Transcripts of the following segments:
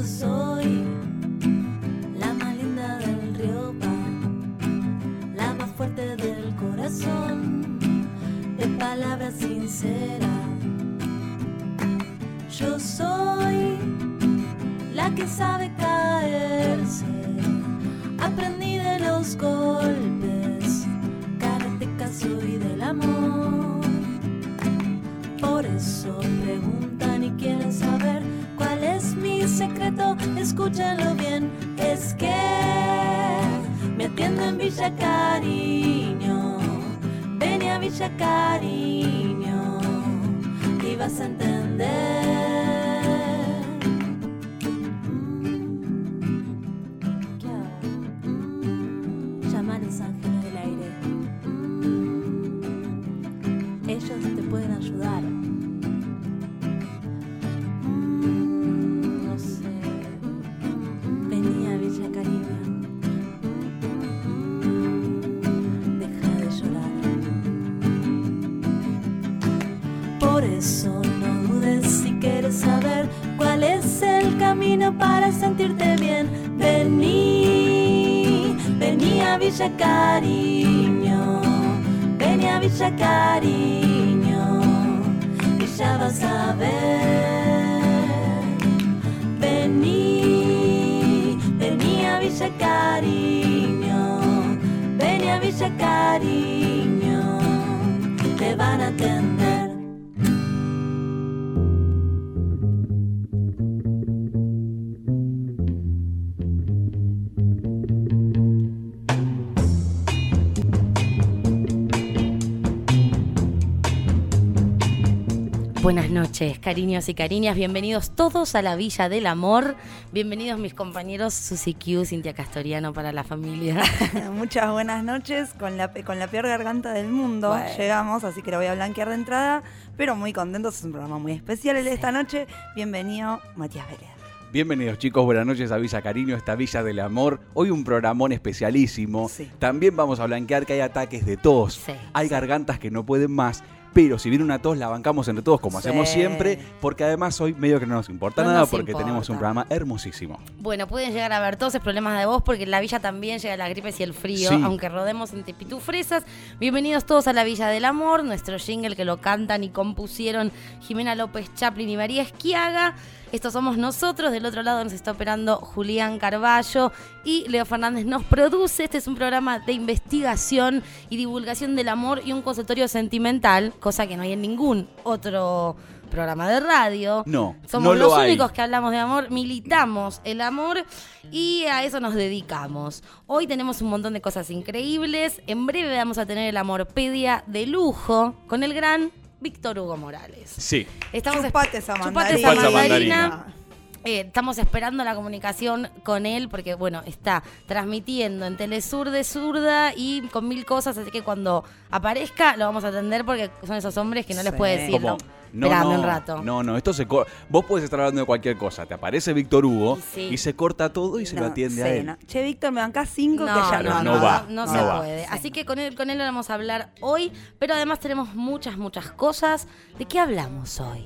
Yo soy la más linda del río Pa, la más fuerte del corazón, de palabras sinceras. Yo soy la que sabe caerse, aprendí de los golpes, karateca soy del amor. Por eso preguntan y quieren saber cuál es mi secreto, escúchenlo bien, es que me atiendo en Villa Cariño, ven a Villa Cariño y vas a entender. ¿Qué hago? Llama a los ángeles del aire. Ellos te pueden ayudar. No sé. Vení a Villa Cariño. Deja de llorar. Por eso no dudes si quieres saber cuál es el camino para sentirte bien. Vení, vení a Villa Cariño, vení a Villa Cariño y ya vas a ver. Vení, vení a Villa Cariño, vení a Villa Cariño, te van a atender. Buenas noches, cariños y cariñas, bienvenidos todos a la Villa del Amor, bienvenidos mis compañeros Susi Q, Cintia Castoriano para la familia. Muchas buenas noches, con la peor garganta del mundo Bueno. Llegamos, así que la voy a blanquear de entrada, pero muy contentos, es un programa muy especial el de esta noche. Bienvenido Matías Vélez. Bienvenidos chicos, buenas noches a Villa Cariño, esta Villa del Amor. Hoy un programón especialísimo. Sí. También vamos a blanquear que hay ataques de tos. Sí, hay gargantas que no pueden más. Pero si viene una tos, la bancamos entre todos, como hacemos siempre, porque además hoy medio que no nos importa nada, porque tenemos un programa hermosísimo. Bueno, pueden llegar a ver todos esos problemas de voz, porque en la villa también llega la gripe y el frío, Sí. aunque rodemos entre pitufresas. Bienvenidos todos a la Villa del Amor, nuestro jingle que lo cantan y compusieron Jimena López Chaplin y María Esquiaga. Estos somos nosotros, del otro lado nos está operando Julián Carballo y Leo Fernández nos produce. Este es un programa de investigación y divulgación del amor y un consultorio sentimental, cosa que no hay en ningún otro programa de radio. No, Somos no lo los hay. únicos que hablamos de amor, militamos el amor y a eso nos dedicamos. Hoy tenemos un montón de cosas increíbles. En breve vamos a tener el Amorpedia de lujo con el gran Víctor Hugo Morales. Sí. Chupate esa Chupate mandarina. esa mandarina. mandarina. Estamos esperando la comunicación con él porque, bueno, está transmitiendo en Telesur de Zurda y con 1000 cosas, así que cuando aparezca lo vamos a atender porque son esos hombres que no les Sí. puede decir. ¿Cómo? Esperame un rato. No, esto se corta. Vos podés estar hablando de cualquier cosa. Te aparece Víctor Hugo Y sí. y se corta todo y se lo atiende a él. No. Che, Víctor, me bancás 5 que No, ya no va. No no se va. puede. Así que con él vamos a hablar hoy, pero además tenemos muchas cosas. ¿De qué hablamos hoy?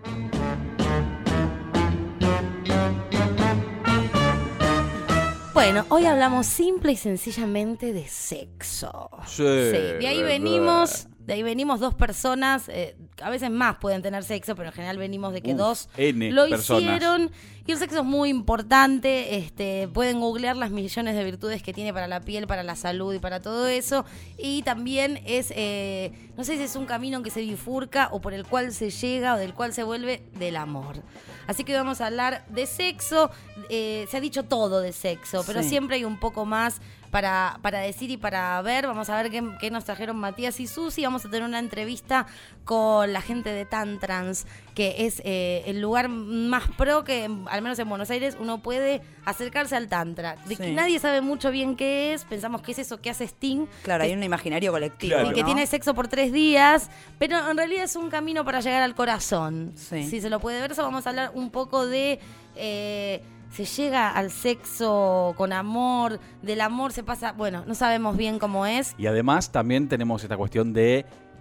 Bueno, hoy hablamos simple y sencillamente de sexo. Sí, de ahí verdad. venimos dos personas, a veces más pueden tener sexo, pero en general venimos de que dos N lo personas. hicieron. Y el sexo es muy importante, pueden googlear las millones de virtudes que tiene para la piel, para la salud y para todo eso. Y también es, no sé si es un camino que se bifurca o por el cual se llega o del cual se vuelve del amor. Así que hoy vamos a hablar de sexo, se ha dicho todo de sexo, pero Sí. siempre hay un poco más para decir y para ver. Vamos a ver qué nos trajeron Matías y Susi. Vamos a tener una entrevista con la gente de Tantrans, que es el lugar más pro que, al menos en Buenos Aires, uno puede acercarse al Tantra. De que Sí. nadie sabe mucho bien qué es, pensamos que es eso que hace Sting. Claro, hay un imaginario colectivo, Claro. Y que ¿no? tiene sexo por 3 días, pero en realidad es un camino para llegar al corazón. Sí. Si se lo puede ver, eso vamos a hablar un poco de... se llega al sexo con amor, del amor se pasa... Bueno, no sabemos bien cómo es. Y además también tenemos esta cuestión de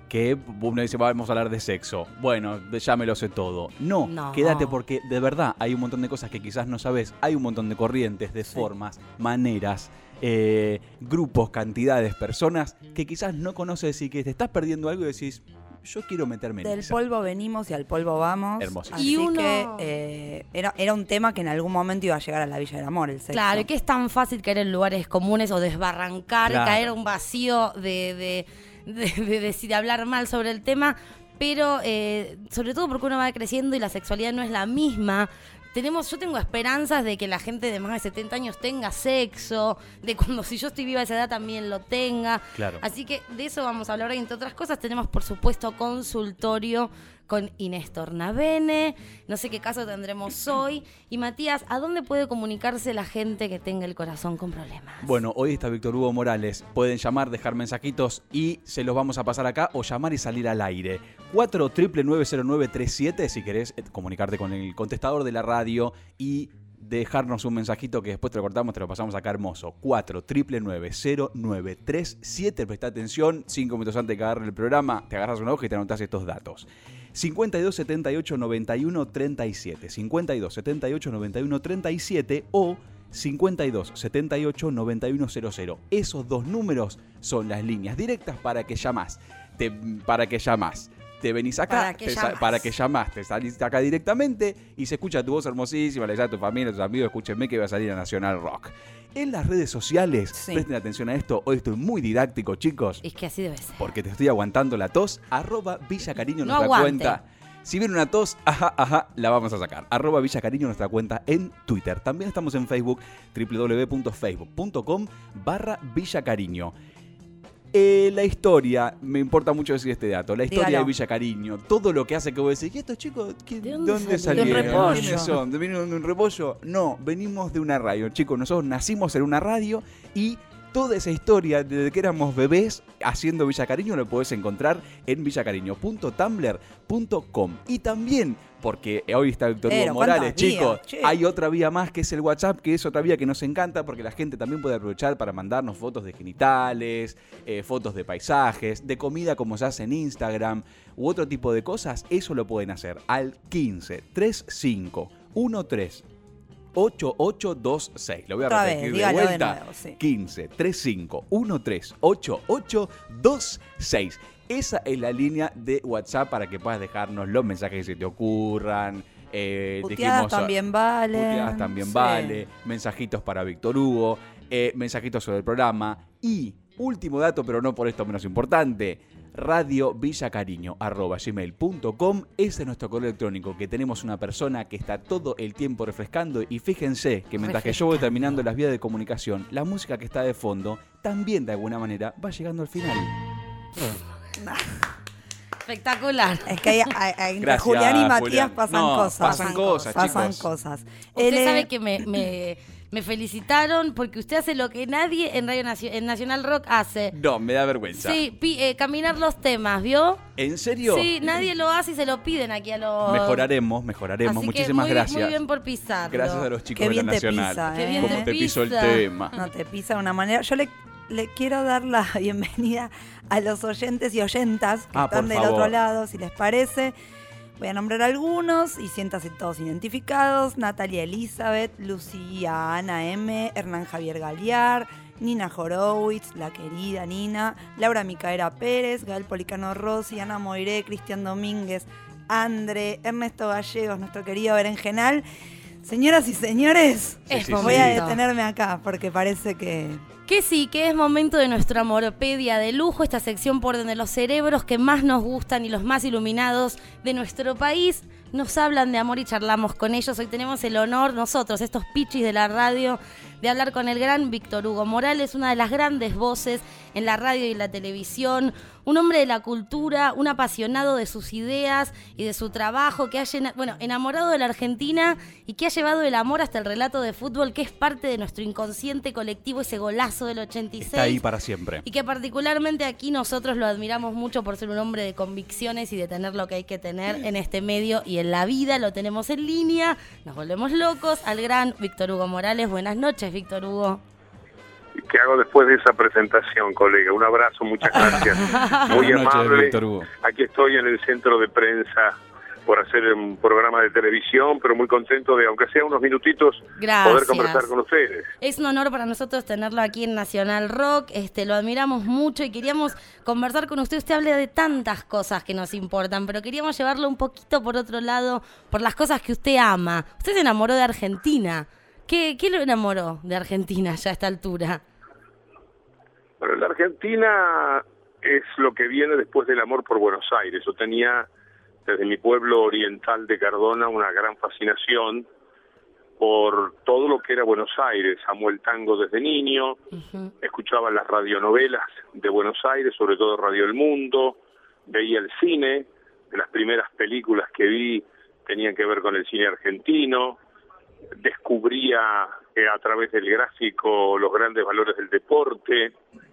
que uno dice, vamos a hablar de sexo. Bueno, ya me lo sé todo. No, quédate porque de verdad hay un montón de cosas que quizás no sabes. Hay un montón de corrientes, de formas, maneras, grupos, cantidades, personas que quizás no conoces y que te estás perdiendo algo y decís, yo quiero meterme en Del esa. polvo venimos y al polvo vamos. Hermoso. Así Y uno- que era un tema que en algún momento iba a llegar a la Villa del Amor, el sexo. Claro, y que es tan fácil caer en lugares comunes o desbarrancar, Claro. caer en un vacío de hablar mal sobre el tema, pero sobre todo porque uno va creciendo y la sexualidad no es la misma. Yo tengo esperanzas de que la gente de más de 70 años tenga sexo, de cuando si yo estoy viva a esa edad también lo tenga. Claro. Así que de eso vamos a hablar hoy. Entre otras cosas tenemos, por supuesto, consultorio con Inés Tornavene. No sé qué caso tendremos hoy. Y Matías, ¿a dónde puede comunicarse la gente que tenga el corazón con problemas? Bueno, hoy está Víctor Hugo Morales. Pueden llamar, dejar mensajitos y se los vamos a pasar acá o llamar y salir al aire. 4990937 si querés comunicarte con el contestador de la radio y dejarnos un mensajito que después te lo cortamos, te lo pasamos acá hermoso. 4990937. Presta atención, 5 minutos antes de que agarre el programa, te agarras una hoja y te anotás estos datos. 52 78 91 37. 52 78 91 37 o 52 78 91 00. Esos dos números son las líneas directas para que llamás. Te venís acá, para que llamás, te salís acá directamente y se escucha tu voz hermosísima, le decís a tu familia, a tus amigos, escúchenme que va a salir a Nacional Rock. En las redes sociales, presten atención a esto, hoy estoy muy didáctico, chicos. Es que así debe ser. Porque te estoy aguantando la tos, @Villacariño nuestra aguante. cuenta. Si viene una tos, la vamos a sacar. @Villacariño nuestra cuenta en Twitter. También estamos en Facebook, www.facebook.com/Villacariño. La historia, me importa mucho decir este dato, la historia Dígalo. de Villacariño, todo lo que hace que vos decís, ¿y estos chicos ¿De dónde dónde salieron? salieron? De un repollo. ¿Quiénes son? ¿Vinieron de un repollo? No, venimos de una radio, chicos, nosotros nacimos en una radio y toda esa historia desde que éramos bebés haciendo Villacariño lo podés encontrar en villacariño.tumblr.com. Y también, porque hoy está Víctor Hugo Morales, chicos, hay otra vía más que es el WhatsApp, que es otra vía que nos encanta porque la gente también puede aprovechar para mandarnos fotos de genitales, fotos de paisajes, de comida como se hace en Instagram u otro tipo de cosas. Eso lo pueden hacer al 15 35 13 8826. Lo voy a Otra repetir vez, de vuelta. dígalo de nuevo, sí. 15 35 13 8826. Esa es la línea de WhatsApp para que puedas dejarnos los mensajes que se te ocurran. Puteadas también vale. Puteadas también vale. Mensajitos para Víctor Hugo. Mensajitos sobre el programa. Y último dato, pero no por esto menos importante, radiovillacariño@gmail.com. Ese es nuestro correo electrónico, que tenemos una persona que está todo el tiempo refrescando. Y fíjense que mientras que yo voy terminando las vías de comunicación, la música que está de fondo también de alguna manera va llegando al final. Espectacular. Es que entre Gracias, Julián y Matías Julián. pasan No, cosas. pasan cosas, Pasan chicos. cosas. Usted sabe que me felicitaron porque usted hace lo que nadie en en Nacional Rock hace. No, me da vergüenza. Sí, caminar los temas, ¿vio? ¿En serio? Sí, nadie lo hace y se lo piden aquí a los... Mejoraremos. Así Muchísimas que gracias. Muy bien por pisarlo. Gracias a los chicos Qué de la bien te Nacional. pisa, Qué bien ¿Cómo te te pisó el pisa. tema? No te pisa de una manera. Yo le quiero dar la bienvenida a los oyentes y oyentas que están por del favor. otro lado, si les parece. Voy a nombrar algunos y siéntanse todos identificados. Natalia Elizabeth, Lucía Ana M, Hernán Javier Galiar, Nina Horowitz, la querida Nina, Laura Micaela Pérez, Gael Policano Rossi, Ana Moiré, Cristian Domínguez, André, Ernesto Gallegos, nuestro querido Berenjenal. Señoras y señores, Es voy a momento. detenerme acá porque parece que... Que sí, que es momento de nuestra Amoropedia de lujo, esta sección por donde los cerebros que más nos gustan y los más iluminados de nuestro país nos hablan de amor y charlamos con ellos. Hoy tenemos el honor, nosotros, estos pichis de la radio, de hablar con el gran Víctor Hugo Morales, una de las grandes voces en la radio y la televisión, un hombre de la cultura, un apasionado de sus ideas y de su trabajo, que ha enamorado de la Argentina y que ha llevado el amor hasta el relato de fútbol, que es parte de nuestro inconsciente colectivo, ese golazo del 86. Está ahí para siempre. Y que particularmente aquí nosotros lo admiramos mucho por ser un hombre de convicciones y de tener lo que hay que tener en este medio y en la vida. Lo tenemos en línea, nos volvemos locos. Al gran Víctor Hugo Morales. Buenas noches, Víctor Hugo. ¿Qué hago después de esa presentación, colega? Un abrazo, muchas gracias. Muy amable. Víctor Hugo. Aquí estoy en el centro de prensa por hacer un programa de televisión, pero muy contento de, aunque sea unos minutitos, poder conversar con ustedes. Es un honor para nosotros tenerlo aquí en Nacional Rock, lo admiramos mucho y queríamos conversar con usted. Usted habla de tantas cosas que nos importan, pero queríamos llevarlo un poquito por otro lado, por las cosas que usted ama. Usted se enamoró de Argentina. ¿Qué lo enamoró de Argentina ya a esta altura? Bueno, la Argentina es lo que viene después del amor por Buenos Aires. Yo tenía, desde mi pueblo oriental de Cardona, una gran fascinación por todo lo que era Buenos Aires. Amo el tango desde niño, escuchaba las radionovelas de Buenos Aires, sobre todo Radio El Mundo, veía el cine, de las primeras películas que vi tenían que ver con el cine argentino, descubría a través del gráfico los grandes valores del deporte,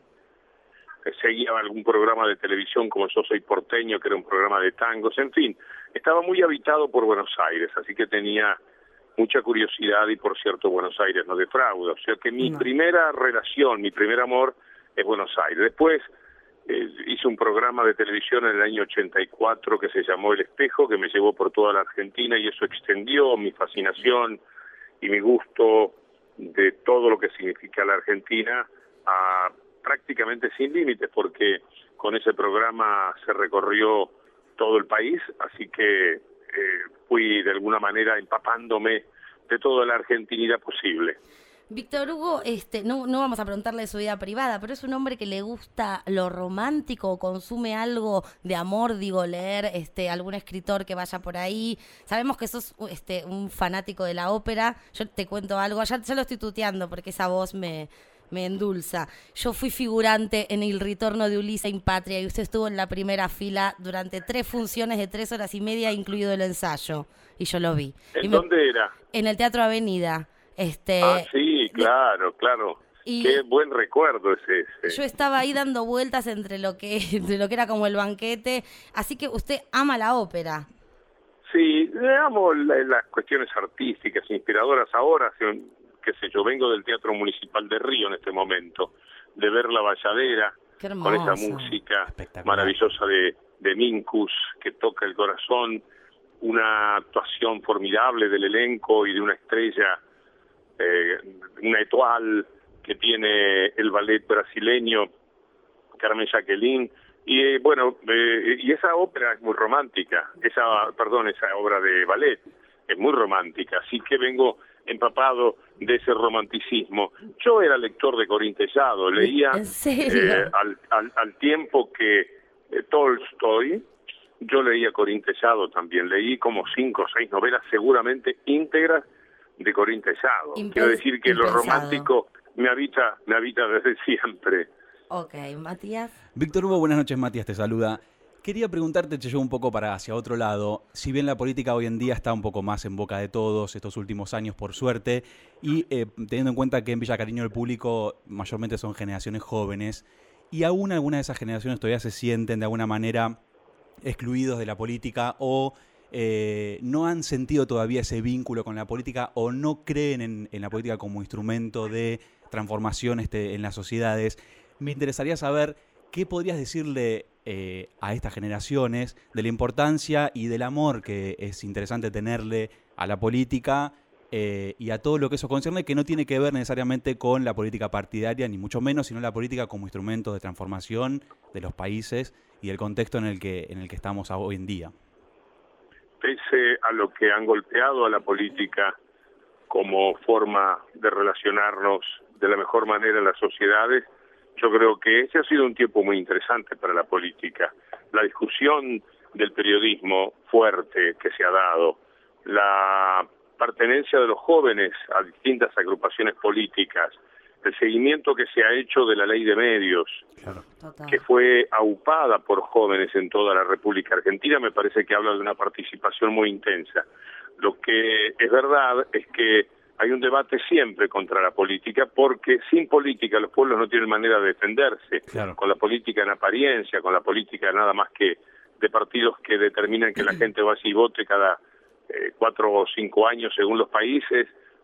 seguía algún programa de televisión como Yo Soy Porteño, que era un programa de tangos, en fin, estaba muy habitado por Buenos Aires, así que tenía mucha curiosidad y, por cierto, Buenos Aires no defrauda. O sea que mi primera relación, mi primer amor es Buenos Aires. Después hice un programa de televisión en el año 84 que se llamó El Espejo, que me llevó por toda la Argentina y eso extendió mi fascinación y mi gusto de todo lo que significa la Argentina a prácticamente sin límites, porque con ese programa se recorrió todo el país, así que fui de alguna manera empapándome de toda la argentinidad posible. Víctor Hugo, no vamos a preguntarle de su vida privada, pero es un hombre que le gusta lo romántico, o consume algo de amor, digo, leer algún escritor que vaya por ahí. Sabemos que sos un fanático de la ópera. Yo te cuento algo, ya lo estoy tuteando porque esa voz me endulza. Yo fui figurante en El Ritorno de Ulises in Patria y usted estuvo en la primera fila durante 3 funciones de 3 horas y media, incluido el ensayo, y yo lo vi. ¿En dónde era? En el Teatro Avenida. Sí, claro. Qué buen recuerdo es ese. Yo estaba ahí dando vueltas entre lo que era como el banquete, así que usted ama la ópera. Sí, amo las cuestiones artísticas, inspiradoras. Ahora, qué sé yo, vengo del Teatro Municipal de Río en este momento, de ver La Valladera, con esa música maravillosa de Minkus, que toca el corazón, una actuación formidable del elenco y de una estrella, una étoile que tiene el ballet brasileño, Carmen Jacqueline, y y esa ópera es muy romántica, esa obra de ballet es muy romántica, así que vengo empapado de ese romanticismo. Yo era lector de Corín Tellado, leía al tiempo que Tolstoy, yo leía Corín Tellado también, leí como 5 o 6 novelas seguramente íntegras de Corín Tellado. Quiero decir que lo romántico me habita desde siempre. Ok, Matías. Víctor Hugo, buenas noches, Matías te saluda. Quería preguntarte, te llevo un poco hacia otro lado, si bien la política hoy en día está un poco más en boca de todos estos últimos años, por suerte, y teniendo en cuenta que en Villa Cariño el público mayormente son generaciones jóvenes, y aún algunas de esas generaciones todavía se sienten de alguna manera excluidos de la política o no han sentido todavía ese vínculo con la política o no creen en la política como instrumento de transformación en las sociedades. Me interesaría saber qué podrías decirle a estas generaciones de la importancia y del amor que es interesante tenerle a la política y a todo lo que eso concierne, que no tiene que ver necesariamente con la política partidaria, ni mucho menos, sino la política como instrumento de transformación de los países y el contexto en el que estamos hoy en día. Pese a lo que han golpeado a la política como forma de relacionarnos de la mejor manera en las sociedades, yo creo que ese ha sido un tiempo muy interesante para la política. La discusión del periodismo fuerte que se ha dado, la pertenencia de los jóvenes a distintas agrupaciones políticas, el seguimiento que se ha hecho de la ley de medios, que fue aupada por jóvenes en toda la República Argentina, me parece que habla de una participación muy intensa. Lo que es verdad es que hay un debate siempre contra la política, porque sin política los pueblos no tienen manera de defenderse, con la política en apariencia, con la política nada más que de partidos que determinan que la gente vaya y vote cada 4 o 5 años según los países,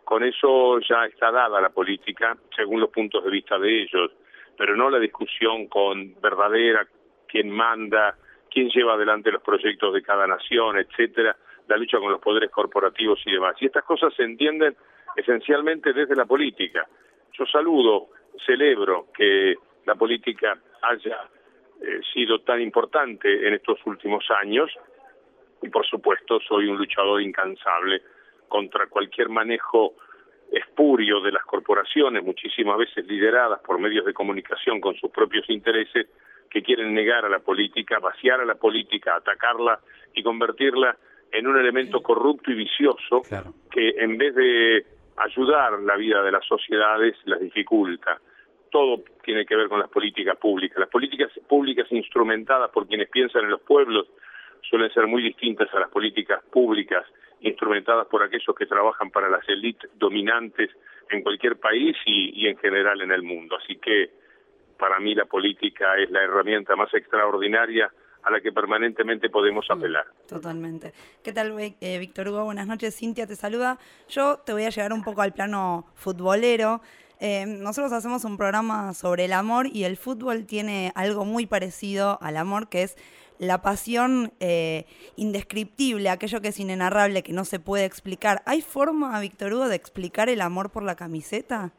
Con eso ya está dada la política, según los puntos de vista de ellos, pero no la discusión con verdadera, quién manda, quién lleva adelante los proyectos de cada nación, etcétera, la lucha con los poderes corporativos y demás. Y estas cosas se entienden esencialmente desde la política. Yo celebro que la política haya sido tan importante en estos últimos años, y por supuesto soy un luchador incansable contra cualquier manejo espurio de las corporaciones, muchísimas veces lideradas por medios de comunicación con sus propios intereses, que quieren negar a la política, vaciar a la política, atacarla y convertirla en un elemento corrupto y vicioso, claro, que en vez de ayudar la vida de las sociedades, las dificulta. Todo tiene que ver con las políticas públicas. Las políticas públicas instrumentadas por quienes piensan en los pueblos suelen ser muy distintas a las políticas públicas instrumentadas por aquellos que trabajan para las élites dominantes en cualquier país y en general en el mundo. Así que para mí la política es la herramienta más extraordinaria a la que permanentemente podemos apelar. Totalmente. ¿Qué tal, Víctor Hugo? Buenas noches, Cintia te saluda. Yo te voy a llevar un poco al plano futbolero. Nosotros hacemos un programa sobre el amor y el fútbol tiene algo muy parecido al amor, que es la pasión indescriptible, aquello que es inenarrable, que no se puede explicar. ¿Hay forma, Víctor Hugo, de explicar el amor por la camiseta?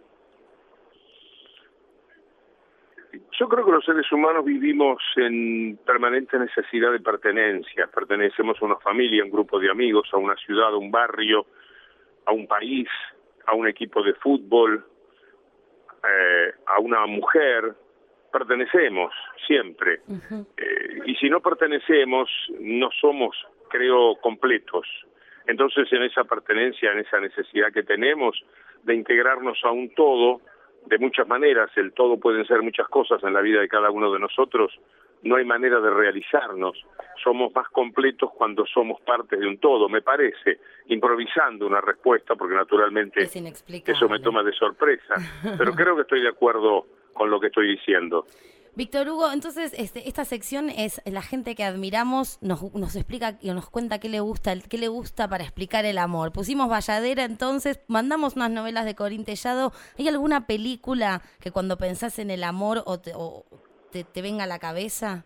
Yo creo que los seres humanos vivimos en permanente necesidad de pertenencia. Pertenecemos a una familia, a un grupo de amigos, a una ciudad, a un barrio, a un país, a un equipo de fútbol, a una mujer. Pertenecemos siempre. Uh-huh. Y si no pertenecemos, no somos, creo, completos. Entonces, en esa pertenencia, en esa necesidad que tenemos de integrarnos a un todo, de muchas maneras, el todo pueden ser muchas cosas en la vida de cada uno de nosotros, no hay manera de realizarnos. Somos más completos cuando somos parte de un todo, me parece, improvisando una respuesta, porque naturalmente eso me toma de sorpresa, pero creo que estoy de acuerdo con lo que estoy diciendo. Víctor Hugo, entonces esta sección es la gente que admiramos, nos explica y nos cuenta qué le gusta para explicar el amor. Pusimos Valladera, entonces mandamos unas novelas de Corín Tellado. ¿Hay alguna película que cuando pensás en el amor te venga a la cabeza?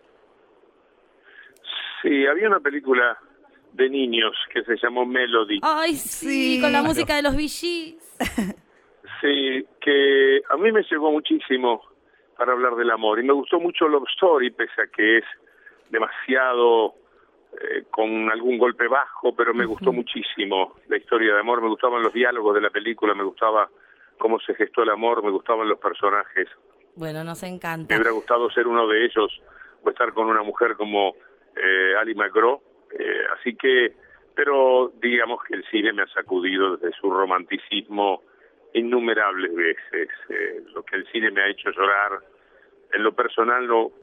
Sí, había una película de niños que se llamó Melody. Ay, sí, con la música de los Bee Gees. Sí, que a mí me llegó muchísimo para hablar del amor, y me gustó mucho Love Story, pese a que es demasiado con algún golpe bajo, pero me gustó muchísimo la historia de amor, me gustaban los diálogos de la película, me gustaba cómo se gestó el amor, me gustaban los personajes. Bueno, nos encanta. Me hubiera gustado ser uno de ellos, o estar con una mujer como Ali McGraw, así que, pero digamos que el cine me ha sacudido desde su romanticismo innumerables veces. Lo que el cine me ha hecho llorar, en lo personal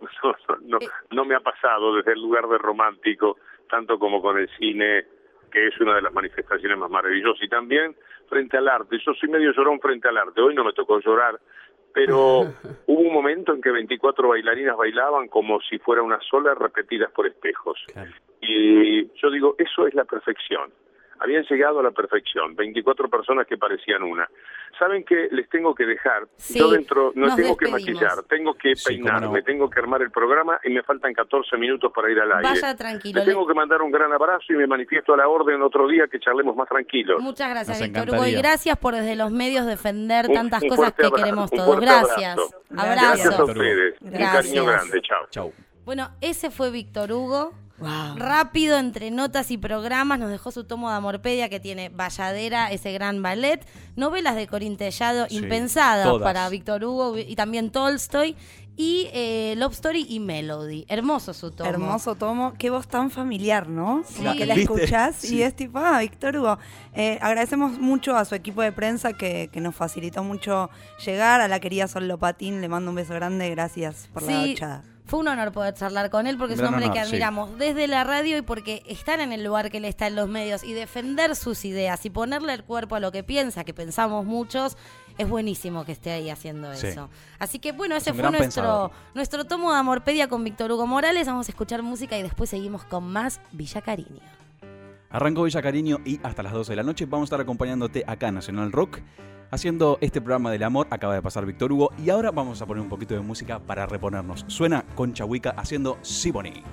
no me ha pasado desde el lugar de romántico, tanto como con el cine, que es una de las manifestaciones más maravillosas, y también frente al arte. Yo soy medio llorón frente al arte, hoy no me tocó llorar, pero hubo un momento en que 24 bailarinas bailaban como si fuera una sola, repetidas por espejos. Claro. Y yo digo, eso es la perfección. Habían llegado a la perfección, 24 personas que parecían una. ¿Saben qué? Les tengo que dejar. Sí, yo dentro no tengo despedimos. Que maquillar, tengo que peinarme, tengo que armar el programa y me faltan 14 minutos para ir al aire. Vaya tranquilo. Les tengo que mandar un gran abrazo y me manifiesto a la orden otro día que charlemos más tranquilos. Muchas gracias, Víctor Hugo, y gracias por desde los medios defender tantas cosas que queremos todos. Gracias. Abrazo. Gracias a ustedes. Gracias. Un cariño grande. Chao. Bueno, ese fue Víctor Hugo. Wow. Rápido, entre notas y programas, nos dejó su tomo de Amorpedia, que tiene Valladera, ese gran ballet, novelas de Corín Tellado, sí, impensadas todas para Víctor Hugo, y también Tolstoy, y Love Story y Melody. Hermoso su tomo. Hermoso tomo. Qué voz tan familiar, ¿no? Sí. Como que la escuchás sí. Y es tipo, Víctor Hugo. Agradecemos mucho a su equipo de prensa que nos facilitó mucho llegar. A la querida Sol Lopatín le mando un beso grande. Gracias por la duchada. Fue un honor poder charlar con él porque es un hombre que admiramos desde la radio y porque estar en el lugar que él está en los medios y defender sus ideas y ponerle el cuerpo a lo que piensa, que pensamos muchos, es buenísimo que esté ahí haciendo eso. Así que bueno, ese fue nuestro tomo de Amorpedia con Víctor Hugo Morales. Vamos a escuchar música y después seguimos con más Villa Cariño. Arrancó Villa Cariño y hasta las 12 de la noche vamos a estar acompañándote acá en Nacional Rock, haciendo este programa del amor. Acaba de pasar Víctor Hugo y ahora vamos a poner un poquito de música para reponernos. Suena Concha Huica haciendo Siboney.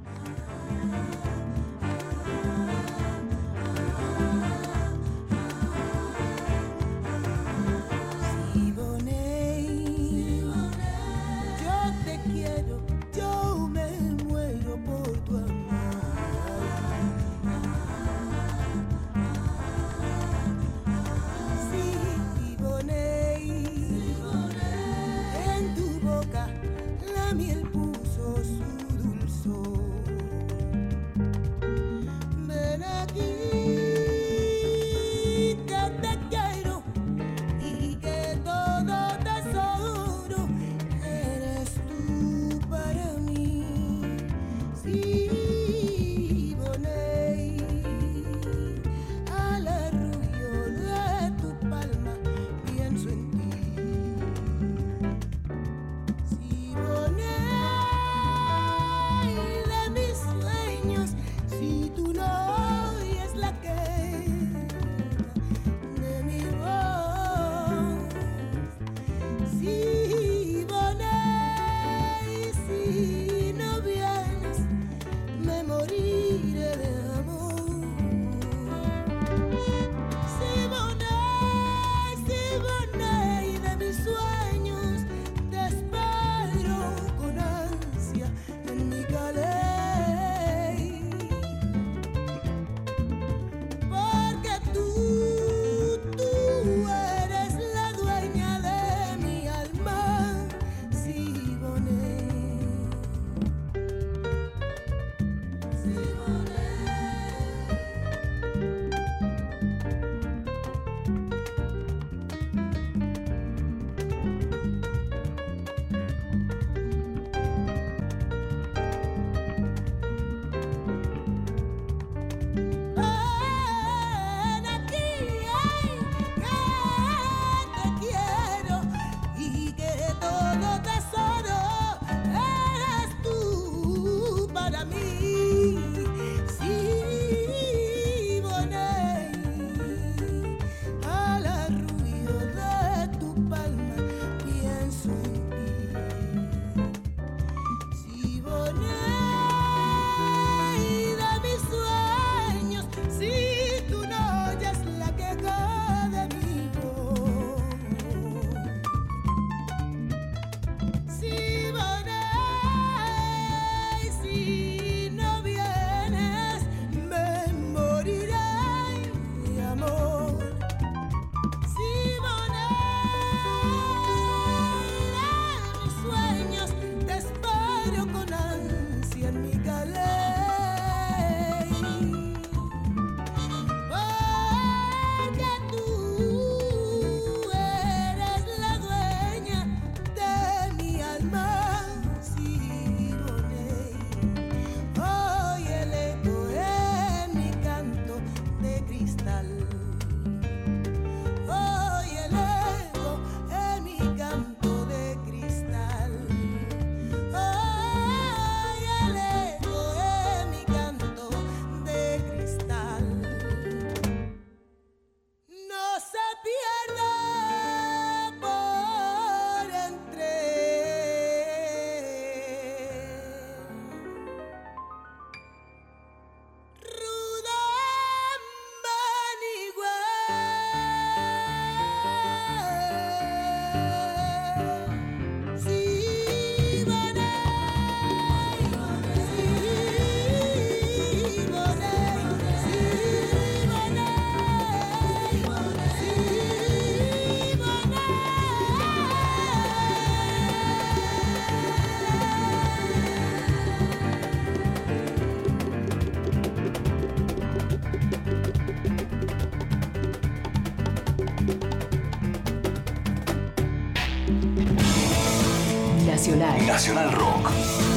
Nacional Rock,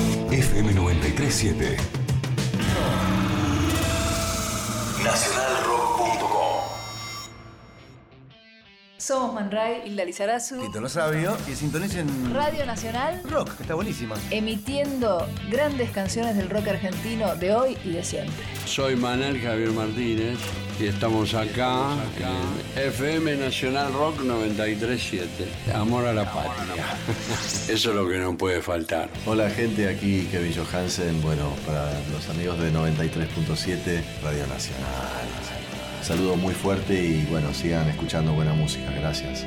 FM 93.7. Nacionalrock.com. Somos Man Ray, Hilda Lizarazu, Tito Lo Sabio, y sintonicen Radio Nacional Rock, que está buenísima. Emitiendo grandes canciones del rock argentino de hoy y de siempre. Soy Manuel Javier Martínez y estamos acá en FM Nacional Rock 93.7. Amor a la patria. Eso es lo que no puede faltar. Hola gente, aquí Kevin Johansen. Bueno, para los amigos de 93.7 Radio Nacional. Saludo muy fuerte y bueno, sigan escuchando buena música. Gracias.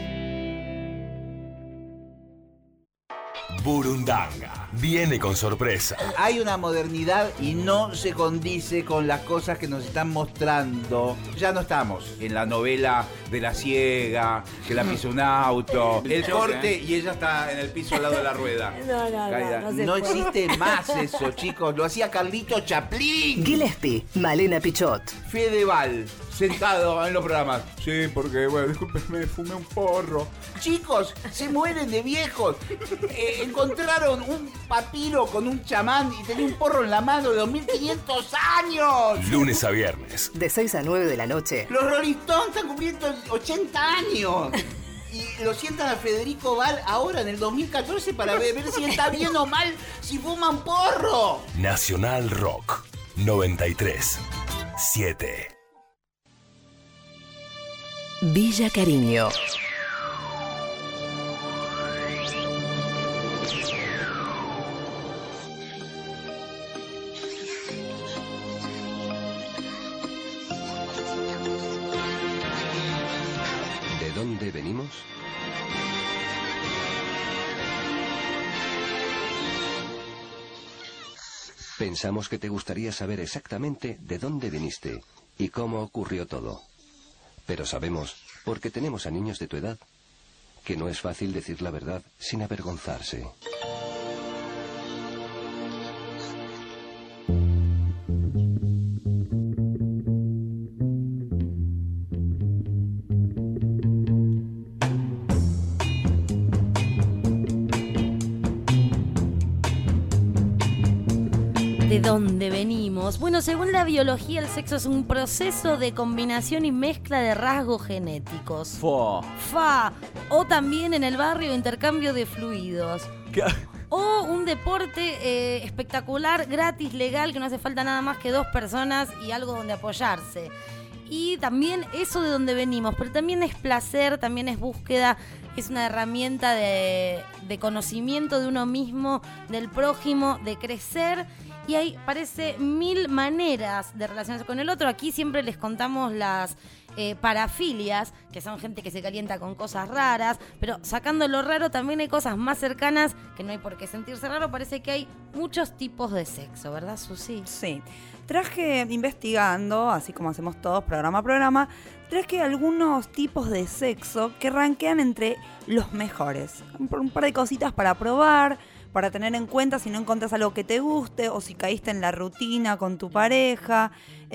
Burundanga viene con sorpresa. Hay una modernidad y no se condice con las cosas que nos están mostrando. Ya no estamos en la novela de la ciega, que la pisa un auto, el corte y ella está en el piso al lado de la rueda. No existe más eso, chicos. Lo hacía Carlito Chaplin. Gillespie, Malena Pichot. Fedeval, sentado en los programas. Sí, porque, bueno, discúlpenme, fumé un porro. Chicos, se mueren de viejos. Encontraron un papiro con un chamán y tenía un porro en la mano de 2500 años. Lunes a viernes. De 6 a 9 de la noche. Los Rolling Stones están cumpliendo 80 años. Y lo sientan a Federico Val ahora en el 2014 para ver si está bien o mal si fuman porro. Nacional Rock 93.7. Villa Cariño. ¿De dónde venimos? Pensamos que te gustaría saber exactamente de dónde viniste y cómo ocurrió todo. Pero sabemos, porque tenemos a niños de tu edad, que no es fácil decir la verdad sin avergonzarse. ¿De dónde venimos? Bueno, según la biología, el sexo es un proceso de combinación y mezcla de rasgos genéticos. O también en el barrio, intercambio de fluidos. O un deporte espectacular, gratis, legal, que no hace falta nada más que 2 personas y algo donde apoyarse. Y también eso de donde venimos, pero también es placer, también es búsqueda, es una herramienta de conocimiento de uno mismo, del prójimo, de crecer. Y hay, parece, 1000 maneras de relacionarse con el otro. Aquí siempre les contamos las parafilias, que son gente que se calienta con cosas raras, pero sacando lo raro también hay cosas más cercanas que no hay por qué sentirse raro. Parece que hay muchos tipos de sexo, ¿verdad, Susi? Sí. Traje, investigando, así como hacemos todos programa a programa, traje algunos tipos de sexo que rankean entre los mejores. Un par de cositas para probar, para tener en cuenta si no encontrás algo que te guste o si caíste en la rutina con tu pareja.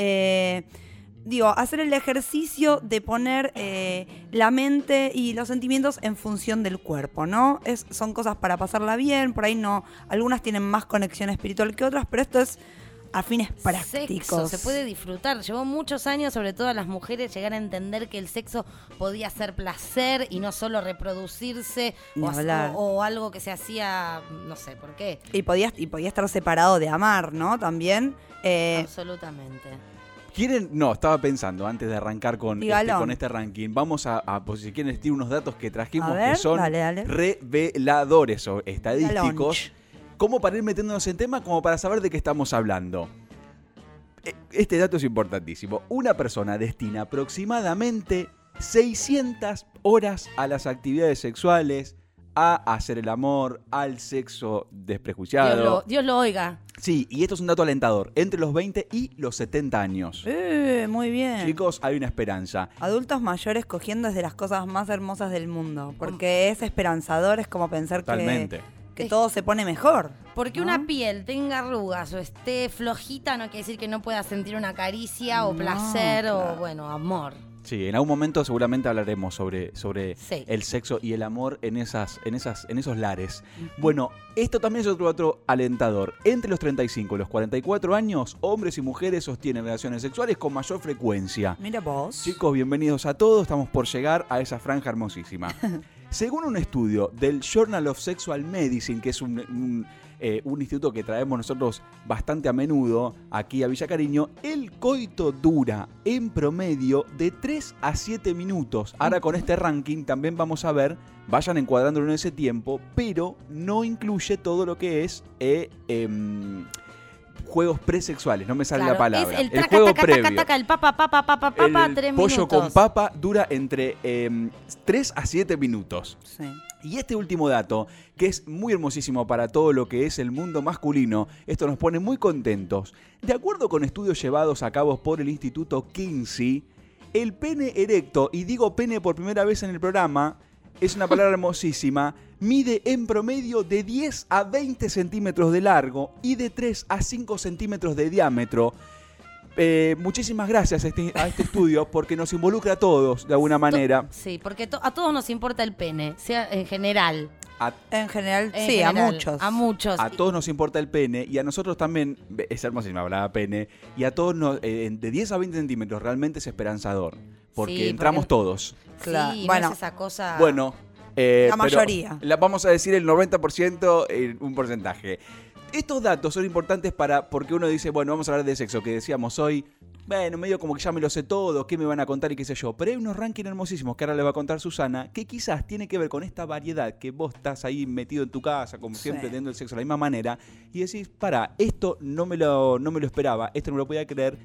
Hacer el ejercicio de poner la mente y los sentimientos en función del cuerpo, ¿no? Son cosas para pasarla bien, por ahí no, algunas tienen más conexión espiritual que otras, pero esto es a fines prácticos. Sexo, se puede disfrutar. Llevó muchos años, sobre todo a las mujeres, llegar a entender que el sexo podía ser placer y no solo reproducirse o algo que se hacía, no sé por qué. Y podía estar separado de amar, ¿no? También. Absolutamente. ¿Quieren? No, estaba pensando antes de arrancar con este ranking. Vamos a pues, si quieren, les tiro unos datos que trajimos que son reveladores o estadísticos. Como para ir metiéndonos en tema, como para saber de qué estamos hablando. Este dato es importantísimo. Una persona destina aproximadamente 600 horas a las actividades sexuales, a hacer el amor, al sexo desprejuiciado. Dios lo oiga. Sí, y esto es un dato alentador. Entre los 20 y los 70 años. Muy bien. Chicos, hay una esperanza. Adultos mayores cogiendo es de las cosas más hermosas del mundo. Porque es esperanzador, es como pensar que todo se pone mejor. Porque una piel tenga arrugas o esté flojita no quiere decir que no pueda sentir una caricia o placer o, amor. Sí, en algún momento seguramente hablaremos sobre Sí. el sexo y el amor en esos lares. Bueno, esto también es otro alentador. Entre los 35 y los 44 años, hombres y mujeres sostienen relaciones sexuales con mayor frecuencia. Mira vos. Chicos, bienvenidos a todos. Estamos por llegar a esa franja hermosísima. Según un estudio del Journal of Sexual Medicine, que es un instituto que traemos nosotros bastante a menudo aquí a Villa Cariño, el coito dura en promedio de 3 a 7 minutos. Ahora con este ranking también vamos a ver, vayan encuadrándolo en ese tiempo, pero no incluye todo lo que es juegos presexuales, no me sale la palabra. Es el juego taca, previo. taca, taca, el papa, 3 minutos. Pollo con papa dura entre 3 a 7 minutos. Sí. Y este último dato, que es muy hermosísimo para todo lo que es el mundo masculino, esto nos pone muy contentos. De acuerdo con estudios llevados a cabo por el Instituto Kinsey, el pene erecto, y digo pene por primera vez en el programa, es una palabra hermosísima, mide en promedio de 10 a 20 centímetros de largo y de 3 a 5 centímetros de diámetro. Muchísimas gracias a este estudio porque nos involucra a todos de alguna manera. Sí, porque a todos nos importa el pene, sea en general. En general, a muchos. A muchos. A todos nos importa el pene y a nosotros también, es hermosísima palabra pene, y a todos de 10 a 20 centímetros realmente es esperanzador. Porque entramos todos. Claro. Sí, bueno, no es esa cosa. la mayoría. Vamos a decir el 90% en un porcentaje. Estos datos son importantes porque uno dice, bueno, vamos a hablar de sexo, que decíamos hoy, bueno, medio como que ya me lo sé todo, qué me van a contar y qué sé yo. Pero hay unos rankings hermosísimos que ahora le va a contar Susana, que quizás tiene que ver con esta variedad que vos estás ahí metido en tu casa, como siempre, teniendo el sexo de la misma manera, y decís, esto no me lo esperaba, esto no me lo podía creer.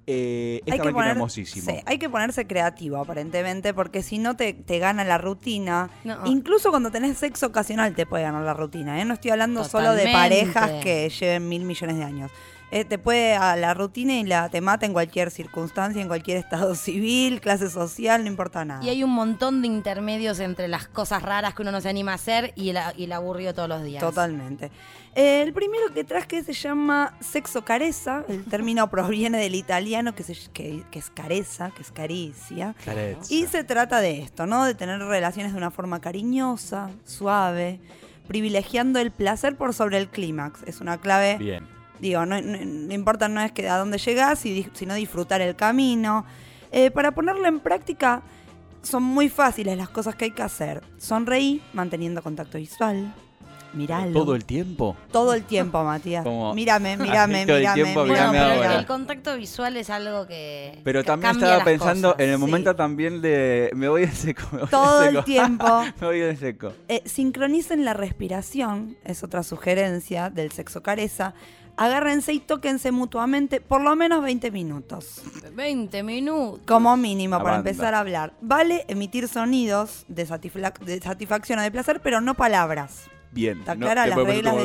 Esta ranking es hermosísimo. Sí, hay que ponerse creativo, aparentemente, porque si no te gana la rutina. No. Incluso cuando tenés sexo ocasional te puede ganar la rutina. No estoy hablando solo de parejas que lleven 1.000 millones de años. Te puede a la rutina y te mata en cualquier circunstancia, en cualquier estado civil, clase social, no importa nada. Y hay un montón de intermedios entre las cosas raras que uno no se anima a hacer y el aburrido todos los días. Totalmente. El primero que traje se llama sexo carezza. El término proviene del italiano que es carezza, que es caricia. Carezza. Y se trata de esto, ¿no? De tener relaciones de una forma cariñosa, suave, privilegiando el placer por sobre el clímax. Es una clave. Bien. Digo, no importa no es que a dónde llegás, sino disfrutar el camino. Para ponerlo en práctica, son muy fáciles las cosas que hay que hacer. Sonreí, manteniendo contacto visual. Miralo. ¿Todo el tiempo? Todo el tiempo, Matías. Como, mírame. todo el tiempo, mírame pero ahora. el contacto visual es algo que Pero también cambia estaba las pensando cosas. en el momento también de me voy en seco. Todo el tiempo. Me voy en seco. Sincronicen la respiración, es otra sugerencia del sexo careza. Agárrense y tóquense mutuamente por lo menos 20 minutos. 20 minutos. Como mínimo, La para banda. empezar a hablar. Vale emitir sonidos de satisfacción o de placer, pero no palabras. Bien. Está clara las después reglas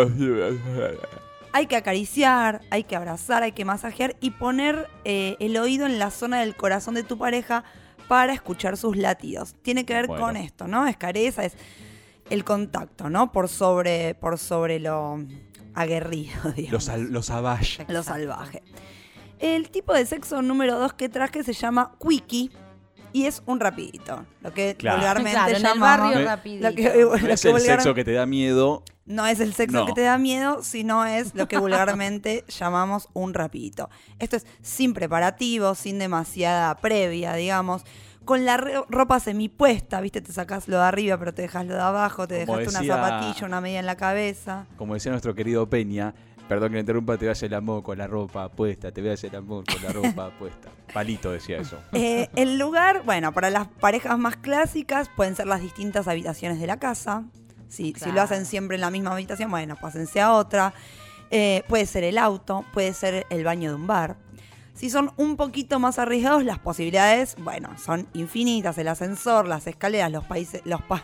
como, Hay que acariciar, hay que abrazar, hay que masajear y poner el oído en la zona del corazón de tu pareja para escuchar sus latidos. Tiene que ver con esto, ¿no? Es careza, es el contacto, ¿no? Por sobre lo aguerrido, digamos. Lo salvaje. Lo salvaje. El tipo de sexo número 2 que traje se llama quickie y es un rapidito. Lo que vulgarmente en el llamamos... barrio rapidito. No es el sexo que te da miedo. No es el sexo que te da miedo, sino es lo que vulgarmente llamamos un rapidito. Esto es sin preparativo, sin demasiada previa, digamos. Con la ropa semipuesta, ¿viste? Te sacás lo de arriba, pero te dejas lo de abajo. Te Como dejaste decía- una zapatilla, una media en la cabeza. Como decía nuestro querido Peña, perdón que le interrumpa, te voy a hacer el amor con la ropa puesta, te voy a hacer el amor con la ropa puesta. Palito decía eso. El lugar, bueno, para las parejas más clásicas pueden ser las distintas habitaciones de la casa. Si lo hacen siempre en la misma habitación, bueno, pásense a otra. Puede ser el auto, puede ser el baño de un bar. Si son un poquito más arriesgados, las posibilidades, bueno, son infinitas. El ascensor, las escaleras, los países,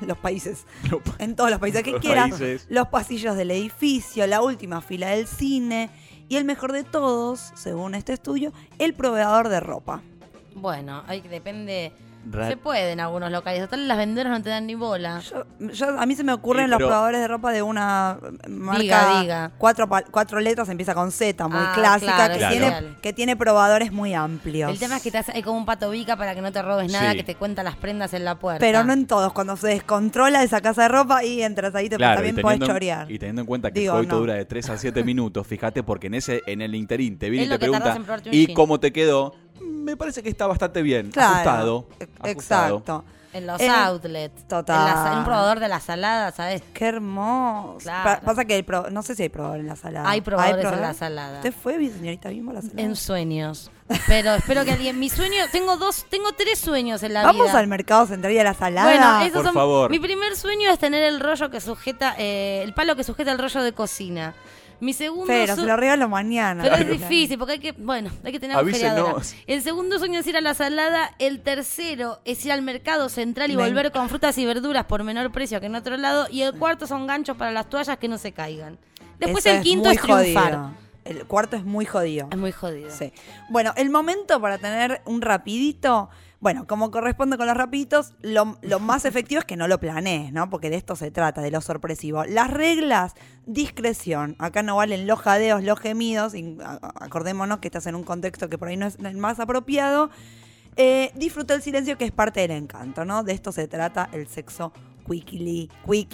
en todos los países que quieras, los pasillos del edificio, la última fila del cine y el mejor de todos, según este estudio, el proveedor de ropa. Bueno, depende Se puede en algunos locales. Total, las vendedoras no te dan ni bola. A mí se me ocurren los probadores de ropa de una marca. Diga. 4 letras, empieza con Z, muy clásica, que tiene probadores muy amplios. El tema es que hay como un pato bica para que no te robes nada, que te cuenta las prendas en la puerta. Pero no en todos. Cuando se descontrola esa casa de ropa y entras ahí, también podés chorear. Y teniendo en cuenta que el coito dura de 3 a 7 minutos, fíjate, porque en el interín te viene y te pregunta ¿y cómo te quedó? Me parece que está bastante bien, ajustado. Exacto. En los outlets. Total. En un probador de la salada, ¿sabes? Qué hermoso. Claro. Pasa que no sé si hay probador en la salada. Hay probadores en la salada. ¿Usted fue, señorita Bimbo, a la salada? En sueños. Pero espero que alguien... Mi sueño... Tengo 3 sueños en la vida. Vamos al mercado central y a la salada. Bueno, esos por favor. Mi primer sueño es tener el rollo que sujeta... el palo que sujeta el rollo de cocina. Mi segundo Pero se lo regalo mañana. Pero es difícil porque hay que tener agujereadora. El segundo sueño es ir a la salada. El tercero es ir al mercado central y volver con frutas y verduras por menor precio que en otro lado. Y el cuarto son ganchos para las toallas que no se caigan. Después el quinto es triunfar. Jodido. El cuarto es muy jodido. Es muy jodido. Sí. Bueno, el momento para tener un rapidito... Bueno, como corresponde con los rapiditos, lo más efectivo es que no lo planees, ¿no? Porque de esto se trata, de lo sorpresivo. Las reglas, discreción. Acá no valen los jadeos, los gemidos. Acordémonos que estás en un contexto que por ahí no es el más apropiado. Disfruta el silencio, que es parte del encanto, ¿no? De esto se trata el sexo quickie.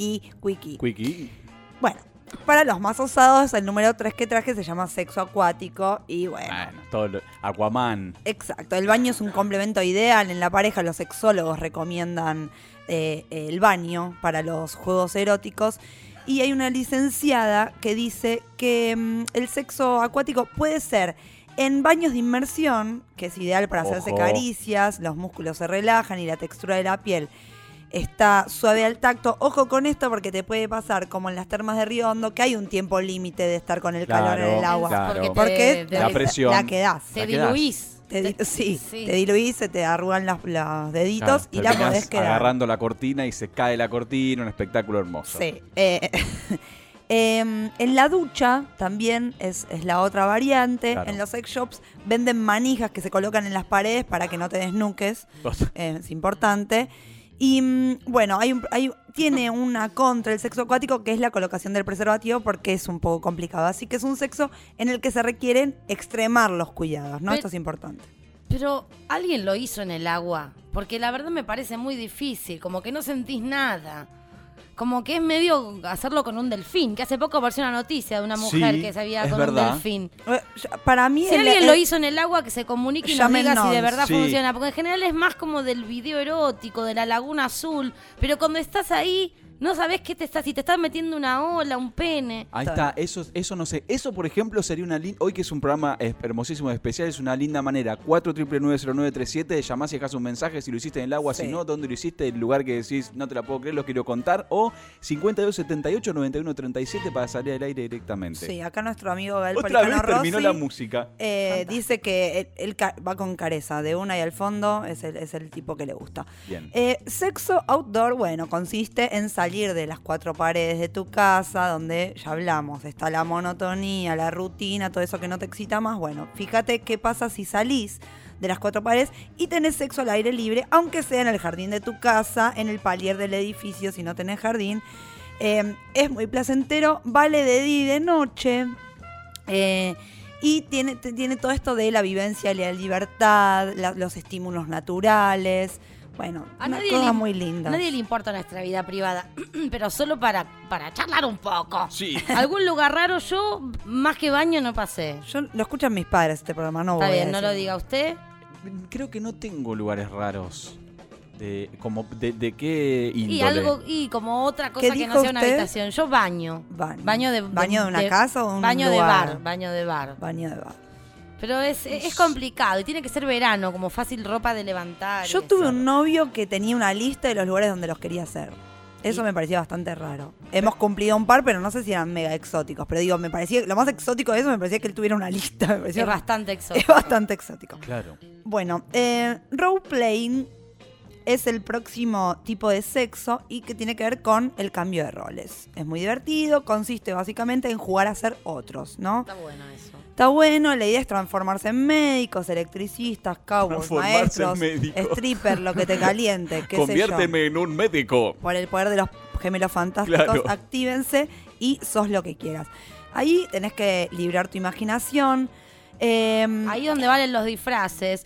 Bueno. Para los más osados, el número 3 que traje se llama sexo acuático y bueno. Todo Aquaman. Exacto, el baño es un complemento ideal en la pareja. Los sexólogos recomiendan el baño para los juegos eróticos. Y hay una licenciada que dice que el sexo acuático puede ser en baños de inmersión, que es ideal para hacerse caricias, los músculos se relajan y la textura de la piel está suave al tacto. Ojo con esto porque te puede pasar como en las termas de Río Hondo, que hay un tiempo límite de estar con el calor en el agua. Claro. Porque la presión. La quedás. Te diluís. Te diluís, se te arrugan los deditos y la podés quedar. Agarrando la cortina y se cae la cortina, un espectáculo hermoso. Sí. En la ducha también es la otra variante. Claro. En los sex shops venden manijas que se colocan en las paredes para que no te desnuques. Es importante. Y bueno, tiene una contra el sexo acuático, que es la colocación del preservativo, porque es un poco complicado. Así que es un sexo en el que se requieren extremar los cuidados, ¿no? Esto es importante. Pero alguien lo hizo en el agua, porque la verdad me parece muy difícil, como que no sentís nada. Como que es medio hacerlo con un delfín, que hace poco apareció una noticia de una mujer que se había con un delfín. Para mí, si alguien lo hizo en el agua, que se comunique y nos diga si de verdad funciona. Porque en general es más como del video erótico, de la Laguna Azul. Pero cuando estás ahí, no sabés si te estás metiendo una ola, un pene. Ahí está, eso no sé. Eso, por ejemplo, sería una linda... Hoy que es un programa hermosísimo, especial, es una linda manera. 4990937, llamás y dejás un mensaje si lo hiciste en el agua, si no, dónde lo hiciste, el lugar que decís, no te la puedo creer, lo quiero contar. O 5278-9137 para salir al aire directamente. Sí, acá nuestro amigo Gael Otra vez terminó la música. Dice que él va con careza, de una y al fondo, es el tipo que le gusta. Bien. Sexo outdoor, bueno, consiste en salir de las 4 paredes de tu casa, donde ya hablamos, está la monotonía, la rutina, todo eso que no te excita más. Bueno, fíjate qué pasa si salís de las 4 paredes y tenés sexo al aire libre, aunque sea en el jardín de tu casa, en el palier del edificio, si no tenés jardín. Es muy placentero, vale de día y de noche. Y tiene todo esto de la vivencia y la libertad, los estímulos naturales. Bueno, una cosa muy linda. A nadie le importa nuestra vida privada, pero solo para charlar un poco. Sí. Algún lugar raro, yo más que baño no pasé. Yo lo escuchan mis padres este programa, no Está voy bien, a no lo diga usted. Creo que no tengo lugares raros. ¿De qué índole? Y como otra cosa que no sea una habitación. Yo baño. ¿Baño de una casa o un baño lugar? Baño de bar. Baño de bar. Pero es complicado y tiene que ser verano, como fácil ropa de levantar. Yo tuve un novio que tenía una lista de los lugares donde los quería hacer. Eso me parecía bastante raro. Hemos cumplido un par, pero no sé si eran mega exóticos. Pero digo, me parecía, lo más exótico de eso me parecía que él tuviera una lista. Me parecía bastante exótico. Es bastante exótico. Claro. Bueno, role-playing es el próximo tipo de sexo y que tiene que ver con el cambio de roles. Es muy divertido, consiste básicamente en jugar a ser otros, ¿no? Está bueno eso. Está bueno, la idea es transformarse en médicos, electricistas, cowboys, maestros, strippers, lo que te caliente, qué Conviérteme en un médico. Por el poder de los gemelos fantásticos, actívense y sos lo que quieras. Ahí tenés que librar tu imaginación. Ahí donde valen los disfraces.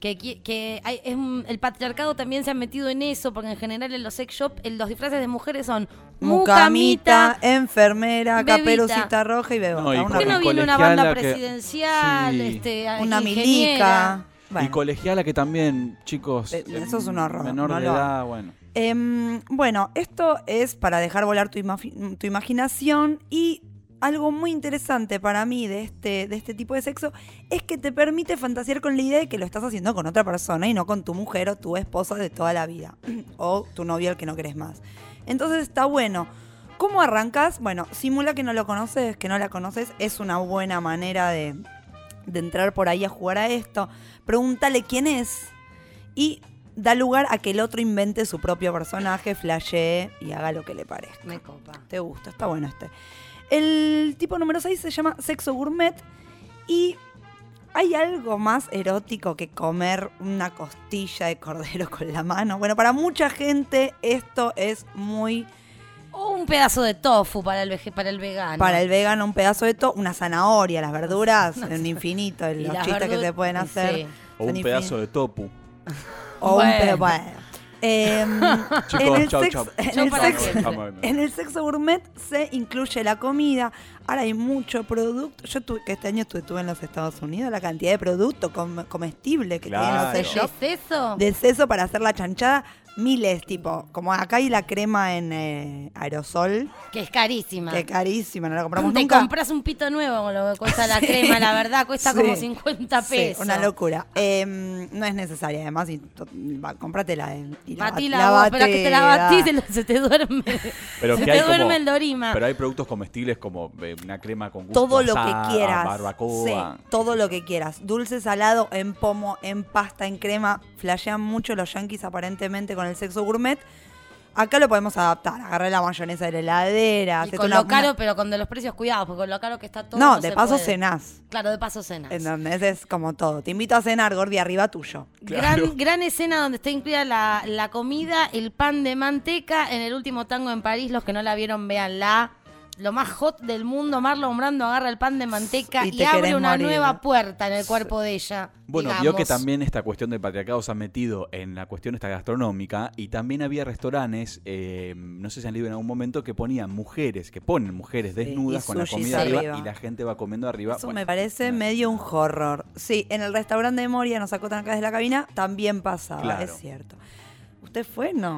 El patriarcado también se ha metido en eso, porque en general en los sex shop los disfraces de mujeres son mucamita, enfermera, bebita, Caperucita Roja y bebota. ¿Por qué no viene una banda presidencial? Una milica. Bueno. Y colegiala que también, chicos. Eso es un horror. Menor de edad, bueno. Bueno, esto es para dejar volar tu imaginación y algo muy interesante para mí de este tipo de sexo es que te permite fantasear con la idea de que lo estás haciendo con otra persona y no con tu mujer o tu esposa de toda la vida o tu novio al que no querés más. Entonces está bueno. ¿Cómo arrancas? Bueno, simula que no lo conoces, que no la conoces. Es una buena manera de entrar por ahí a jugar a esto. Pregúntale quién es y da lugar a que el otro invente su propio personaje, flashee y haga lo que le parezca. Me copa. Te gusta, está bueno este. El tipo número 6 se llama sexo gourmet y ¿hay algo más erótico que comer una costilla de cordero con la mano? Bueno, para mucha gente esto es muy... O un pedazo de tofu para el vegano. Para el vegano un pedazo de tofu, una zanahoria, las verduras, un infinito, los chistes que se pueden hacer. Sí. O un pedazo de tofu. O un pedazo... Bueno. Chicos, en el sexo gourmet se incluye la comida. Ahora hay mucho producto. Yo que este año estuve en los Estados Unidos, la cantidad de producto comestible que tienen los sex shop. ¿De seso? De seso para hacer la chanchada. Miles, tipo, como acá hay la crema en aerosol. Que es carísima. Que es carísima, no la compramos Te nunca. compras un pito nuevo con lo que cuesta la crema, la verdad, cuesta como 50 pesos. Sí, una locura. No es necesaria, además, cómpratela. Batila vos, pero que te la batís se te duerme. Pero se te duerme el dorima. Pero hay productos comestibles como una crema con gusto todo lo asada, que quieras. Barbacoa. Sí, todo lo que quieras. Dulce, salado, en pomo, en pasta, en crema. Flashean mucho los yanquis aparentemente con el sexo gourmet. Acá lo podemos adaptar. Agarré la mayonesa de la heladera. Y con lo caro, pero con de los precios cuidados, porque con lo caro que está todo. No, de paso cenás. Claro, de paso cenás. Entonces es como todo. Te invito a cenar, Gordi, arriba tuyo. Claro. Gran escena donde está incluida la comida, el pan de manteca. En el último tango en París, los que no la vieron, véanla. Lo más hot del mundo, Marlon Brando agarra el pan de manteca y abre una nueva puerta en el cuerpo de ella. Bueno, vio que también esta cuestión del patriarcado se ha metido en la cuestión esta gastronómica y también había restaurantes, no sé si han leído en algún momento, que ponen mujeres desnudas con la comida arriba y la gente va comiendo arriba. Eso me parece medio un horror. Sí, en el restaurante de Moria, nos acotan acá desde la cabina, también pasaba, claro. Es cierto. ¿Usted fue? No.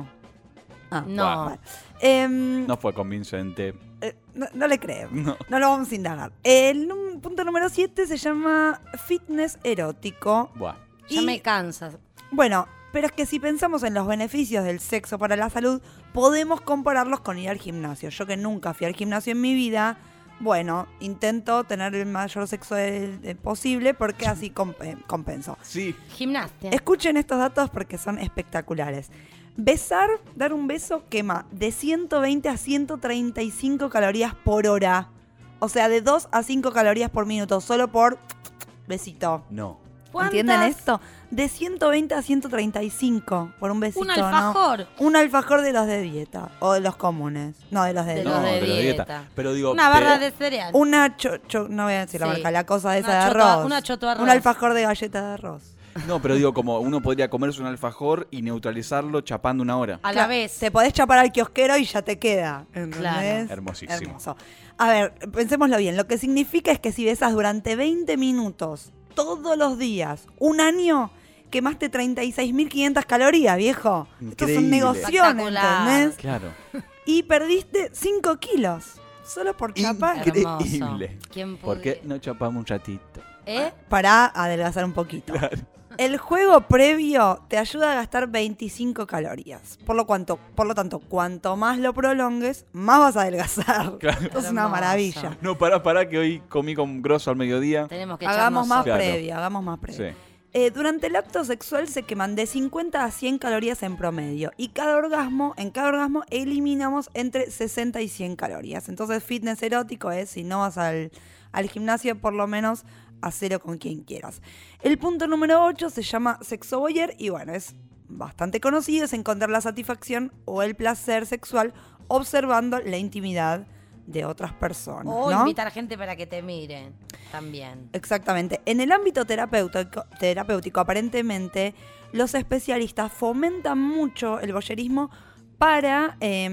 No. No fue convincente. No le creo. No lo vamos a indagar. El punto número 7 se llama fitness erótico. Ya me cansa. Bueno, pero es que si pensamos en los beneficios del sexo para la salud, podemos compararlos con ir al gimnasio. Yo que nunca fui al gimnasio en mi vida, bueno, intento tener el mayor sexo posible porque así compenso. Sí. Gimnasia. Escuchen estos datos porque son espectaculares. Dar un beso quema de 120 a 135 calorías por hora. O sea, de 2 a 5 calorías por minuto, solo por besito. No. ¿Entienden esto? De 120 a 135 por un besito. ¿Un alfajor? ¿No? Un alfajor de los de dieta. O de los comunes. No, de los de dieta. De los de dieta. Pero digo, una barra de cereal. No voy a decir la marca, la cosa esa de arroz. Una choto de arroz. Un alfajor de galleta de arroz. No, pero digo, como uno podría comerse un alfajor y neutralizarlo chapando una hora. A la vez. Te podés chapar al kiosquero y ya te queda. ¿Entendés? Claro. Hermosísimo. Hermoso. A ver, pensémoslo bien. Lo que significa es que si besas durante 20 minutos todos los días, un año, quemaste 36.500 calorías, viejo. Increíble. Esto es un negocio, ¿entendés? Claro. Y perdiste 5 kilos. Solo por chapar. Increíble. ¿Quién ¿Por qué no chapamos un ratito? Para adelgazar un poquito. Claro. El juego previo te ayuda a gastar 25 calorías. Por lo tanto, cuanto más lo prolongues, más vas a adelgazar. Claro. Esto es una maravilla. No, pará, que hoy comí con grosso al mediodía. Tenemos que hagamos más claro. previa. Sí. Durante el acto sexual se queman de 50 a 100 calorías en promedio. Y en cada orgasmo eliminamos entre 60 y 100 calorías. Entonces, fitness erótico es, si no vas al gimnasio, por lo menos hacelo con quien quieras. El punto número 8 se llama sexo voyeur y bueno, es bastante conocido, es encontrar la satisfacción o el placer sexual observando la intimidad de otras personas. O ¿no? invitar gente para que te miren también. Exactamente. En el ámbito terapéutico, aparentemente, los especialistas fomentan mucho el voyerismo para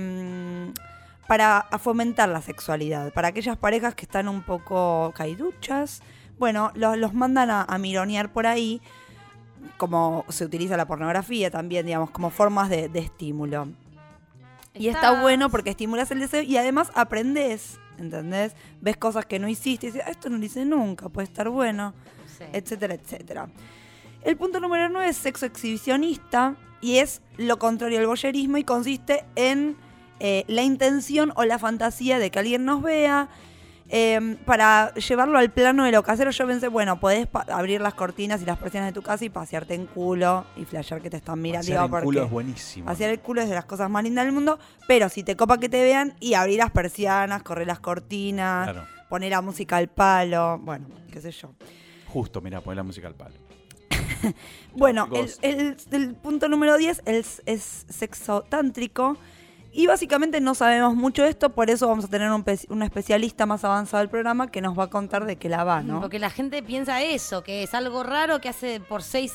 fomentar la sexualidad. Para aquellas parejas que están un poco caiduchas, bueno, los mandan a mironear por ahí, como se utiliza la pornografía también, digamos, como formas de estímulo. Y está bueno porque estimulas el deseo y además aprendes, ¿entendés? Ves cosas que no hiciste y dices, esto no lo hice nunca, puede estar bueno, sí, etcétera, etcétera. El punto número 9 es sexo exhibicionista y es lo contrario al voyerismo y consiste en la intención o la fantasía de que alguien nos vea. Para llevarlo al plano de lo casero, yo pensé, bueno, podés abrir las cortinas y las persianas de tu casa y pasearte en culo y flashear que te están mirando. Pasear en culo es buenísimo. Pasear el culo es de las cosas más lindas del mundo, pero si te copa que te vean y abrir las persianas, correr las cortinas, claro, poner la música al palo, bueno, qué sé yo. Justo, mirá, poner la música al palo. Bueno, el punto número 10 es sexo tántrico. Y básicamente no sabemos mucho de esto, por eso vamos a tener un especialista más avanzado del programa que nos va a contar de qué la va, ¿no? Porque la gente piensa eso, que es algo raro que hace por seis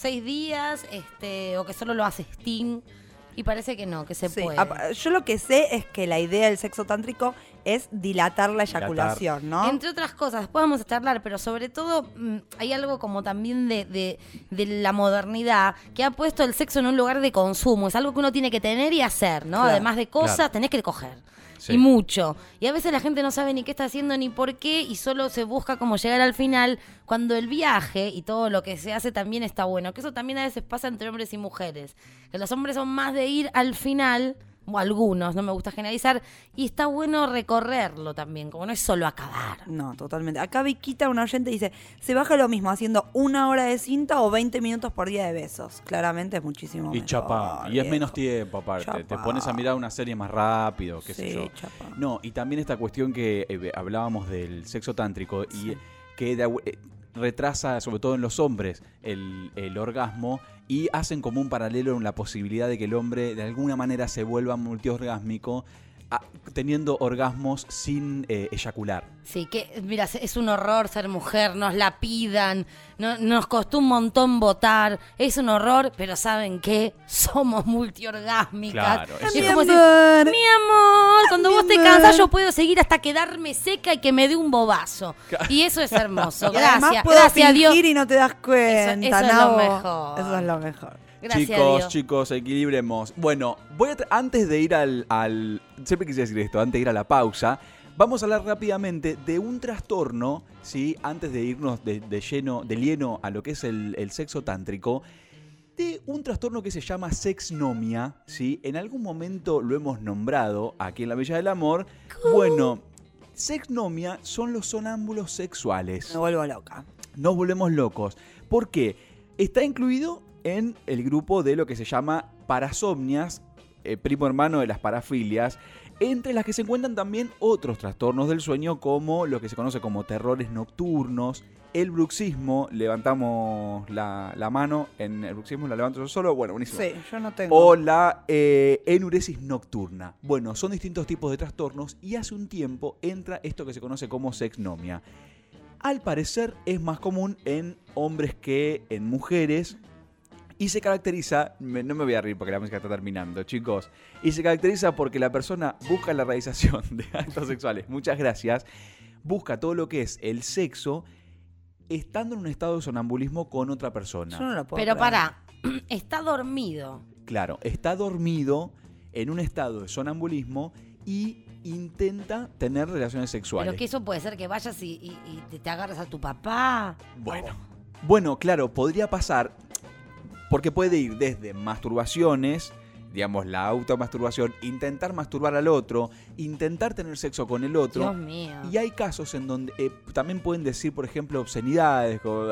días, o que solo lo hace Sting. Y parece que no, que se puede. Yo lo que sé es que la idea del sexo tántrico es dilatar la eyaculación, ¿no? Entre otras cosas, después vamos a charlar, pero sobre todo hay algo como también de la modernidad que ha puesto el sexo en un lugar de consumo. Es algo que uno tiene que tener y hacer, ¿no? Claro, además de cosas, tenés que coger. Sí. Y mucho. Y a veces la gente no sabe ni qué está haciendo ni por qué y solo se busca cómo llegar al final, cuando el viaje y todo lo que se hace también está bueno. Que eso también a veces pasa entre hombres y mujeres. Que los hombres son más de ir al final, o algunos, no me gusta generalizar, y está bueno recorrerlo también, como no es solo acabar. No, totalmente. Acá Viquita, una oyente, dice, se baja lo mismo haciendo 1 hora de cinta o 20 minutos por día de besos. Claramente es muchísimo mejor. Y chapá, y es menos tiempo aparte. Chapá. Te pones a mirar una serie más rápido, qué sé yo. Chapá. No, y también esta cuestión que hablábamos del sexo tántrico y que retrasa, sobre todo en los hombres, el orgasmo. Y hacen como un paralelo en la posibilidad de que el hombre de alguna manera se vuelva multiorgásmico teniendo orgasmos sin eyacular. Sí, que mira, es un horror ser mujer, nos la pidan, nos costó un montón votar, es un horror, pero ¿saben qué? Somos multiorgásmicas. Claro, es como decir, mi amor, cuando vos te cansás yo puedo seguir hasta quedarme seca y que me dé un bobazo. Y eso es hermoso, gracias. Gracias a Dios. Y no te das cuenta, eso es lo mejor. Eso es lo mejor. Gracias, chicos, equilibremos. Bueno, antes de ir siempre quise decir esto, antes de ir a la pausa, vamos a hablar rápidamente de un trastorno, ¿sí? Antes de irnos de lleno a lo que es el sexo tántrico, de un trastorno que se llama sexnomia, ¿sí? En algún momento lo hemos nombrado aquí en la Villa del Amor. Bueno, sexnomia son los sonámbulos sexuales. Me vuelvo loca. Nos volvemos locos. ¿Por qué? Está incluido en el grupo de lo que se llama parasomnias, primo hermano de las parafilias, entre las que se encuentran también otros trastornos del sueño como lo que se conoce como terrores nocturnos, el bruxismo, levantamos la mano, en el bruxismo la levanto yo solo, bueno, buenísimo. Sí, yo no tengo. O la enuresis nocturna. Bueno, son distintos tipos de trastornos y hace un tiempo entra esto que se conoce como sexnomia. Al parecer es más común en hombres que en mujeres. Y se caracteriza, no me voy a reír porque la música está terminando, chicos. Y se caracteriza porque la persona busca la realización de actos sexuales. Muchas gracias. Busca todo lo que es el sexo estando en un estado de sonambulismo con otra persona. Yo no lo puedo Pero creer. pará, está dormido. Claro, está dormido en un estado de sonambulismo y intenta tener relaciones sexuales. Pero que eso puede ser que vayas y te agarras a tu papá. Bueno, claro, podría pasar. Porque puede ir desde masturbaciones, digamos, la automasturbación, intentar masturbar al otro, intentar tener sexo con el otro. Dios mío. Y hay casos en donde también pueden decir, por ejemplo, obscenidades, como,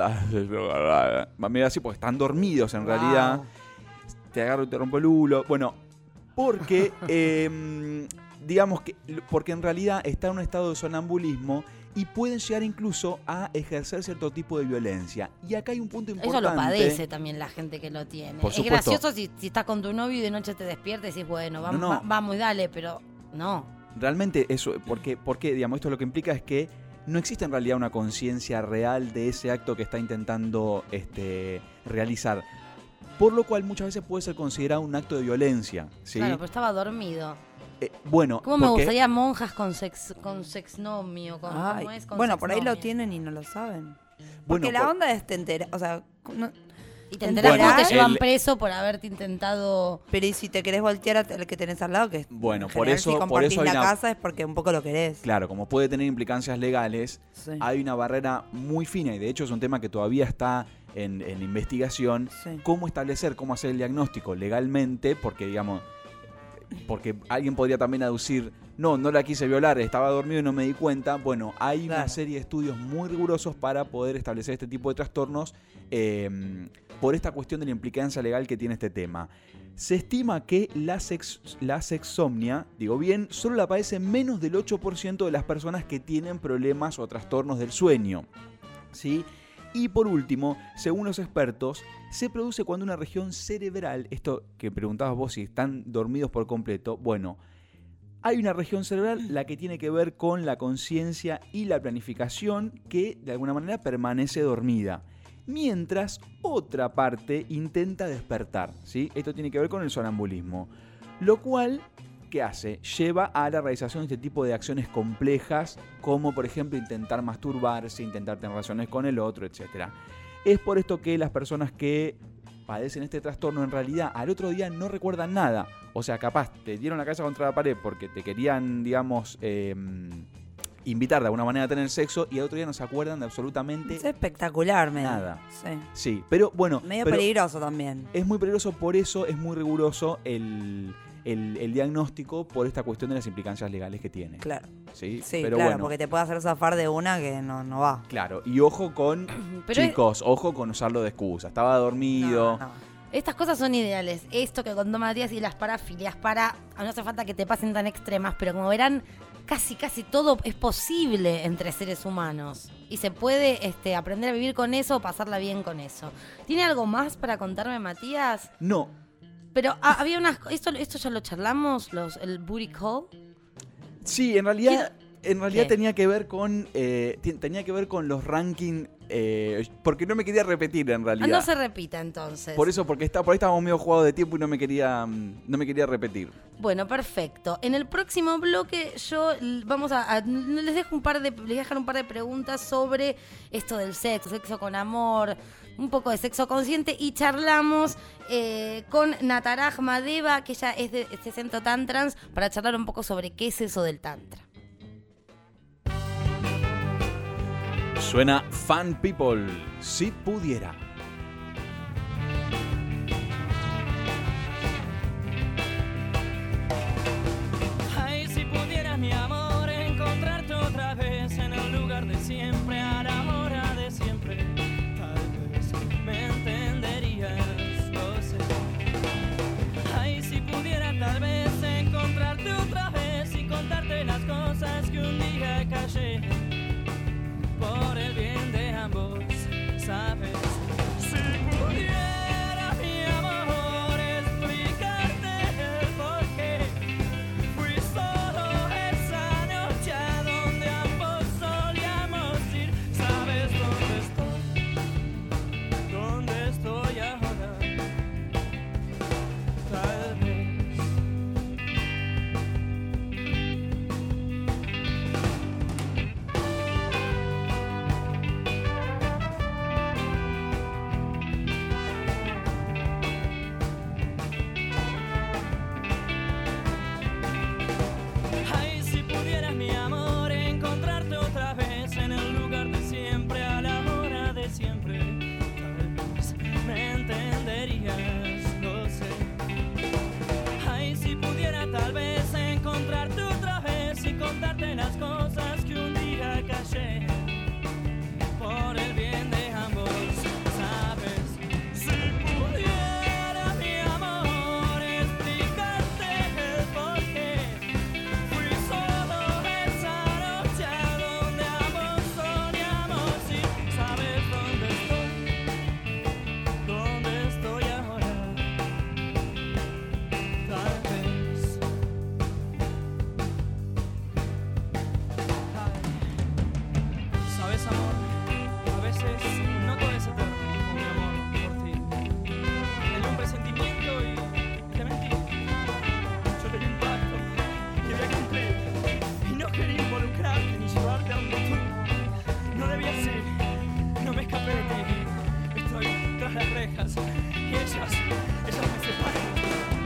así, porque están dormidos en realidad. Te agarro y te rompo el culo. Bueno, porque, digamos que, porque en realidad está en un estado de sonambulismo y pueden llegar incluso a ejercer cierto tipo de violencia. Y acá hay un punto importante. Eso lo padece también la gente que lo tiene. Por es supuesto. gracioso si estás con tu novio y de noche te despiertas y decís, bueno, vamos y dale, pero no. Realmente eso, porque digamos, esto lo que implica es que no existe en realidad una conciencia real de ese acto que está intentando realizar. Por lo cual muchas veces puede ser considerado un acto de violencia, ¿sí? Claro, pero estaba dormido. Bueno, ¿cómo me gustaría monjas con sexnomio? ¿Cómo es? Con bueno, por ahí lo sexnomio. tienen y no lo saben. Bueno, Porque la onda es te enteras, o sea... Y te enterás cómo te llevan preso por haberte intentado... Pero y si te querés voltear al que tenés al lado, que bueno, por eso si compartís la casa es porque un poco lo querés. Claro, como puede tener implicancias legales, Sí. hay una barrera muy fina y de hecho es un tema que todavía está en investigación. Sí. Cómo establecer, cómo hacer el diagnóstico legalmente, porque digamos, porque alguien podría también aducir, no la quise violar, estaba dormido y no me di cuenta. Bueno, hay una serie de estudios muy rigurosos para poder establecer este tipo de trastornos por esta cuestión de la implicancia legal que tiene este tema. Se estima que la sexsomnia, digo bien, solo la padecen menos del 8% de las personas que tienen problemas o trastornos del sueño, ¿sí? Y por último, según los expertos, se produce cuando una región cerebral, esto que preguntabas vos si están dormidos por completo, bueno, hay una región cerebral la que tiene que ver con la conciencia y la planificación que de alguna manera permanece dormida, mientras otra parte intenta despertar, ¿sí? Esto tiene que ver con el sonambulismo, lo cual, ¿qué hace? Lleva a la realización de este tipo de acciones complejas, como por ejemplo intentar masturbarse, intentar tener relaciones con el otro, etc. Es por esto que las personas que padecen este trastorno en realidad al otro día no recuerdan nada. O sea, capaz te dieron la cabeza contra la pared porque te querían, digamos, invitar de alguna manera a tener sexo y al otro día no se acuerdan de absolutamente Es espectacular, nada. Sí. Sí, pero bueno. Medio peligroso también. Es muy peligroso, por eso es muy riguroso el diagnóstico por esta cuestión de las implicancias legales que tiene. Claro. Sí, Sí, pero claro, bueno. porque te puede hacer zafar de una que no va. Claro, y ojo con, chicos, ojo con usarlo de excusa. Estaba dormido. Estas cosas son ideales. Esto que contó Matías y las parafilias no hace falta que te pasen tan extremas, pero como verán, casi todo es posible entre seres humanos. Y se puede aprender a vivir con eso o pasarla bien con eso. ¿Tiene algo más para contarme, Matías? No. Pero había unas... ¿Esto ya lo charlamos? ¿El booty call? Sí, en realidad ¿Qué? tenía que ver con los rankings, porque no me quería repetir en realidad. No se repita entonces. Por eso, porque por ahí estábamos medio jugados de tiempo y no me quería repetir. Bueno, perfecto. En el próximo bloque les voy a dejar un par de preguntas sobre esto del sexo con amor, un poco de sexo consciente, y charlamos con Nataraj Madeva, que ella es de este centro Tantrans, para charlar un poco sobre qué es eso del Tantra. Suena Fun People, si pudiera. Ay, si pudiera, mi amor, encontrarte otra vez en el lugar de siempre, a la hora de siempre, tal vez me entenderías, lo sé. Ay, si pudiera tal vez encontrarte otra vez y contarte las cosas que un día callé, por el bien de ambos, sabes. las rejas y ellas me separan.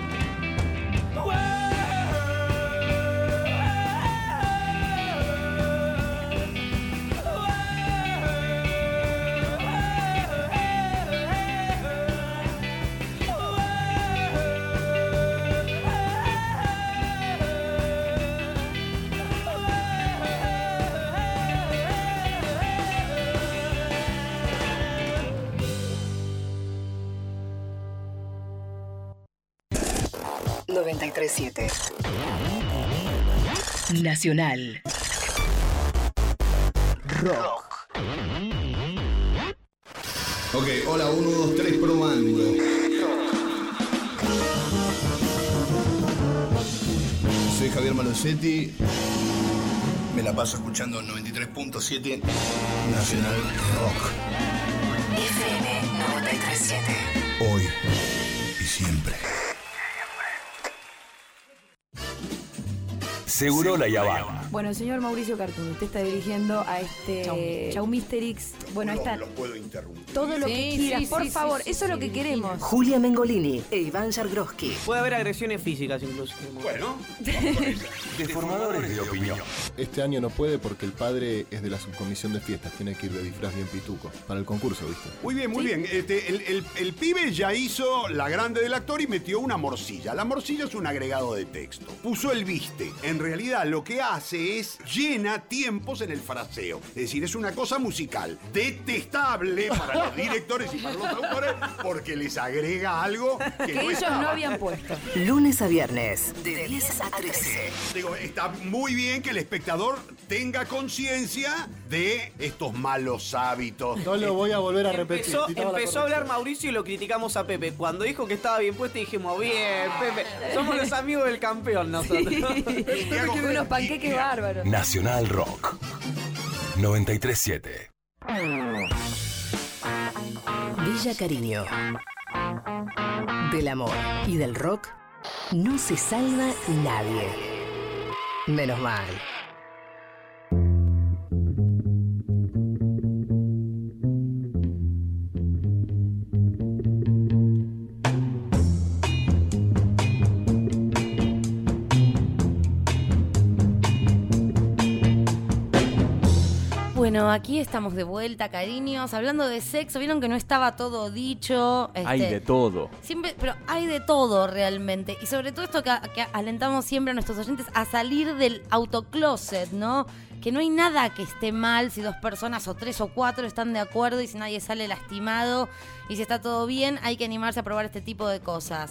Nacional Rock. Ok, hola, 1, 2, 3, probando. Soy Javier Malosetti. Me la paso escuchando 93.7 Nacional Rock. FM 93.7. Hoy y siempre. Segurola y Habana. Bueno, señor Mauricio Cartún, usted está dirigiendo a este Chaumisterix. Bueno, No está lo puedo interrumpir. todo lo que quiera, por favor, eso es lo que queremos. Julia Mengolini e Iván Jargroski. Puede haber agresiones físicas incluso. Bueno, Deformadores de opinión. Este año no puede porque el padre es de la subcomisión de fiestas. Tiene que ir de disfraz bien pituco. Para el concurso, ¿viste? Muy bien, muy bien. El pibe ya hizo la grande del actor y metió una morcilla. La morcilla es un agregado de texto. Puso el viste. En realidad lo que hace es llena tiempos en el fraseo. Es decir, es una cosa musical detestable para los directores y para los autores porque les agrega algo que no ellos estaba. no habían puesto. Lunes a viernes, de 10 a 13. Digo, está muy bien que el espectador tenga conciencia de estos malos hábitos. No lo voy a volver a repetir. Empezó a hablar Mauricio y lo criticamos a Pepe. Cuando dijo que estaba bien puesto dijimos, bien, Pepe, somos los amigos del campeón nosotros. Pepe quiere unos panqueques bárbaros. Nacional Rock. 93.7. Villa Cariño. Del amor y del rock no se salva nadie. Menos mal. Bueno, aquí estamos de vuelta, cariños, hablando de sexo. Vieron que no estaba todo dicho. Hay de todo. Siempre, pero hay de todo realmente. Y sobre todo esto que alentamos siempre a nuestros oyentes a salir del autocloset, ¿no? Que no hay nada que esté mal si dos personas o 3 o 4 están de acuerdo y si nadie sale lastimado y si está todo bien, hay que animarse a probar este tipo de cosas.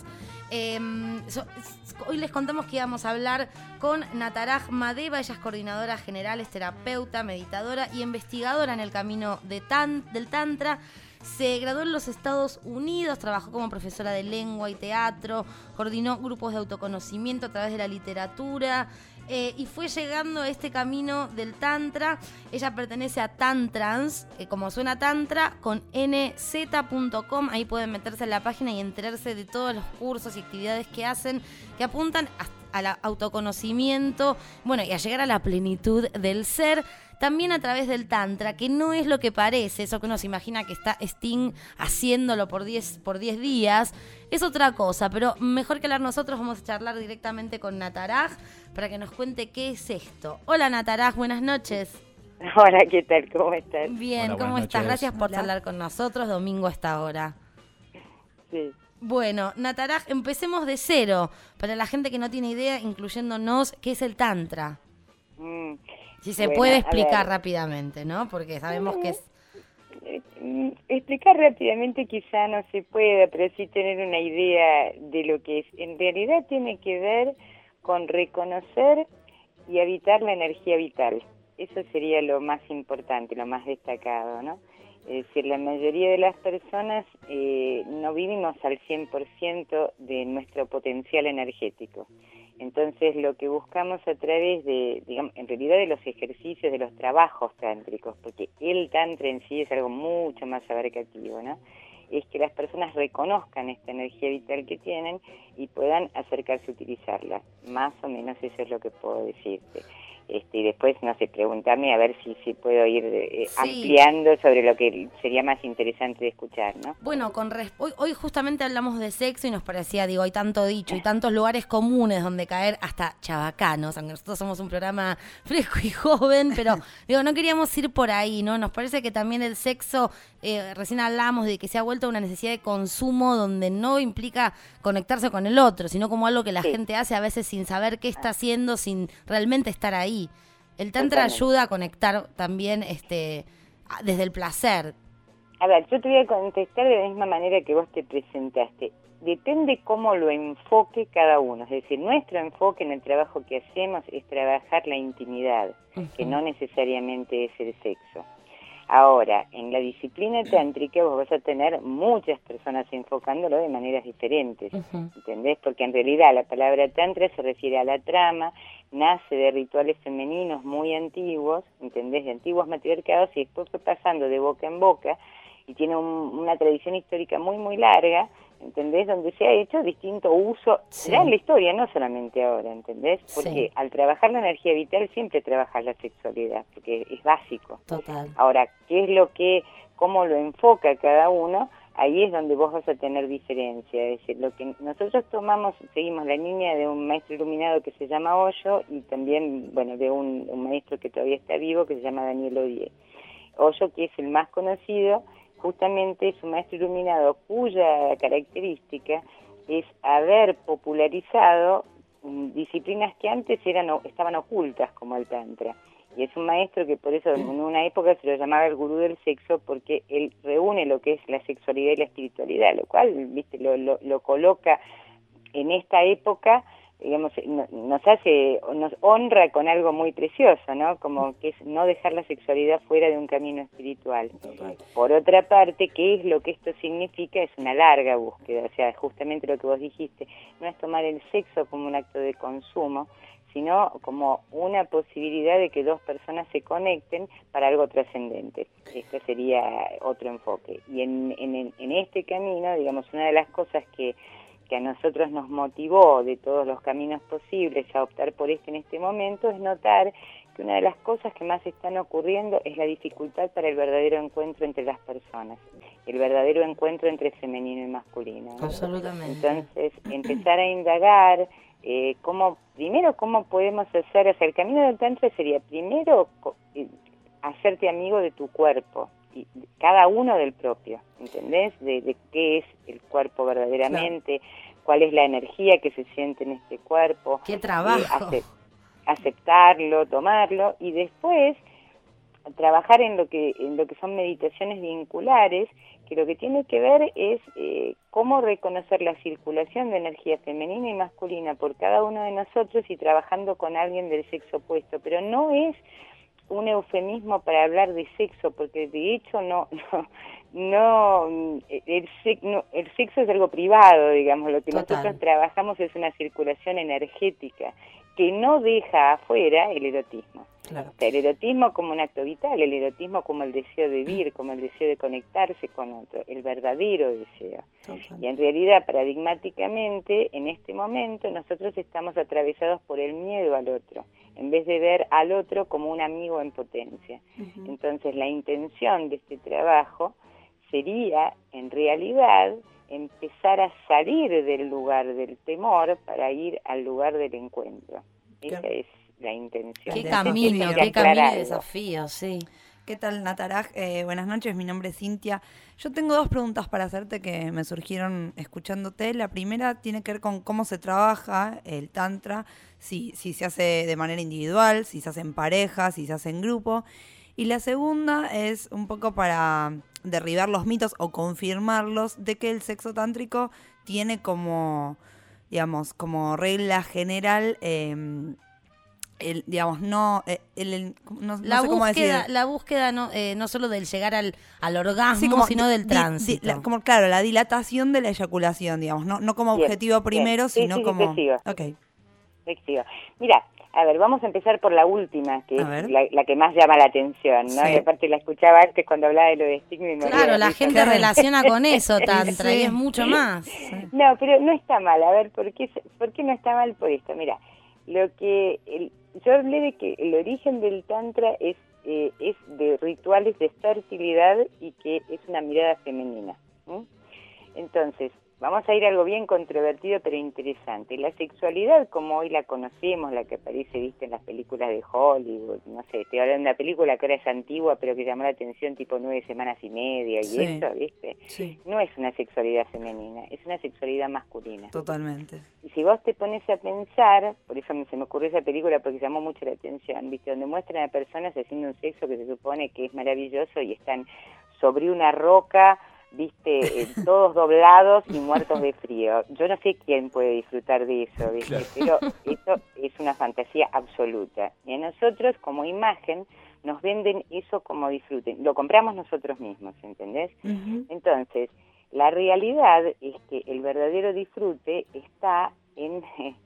Hoy les contamos que íbamos a hablar con Nataraj Madeva. Ella es coordinadora general, es terapeuta, meditadora y investigadora en el camino del Tantra. Se graduó en los Estados Unidos, trabajó como profesora de lengua y teatro, coordinó grupos de autoconocimiento a través de la literatura y fue llegando a este camino del Tantra. Ella pertenece a Tantrans, como suena Tantra, con nz.com. Ahí pueden meterse en la página y enterarse de todos los cursos y actividades que hacen, que apuntan al autoconocimiento, bueno, y a llegar a la plenitud del ser. También a través del Tantra, que no es lo que parece, eso que uno se imagina que está Sting haciéndolo por 10 días, es otra cosa, pero mejor que hablar nosotros, vamos a charlar directamente con Nataraj para que nos cuente qué es esto. Hola Nataraj, buenas noches. Hola, ¿qué tal? ¿Cómo estás? Bien, Hola, ¿cómo estás? noches. Gracias por hablar con nosotros, domingo a esta hora. Sí. Bueno, Nataraj, empecemos de cero, para la gente que no tiene idea, incluyéndonos, ¿qué es el Tantra? Si se puede explicar rápidamente, ¿no? Porque sabemos que es... Explicar rápidamente quizá no se pueda, pero sí tener una idea de lo que es. En realidad tiene que ver con reconocer y habitar la energía vital. Eso sería lo más importante, lo más destacado, ¿no? Es decir, la mayoría de las personas no vivimos al 100% de nuestro potencial energético. Entonces, lo que buscamos a través de, digamos, en realidad de los ejercicios, de los trabajos tántricos, porque el tantra en sí es algo mucho más abarcativo, ¿no? Es que las personas reconozcan esta energía vital que tienen y puedan acercarse a utilizarla. Más o menos eso es lo que puedo decirte. Y después, no sé, pregúntame a ver si puedo ir ampliando sobre lo que sería más interesante de escuchar, ¿no? Bueno, hoy justamente hablamos de sexo y nos parecía, hay tanto dicho y tantos lugares comunes donde caer, hasta chabacanos, aunque nosotros somos un programa fresco y joven, pero no queríamos ir por ahí, ¿no? Nos parece que también el sexo, recién hablamos de que se ha vuelto una necesidad de consumo donde no implica conectarse con el otro, sino como algo que la gente hace a veces sin saber qué está haciendo, sin realmente estar ahí. El tantra ayuda a conectar también desde el placer. A ver, yo te voy a contestar de la misma manera que vos te presentaste. Depende cómo lo enfoque cada uno. Es decir, nuestro enfoque en el trabajo que hacemos es trabajar la intimidad, que no necesariamente es el sexo. Ahora, en la disciplina tántrica vos vas a tener muchas personas enfocándolo de maneras diferentes, ¿entendés? Porque en realidad la palabra tantra se refiere a la trama, nace de rituales femeninos muy antiguos, ¿entendés? De antiguos matriarcados, y después fue pasando de boca en boca, y tiene una tradición histórica muy, muy larga, ¿entendés? Donde se ha hecho distinto uso, ya en la historia, no solamente ahora, ¿entendés? Porque al trabajar la energía vital siempre trabajas la sexualidad, porque es básico. Total. Ahora, cómo lo enfoca cada uno, ahí es donde vos vas a tener diferencia. Es decir, lo que nosotros seguimos la línea de un maestro iluminado que se llama Osho, y también, de un maestro que todavía está vivo que se llama Daniel Odier. Osho, que es el más conocido, justamente es un maestro iluminado cuya característica es haber popularizado disciplinas que antes estaban ocultas, como el tantra. Y es un maestro que por eso en una época se lo llamaba el gurú del sexo, porque él reúne lo que es la sexualidad y la espiritualidad, lo cual, viste, lo coloca en esta época, digamos, nos honra con algo muy precioso, ¿no? Como que es no dejar la sexualidad fuera de un camino espiritual. Por otra parte, ¿qué es lo que esto significa? Es una larga búsqueda, o sea, justamente lo que vos dijiste, no es tomar el sexo como un acto de consumo, sino como una posibilidad de que dos personas se conecten para algo trascendente. Este sería otro enfoque. Y en este camino, digamos, una de las cosas que a nosotros nos motivó de todos los caminos posibles a optar por en este momento, es notar que una de las cosas que más están ocurriendo es la dificultad para el verdadero encuentro entre las personas, el verdadero encuentro entre femenino y masculino, ¿no? Absolutamente. Entonces, empezar a indagar cómo podemos hacer, el camino del tantra sería primero hacerte amigo de tu cuerpo, y cada uno del propio, ¿entendés? De qué es el cuerpo verdaderamente, cuál es la energía que se siente en este cuerpo. ¡Qué trabajo! Aceptarlo, tomarlo, y después trabajar en lo que son meditaciones vinculares, que lo que tiene que ver es cómo reconocer la circulación de energía femenina y masculina por cada uno de nosotros, y trabajando con alguien del sexo opuesto, pero no es un eufemismo para hablar de sexo, porque de hecho el sexo es algo privado, digamos. Lo que nosotros trabajamos es una circulación energética que no deja afuera el erotismo. Claro. O sea, el erotismo como un acto vital, el erotismo como el deseo de vivir, como el deseo de conectarse con otro, el verdadero deseo. Y en realidad, paradigmáticamente, en este momento nosotros estamos atravesados por el miedo al otro, en vez de ver al otro como un amigo en potencia. Entonces, la intención de este trabajo sería, en realidad, empezar a salir del lugar del temor para ir al lugar del encuentro. Esa es la intención. Qué camino y desafío, sí. ¿Qué tal, Nataraj? Buenas noches, mi nombre es Cintia. Yo tengo dos preguntas para hacerte que me surgieron escuchándote. La primera tiene que ver con cómo se trabaja el tantra, si se hace de manera individual, si se hace en pareja, si se hace en grupo. Y la segunda es un poco para derribar los mitos o confirmarlos de que el sexo tántrico tiene como, digamos, como regla general, la búsqueda no solo del llegar al orgasmo, sino del tránsito. La dilatación de la eyaculación, digamos, no como objetivo primero, sino como... Efectivo. Mira, a ver, vamos a empezar por la última, que es la que más llama la atención, ¿no? Sí. Y aparte la escuchaba antes cuando hablaba de lo de estigma y claro, la gente relaciona con eso tantra, y es mucho más. No, pero no está mal. A ver, ¿por qué no está mal por esto? Mira, yo hablé de que el origen del Tantra es de rituales de fertilidad y que es una mirada femenina. Entonces, vamos a ir a algo bien controvertido pero interesante. La sexualidad como hoy la conocemos, la que aparece, viste, en las películas de Hollywood, no sé, te hablan de una película que ahora es antigua pero que llamó la atención, tipo 9 semanas y media y eso, viste, no es una sexualidad femenina, es una sexualidad masculina. Totalmente. Y si vos te pones a pensar, por eso se me ocurrió esa película porque llamó mucho la atención, viste, donde muestran a personas haciendo un sexo que se supone que es maravilloso y están sobre una roca, viste, todos doblados y muertos de frío. Yo no sé quién puede disfrutar de eso, ¿viste? Pero eso es una fantasía absoluta. Y a nosotros, como imagen, nos venden eso como disfrute. Lo compramos nosotros mismos, ¿entendés? Entonces, la realidad es que el verdadero disfrute está en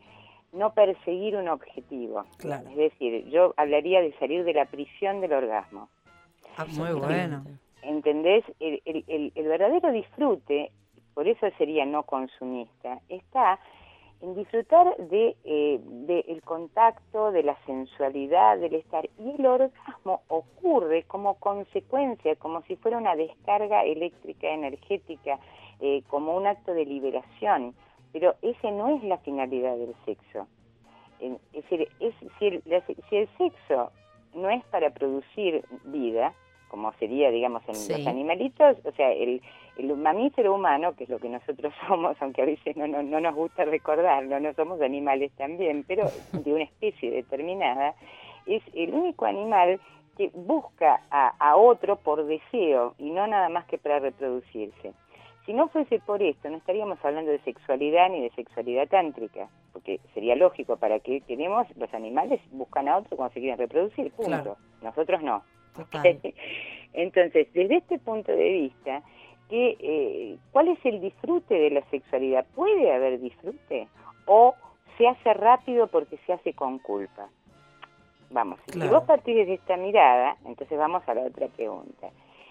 no perseguir un objetivo. Claro. Es decir, yo hablaría de salir de la prisión del orgasmo. Muy bueno. ¿Entendés? El verdadero disfrute, por eso sería no consumista, está en disfrutar de el contacto, de la sensualidad, del estar. Y el orgasmo ocurre como consecuencia, como si fuera una descarga eléctrica, energética, como un acto de liberación. Pero ese no es la finalidad del sexo. Es decir, si el sexo no es para producir vida, como sería, digamos, en los animalitos, o sea, el mamífero humano, que es lo que nosotros somos, aunque a veces no nos gusta recordarlo, no somos animales también, pero de una especie determinada, es el único animal que busca a otro por deseo y no nada más que para reproducirse. Si no fuese por esto, no estaríamos hablando de sexualidad ni de sexualidad tántrica, porque sería lógico, para que queremos, los animales buscan a otro cuando se quieren reproducir, punto. Claro. Nosotros no. Entonces, desde este punto de vista, ¿cuál es el disfrute de la sexualidad? ¿Puede haber disfrute? ¿O se hace rápido porque se hace con culpa? Vamos, si vos partís de esta mirada, entonces vamos a la otra pregunta.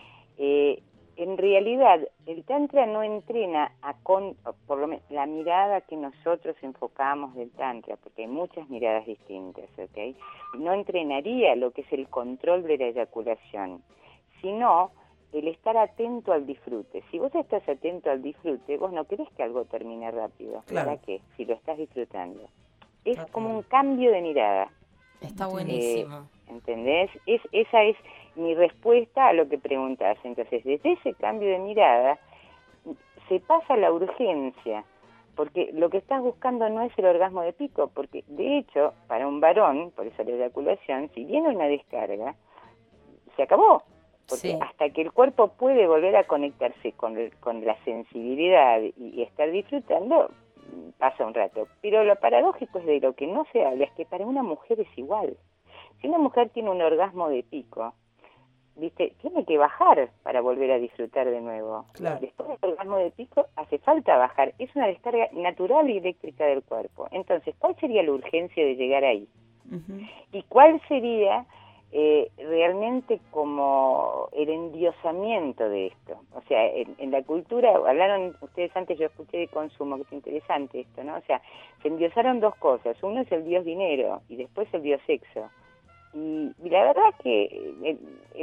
En realidad, el Tantra no entrena por lo menos la mirada que nosotros enfocamos del Tantra, porque hay muchas miradas distintas, ¿ok? No entrenaría lo que es el control de la eyaculación, sino el estar atento al disfrute. Si vos estás atento al disfrute, vos no querés que algo termine rápido. ¿Para qué? Si lo estás disfrutando. Es como un cambio de mirada. Está buenísimo. ¿Entendés? Esa es mi respuesta a lo que preguntás. Entonces, desde ese cambio de mirada, se pasa a la urgencia, porque lo que estás buscando no es el orgasmo de pico, porque de hecho, para un varón, por eso la eyaculación, si viene una descarga, se acabó. Porque hasta que el cuerpo puede volver a conectarse con la sensibilidad y estar disfrutando, pasa un rato. Pero lo paradójico es de lo que no se habla, es que para una mujer es igual. Si una mujer tiene un orgasmo de pico, ¿viste? Tiene que bajar para volver a disfrutar de nuevo. Claro. Después del orgasmo de pico hace falta bajar. Es una descarga natural y eléctrica del cuerpo. Entonces, ¿cuál sería la urgencia de llegar ahí? ¿Y cuál sería realmente como el endiosamiento de esto? O sea, en la cultura, hablaron ustedes antes, yo escuché de consumo, que es interesante esto, ¿no? O sea, se endiosaron dos cosas. Uno es el dios dinero y después el dios sexo. Y la verdad que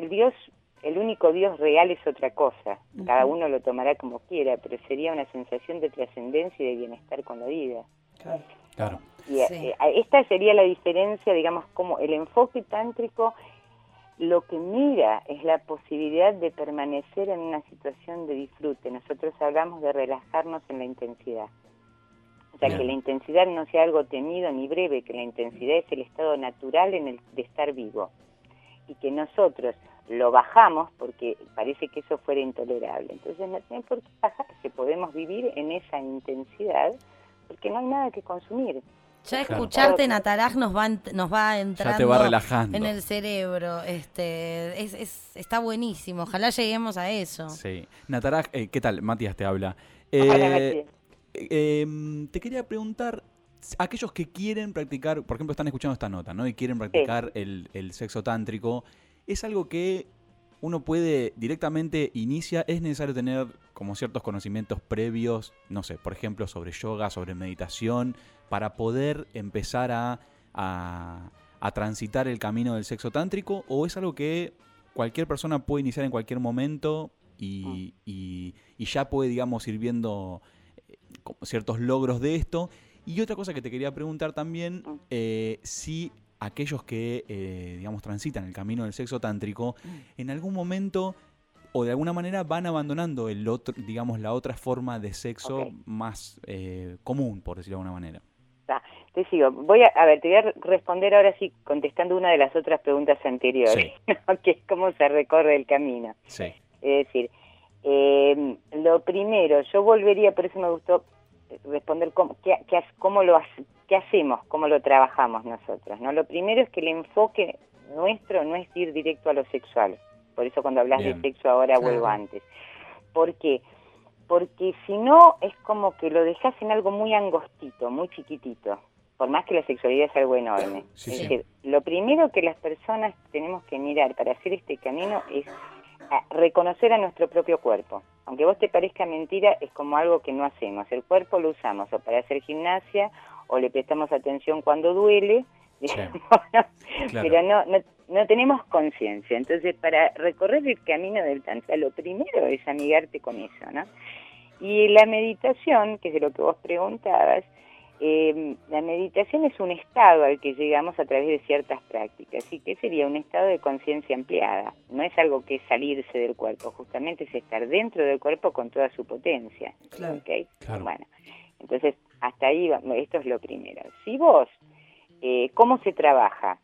el único Dios real es otra cosa. Cada uno lo tomará como quiera, pero sería una sensación de trascendencia y de bienestar con la vida. Claro. Y esta sería la diferencia, digamos, como el enfoque tántrico lo que mira es la posibilidad de permanecer en una situación de disfrute. Nosotros hablamos de relajarnos en la intensidad. O sea, que la intensidad no sea algo temido ni breve, que la intensidad es el estado natural de estar vivo. Y que nosotros lo bajamos porque parece que eso fuera intolerable. Entonces no tiene por qué bajarse, podemos vivir en esa intensidad porque no hay nada que consumir. Ya escucharte, Nataraj, nos va entrando ya te va relajando en el cerebro. Está buenísimo. Ojalá lleguemos a eso. Sí. Nataraj, ¿qué tal? Matías te habla. Hola, Matías. Te quería preguntar, aquellos que quieren practicar, por ejemplo, están escuchando esta nota, ¿no? Y quieren practicar el sexo tántrico, ¿es algo que uno puede directamente inicia? ¿Es necesario tener como ciertos conocimientos previos, no sé, por ejemplo, sobre yoga, sobre meditación, para poder empezar a a transitar el camino del sexo tántrico, o es algo que cualquier persona puede iniciar en cualquier momento y ya puede, digamos, ir viendo ciertos logros de esto? Y otra cosa que te quería preguntar también, si aquellos que, digamos, transitan el camino del sexo tántrico, en algún momento o de alguna manera van abandonando el otro, digamos, la otra forma de sexo más común, por decirlo de alguna manera. Te sigo. Te voy a responder ahora sí contestando una de las otras preguntas anteriores, ¿no? Que es cómo se recorre el camino. Sí. Es decir, lo primero, yo volvería, por eso me gustó responder qué hacemos, cómo lo trabajamos nosotros, ¿no? Lo primero es que el enfoque nuestro no es ir directo a lo sexual. Por eso cuando hablas de sexo ahora vuelvo antes. ¿Por qué? Porque si no es como que lo dejas en algo muy angostito, muy chiquitito, por más que la sexualidad es algo enorme. Es decir, lo primero que las personas tenemos que mirar para hacer este camino es reconocer a nuestro propio cuerpo. Aunque vos te parezca mentira, es como algo que no hacemos. El cuerpo lo usamos o para hacer gimnasia o le prestamos atención cuando duele, digamos, pero no tenemos conciencia. Entonces, para recorrer el camino del tantra, lo primero es amigarte con eso, ¿no? Y la meditación, que es de lo que vos preguntabas, la meditación es un estado al que llegamos a través de ciertas prácticas. ¿Y qué sería? Un estado de conciencia ampliada. No es algo que es salirse del cuerpo, justamente es estar dentro del cuerpo con toda su potencia. Claro. ¿Okay? Claro. Bueno, entonces, hasta ahí, esto es lo primero. Si vos, ¿cómo se trabaja?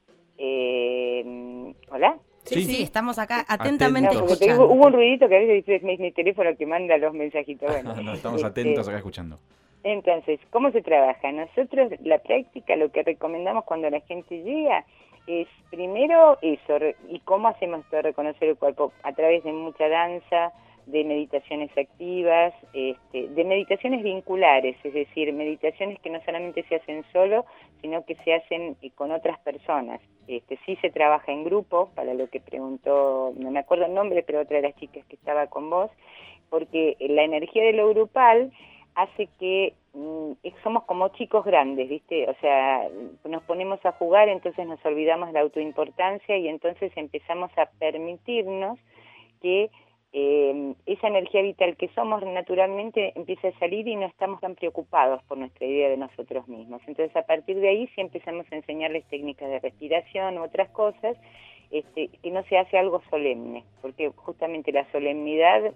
¿Hola? Sí, estamos acá atentamente porque escuchando. Hubo un ruidito que a veces es mi teléfono que manda los mensajitos. Bueno, no, estamos atentos acá escuchando. Entonces, ¿cómo se trabaja? Nosotros, la práctica, lo que recomendamos cuando la gente llega es primero eso, y cómo hacemos esto de reconocer el cuerpo a través de mucha danza, de meditaciones activas, de meditaciones vinculares, es decir, meditaciones que no solamente se hacen solo, sino que se hacen con otras personas. Sí se trabaja en grupo, para lo que preguntó, no me acuerdo el nombre, pero otra de las chicas que estaba con vos, porque la energía de lo grupal hace que somos como chicos grandes, ¿viste? O sea, nos ponemos a jugar, entonces nos olvidamos de la autoimportancia y entonces empezamos a permitirnos que esa energía vital que somos naturalmente empieza a salir y no estamos tan preocupados por nuestra idea de nosotros mismos. Entonces, a partir de ahí sí empezamos a enseñarles técnicas de respiración u otras cosas, que no se hace algo solemne, porque justamente la solemnidad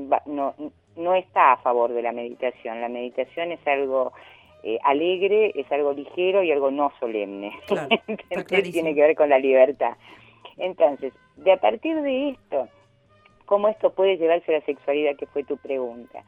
no está a favor de la meditación. La meditación es algo alegre, es algo ligero y algo no solemne. Claro, entonces tiene que ver con la libertad. Entonces, a partir de esto, ¿cómo esto puede llevarse a la sexualidad, que fue tu pregunta?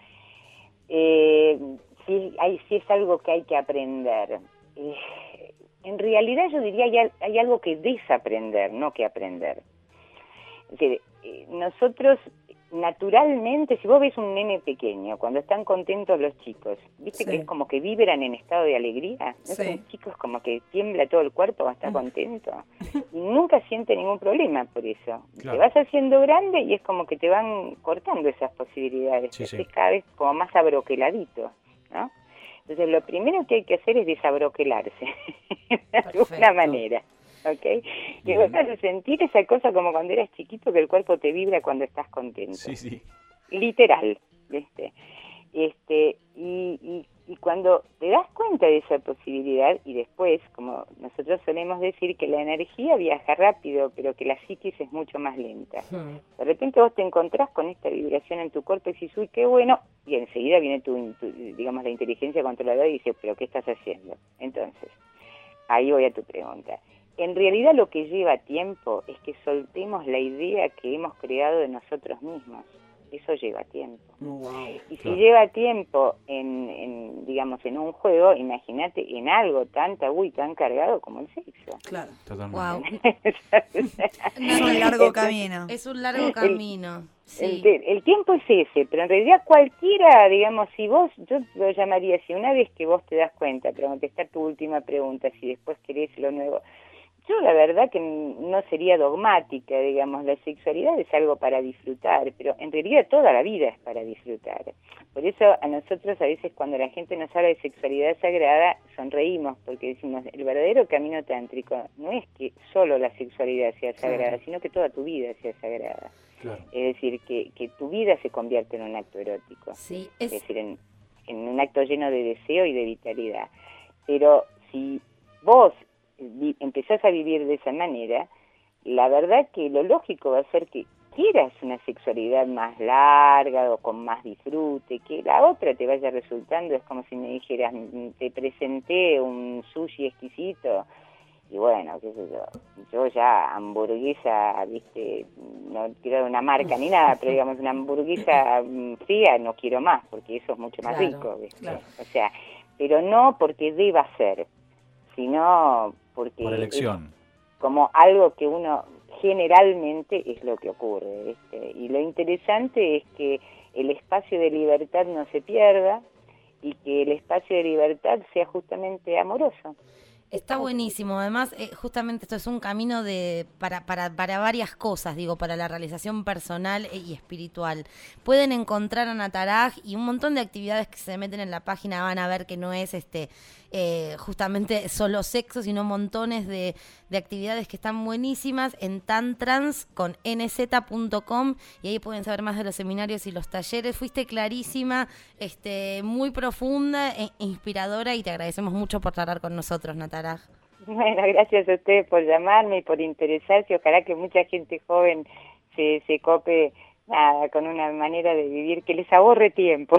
Si es algo que hay que aprender. En realidad yo diría hay algo que desaprender, no que aprender. Es decir, nosotros naturalmente, si vos ves un nene pequeño, cuando están contentos los chicos, ¿viste que es como que vibran en estado de alegría? Los chicos como que tiembla todo el cuerpo cuando está contento. Y nunca siente ningún problema por eso. Claro. Te vas haciendo grande y es como que te van cortando esas posibilidades. Es cada vez como más abroqueladito, ¿no? Entonces lo primero que hay que hacer es desabroquelarse, de alguna manera. ¿Ok? Que vas a sentir esa cosa como cuando eras chiquito, que el cuerpo te vibra cuando estás contento. Sí. Literal, ¿viste? Y cuando te das cuenta de esa posibilidad, y después, como nosotros solemos decir, que la energía viaja rápido, pero que la psiquis es mucho más lenta. De repente vos te encontrás con esta vibración en tu cuerpo y dices, uy, qué bueno, y enseguida viene digamos, la inteligencia controladora y dice, pero ¿qué estás haciendo? Entonces, ahí voy a tu pregunta. En realidad lo que lleva tiempo es que soltemos la idea que hemos creado de nosotros mismos. Eso lleva tiempo. Y si lleva tiempo digamos, en un juego, imagínate en algo tan tabú y tan cargado como el sexo. Claro. Totalmente. Es un largo camino. Es un largo camino. El tiempo es ese, pero en realidad cualquiera, digamos, yo lo llamaría así, una vez que vos te das cuenta, para contestar tu última pregunta, si después querés lo nuevo, yo la verdad que no sería dogmática, digamos, la sexualidad es algo para disfrutar, pero en realidad toda la vida es para disfrutar. Por eso a nosotros a veces cuando la gente nos habla de sexualidad sagrada, sonreímos, porque decimos, el verdadero camino tántrico no es que solo la sexualidad sea sagrada, sino que toda tu vida sea sagrada. Claro. Es decir, que tu vida se convierte en un acto erótico, sí, es decir, en un acto lleno de deseo y de vitalidad. Pero si vos empezás a vivir de esa manera, la verdad que lo lógico va a ser que quieras una sexualidad más larga o con más disfrute, que la otra te vaya resultando, es como si me dijeras, te presenté un sushi exquisito, y bueno, qué sé yo ya hamburguesa, viste, no quiero dar una marca ni nada, pero digamos una hamburguesa fría no quiero más, porque eso es mucho más rico, ¿viste? Claro. O sea, pero no porque deba ser, sino porque por elección, como algo que uno generalmente es lo que ocurre, ¿viste? Y lo interesante es que el espacio de libertad no se pierda y que el espacio de libertad sea justamente amoroso. Está buenísimo. Además, justamente esto es un camino para varias cosas, digo, para la realización personal y espiritual. Pueden encontrar a Nataraj y un montón de actividades que se meten en la página, van a ver que no es justamente solo sexo, sino montones de actividades que están buenísimas en tantrans con nz.com, y ahí pueden saber más de los seminarios y los talleres. Fuiste clarísima, muy profunda e inspiradora, y te agradecemos mucho por charlar con nosotros, Nataraj. Bueno, gracias a ustedes por llamarme y por interesarse. Ojalá que mucha gente joven se cope con una manera de vivir que les ahorre tiempo.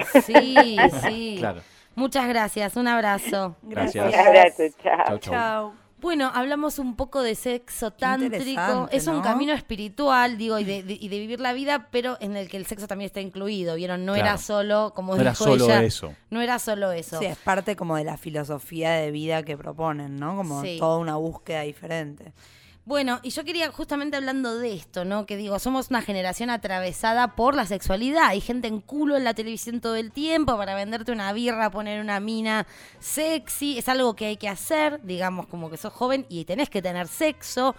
Sí. Claro. Muchas gracias, un abrazo. Gracias. Un abrazo, chao. Chao. Bueno, hablamos un poco de sexo tántrico. Es un camino espiritual, digo, y de vivir la vida, pero en el que el sexo también está incluido. ¿Vieron? No era solo, como dijo ella. No era solo eso. Sí, es parte como de la filosofía de vida que proponen, ¿no? Como toda una búsqueda diferente. Bueno, y yo quería, justamente hablando de esto, ¿no? Que digo, somos una generación atravesada por la sexualidad. Hay gente en culo en la televisión todo el tiempo para venderte una birra, poner una mina sexy. Es algo que hay que hacer, digamos, como que sos joven y tenés que tener sexo.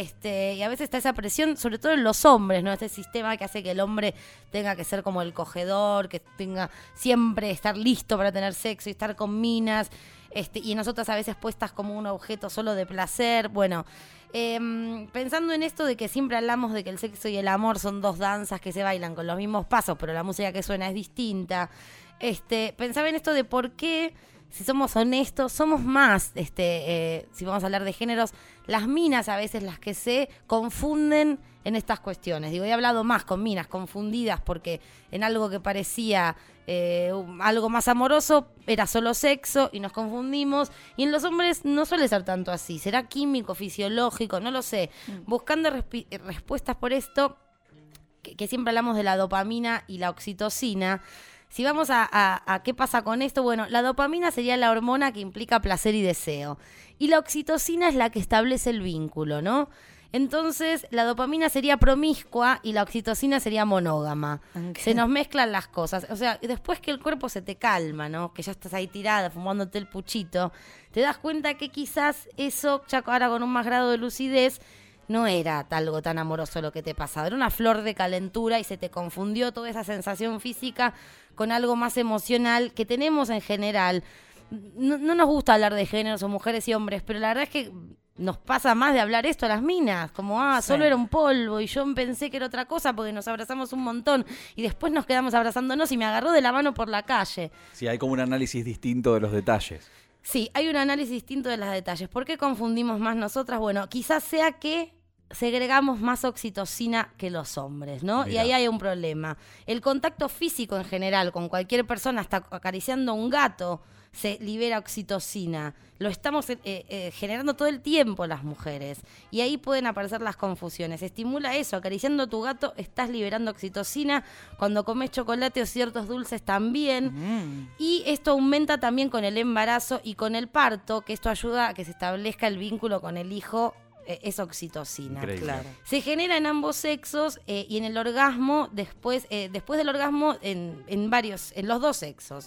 Y a veces está esa presión, sobre todo en los hombres, ¿no? Este sistema que hace que el hombre tenga que ser como el cogedor, que tenga siempre estar listo para tener sexo y estar con minas. Y nosotras a veces puestas como un objeto solo de placer. Bueno, pensando en esto de que siempre hablamos de que el sexo y el amor son dos danzas que se bailan con los mismos pasos, pero la música que suena es distinta. Pensaba en esto de por qué, si somos honestos, somos más, si vamos a hablar de géneros, las minas a veces las que se confunden en estas cuestiones. Digo, he hablado más con minas confundidas porque en algo que parecía algo más amoroso era solo sexo y nos confundimos, y en los hombres no suele ser tanto así. ¿Será químico, fisiológico? No lo sé. Buscando respuestas por esto, que siempre hablamos de la dopamina y la oxitocina. Si vamos a qué pasa con esto, bueno, la dopamina sería la hormona que implica placer y deseo, y la oxitocina es la que establece el vínculo, ¿no? Entonces, la dopamina sería promiscua y la oxitocina sería monógama. Okay. Se nos mezclan las cosas. O sea, después que el cuerpo se te calma, ¿no? Que ya estás ahí tirada, fumándote el puchito, te das cuenta que quizás eso, ya ahora con un más grado de lucidez, no era algo tan amoroso lo que te pasaba. Era una flor de calentura y se te confundió toda esa sensación física con algo más emocional que tenemos en general. No nos gusta hablar de géneros o mujeres y hombres, pero la verdad es que nos pasa más de hablar esto a las minas, como, solo era un polvo y yo pensé que era otra cosa porque nos abrazamos un montón y después nos quedamos abrazándonos y me agarró de la mano por la calle. Sí, hay como un análisis distinto de los detalles. Sí, hay un análisis distinto de los detalles. ¿Por qué confundimos más nosotras? Bueno, quizás sea que segregamos más oxitocina que los hombres, ¿no? Mirá. Y ahí hay un problema. El contacto físico en general con cualquier persona, hasta acariciando a un gato, se libera oxitocina. Lo estamos generando todo el tiempo las mujeres. Y ahí pueden aparecer las confusiones. Estimula eso. Acariciando a tu gato estás liberando oxitocina. Cuando comes chocolate o ciertos dulces también. Y esto aumenta también con el embarazo y con el parto, que esto ayuda a que se establezca el vínculo con el hijo. Es oxitocina. Increíble. Claro. Se genera en ambos sexos y en el orgasmo, después del orgasmo en los dos sexos.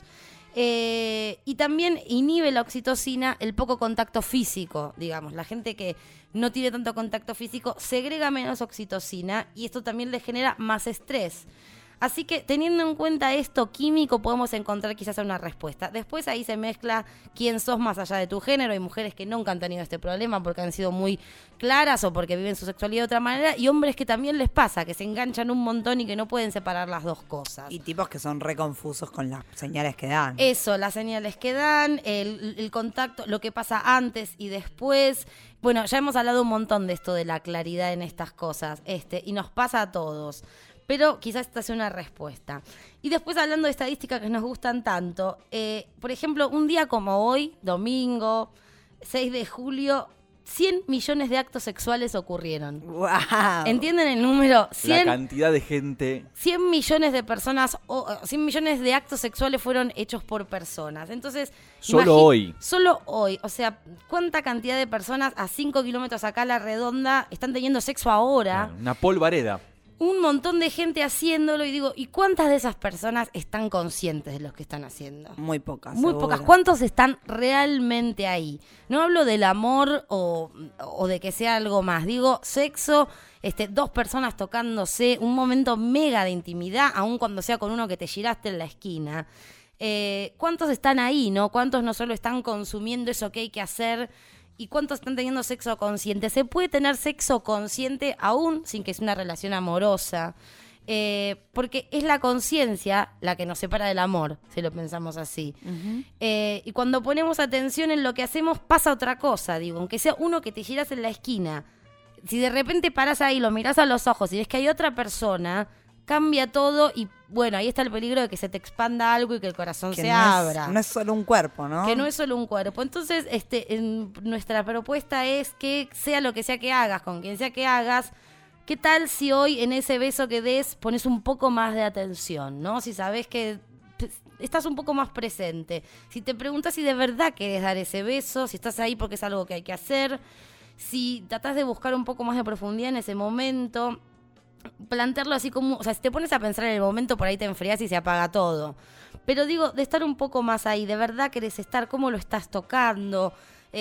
Y también inhibe la oxitocina el poco contacto físico, digamos. La gente que no tiene tanto contacto físico segrega menos oxitocina y esto también le genera más estrés. Así que teniendo en cuenta esto químico podemos encontrar quizás una respuesta. Después ahí se mezcla quién sos más allá de tu género. Hay mujeres que nunca han tenido este problema porque han sido muy claras o porque viven su sexualidad de otra manera. Y hombres que también les pasa, que se enganchan un montón y que no pueden separar las dos cosas. Y tipos que son re confusos con las señales que dan. Eso, las señales que dan, el contacto, lo que pasa antes y después. Bueno, ya hemos hablado un montón de esto de la claridad en estas cosas, y nos pasa a todos. Pero quizás esta sea una respuesta. Y después hablando de estadísticas que nos gustan tanto, por ejemplo, un día como hoy, domingo, 6 de julio, 100 millones de actos sexuales ocurrieron. ¡Wow! ¿Entienden el número? 100, la cantidad de gente. 100 millones de personas, 100 millones de actos sexuales fueron hechos por personas. Entonces, solo hoy. Solo hoy. O sea, ¿cuánta cantidad de personas a 5 kilómetros acá a la redonda están teniendo sexo ahora? Una polvareda. Un montón de gente haciéndolo y digo, ¿y cuántas de esas personas están conscientes de lo que están haciendo? Muy pocas. Muy seguro. pocas. ¿Cuántos están realmente ahí? No hablo del amor o de que sea algo más. Digo, sexo, 2 personas tocándose, un momento mega de intimidad, aun cuando sea con uno que te giraste en la esquina. ¿Cuántos están ahí, no? ¿Cuántos no solo están consumiendo eso que hay que hacer? ¿Y cuántos están teniendo sexo consciente? Se puede tener sexo consciente aún sin que sea una relación amorosa. Porque es la conciencia la que nos separa del amor, si lo pensamos así. Uh-huh. Y cuando ponemos atención en lo que hacemos, pasa otra cosa. Digo, aunque sea uno que te giras en la esquina, si de repente paras ahí, lo mirás a los ojos y ves que hay otra persona, cambia todo y bueno, ahí está el peligro de que se te expanda algo y que el corazón se abra. No es solo un cuerpo, ¿no? Que no es solo un cuerpo. Entonces, nuestra propuesta es que sea lo que sea que hagas, con quien sea que hagas, ¿qué tal si hoy en ese beso que des pones un poco más de atención, ¿no? Si sabes que estás un poco más presente. Si te preguntas si de verdad querés dar ese beso, si estás ahí porque es algo que hay que hacer, si tratás de buscar un poco más de profundidad en ese momento, plantearlo así como, o sea, si te pones a pensar en el momento, por ahí te enfriás y se apaga todo. Pero digo, de estar un poco más ahí, de verdad querés estar, cómo lo estás tocando,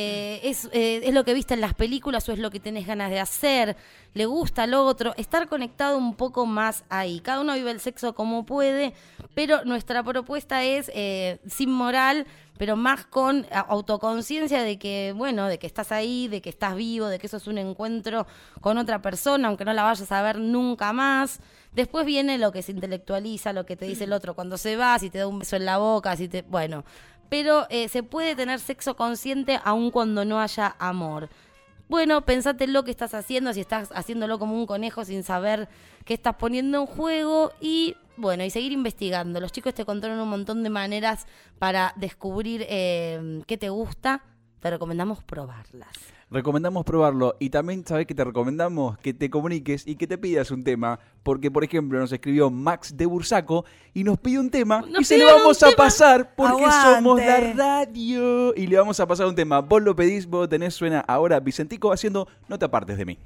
es lo que viste en las películas o es lo que tenés ganas de hacer, le gusta lo otro, estar conectado un poco más ahí. Cada uno vive el sexo como puede, pero nuestra propuesta es sin moral, pero más con autoconciencia de que, bueno, de que estás ahí, de que estás vivo, de que eso es un encuentro con otra persona, aunque no la vayas a ver nunca más. Después viene lo que se intelectualiza, lo que te dice el otro cuando se va, si te da un beso en la boca, bueno. Pero se puede tener sexo consciente aun cuando no haya amor. Bueno, pensate lo que estás haciendo, si estás haciéndolo como un conejo sin saber qué estás poniendo en juego y bueno, y seguir investigando. Los chicos te contaron un montón de maneras para descubrir qué te gusta. Te recomendamos probarlas. Recomendamos probarlo y también, ¿sabés que te recomendamos? Que te comuniques y que te pidas un tema. Porque, por ejemplo, nos escribió Max de Bursaco y nos pide un tema y se lo vamos a pasar porque somos la radio. Y le vamos a pasar un tema. Vos lo pedís, vos tenés, suena ahora Vicentico haciendo No te apartes de mí.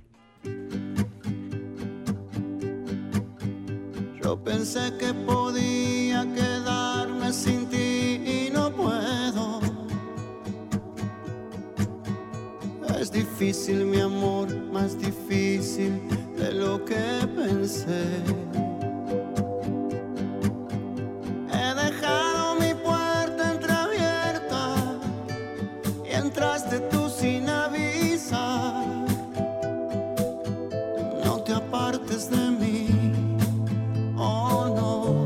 Yo pensé que podía quedarme sin ti y no puedo. Es difícil, mi amor, más difícil de lo que pensé. He dejado mi puerta entreabierta y entraste tú sin avisar. No te apartes de mí, oh no.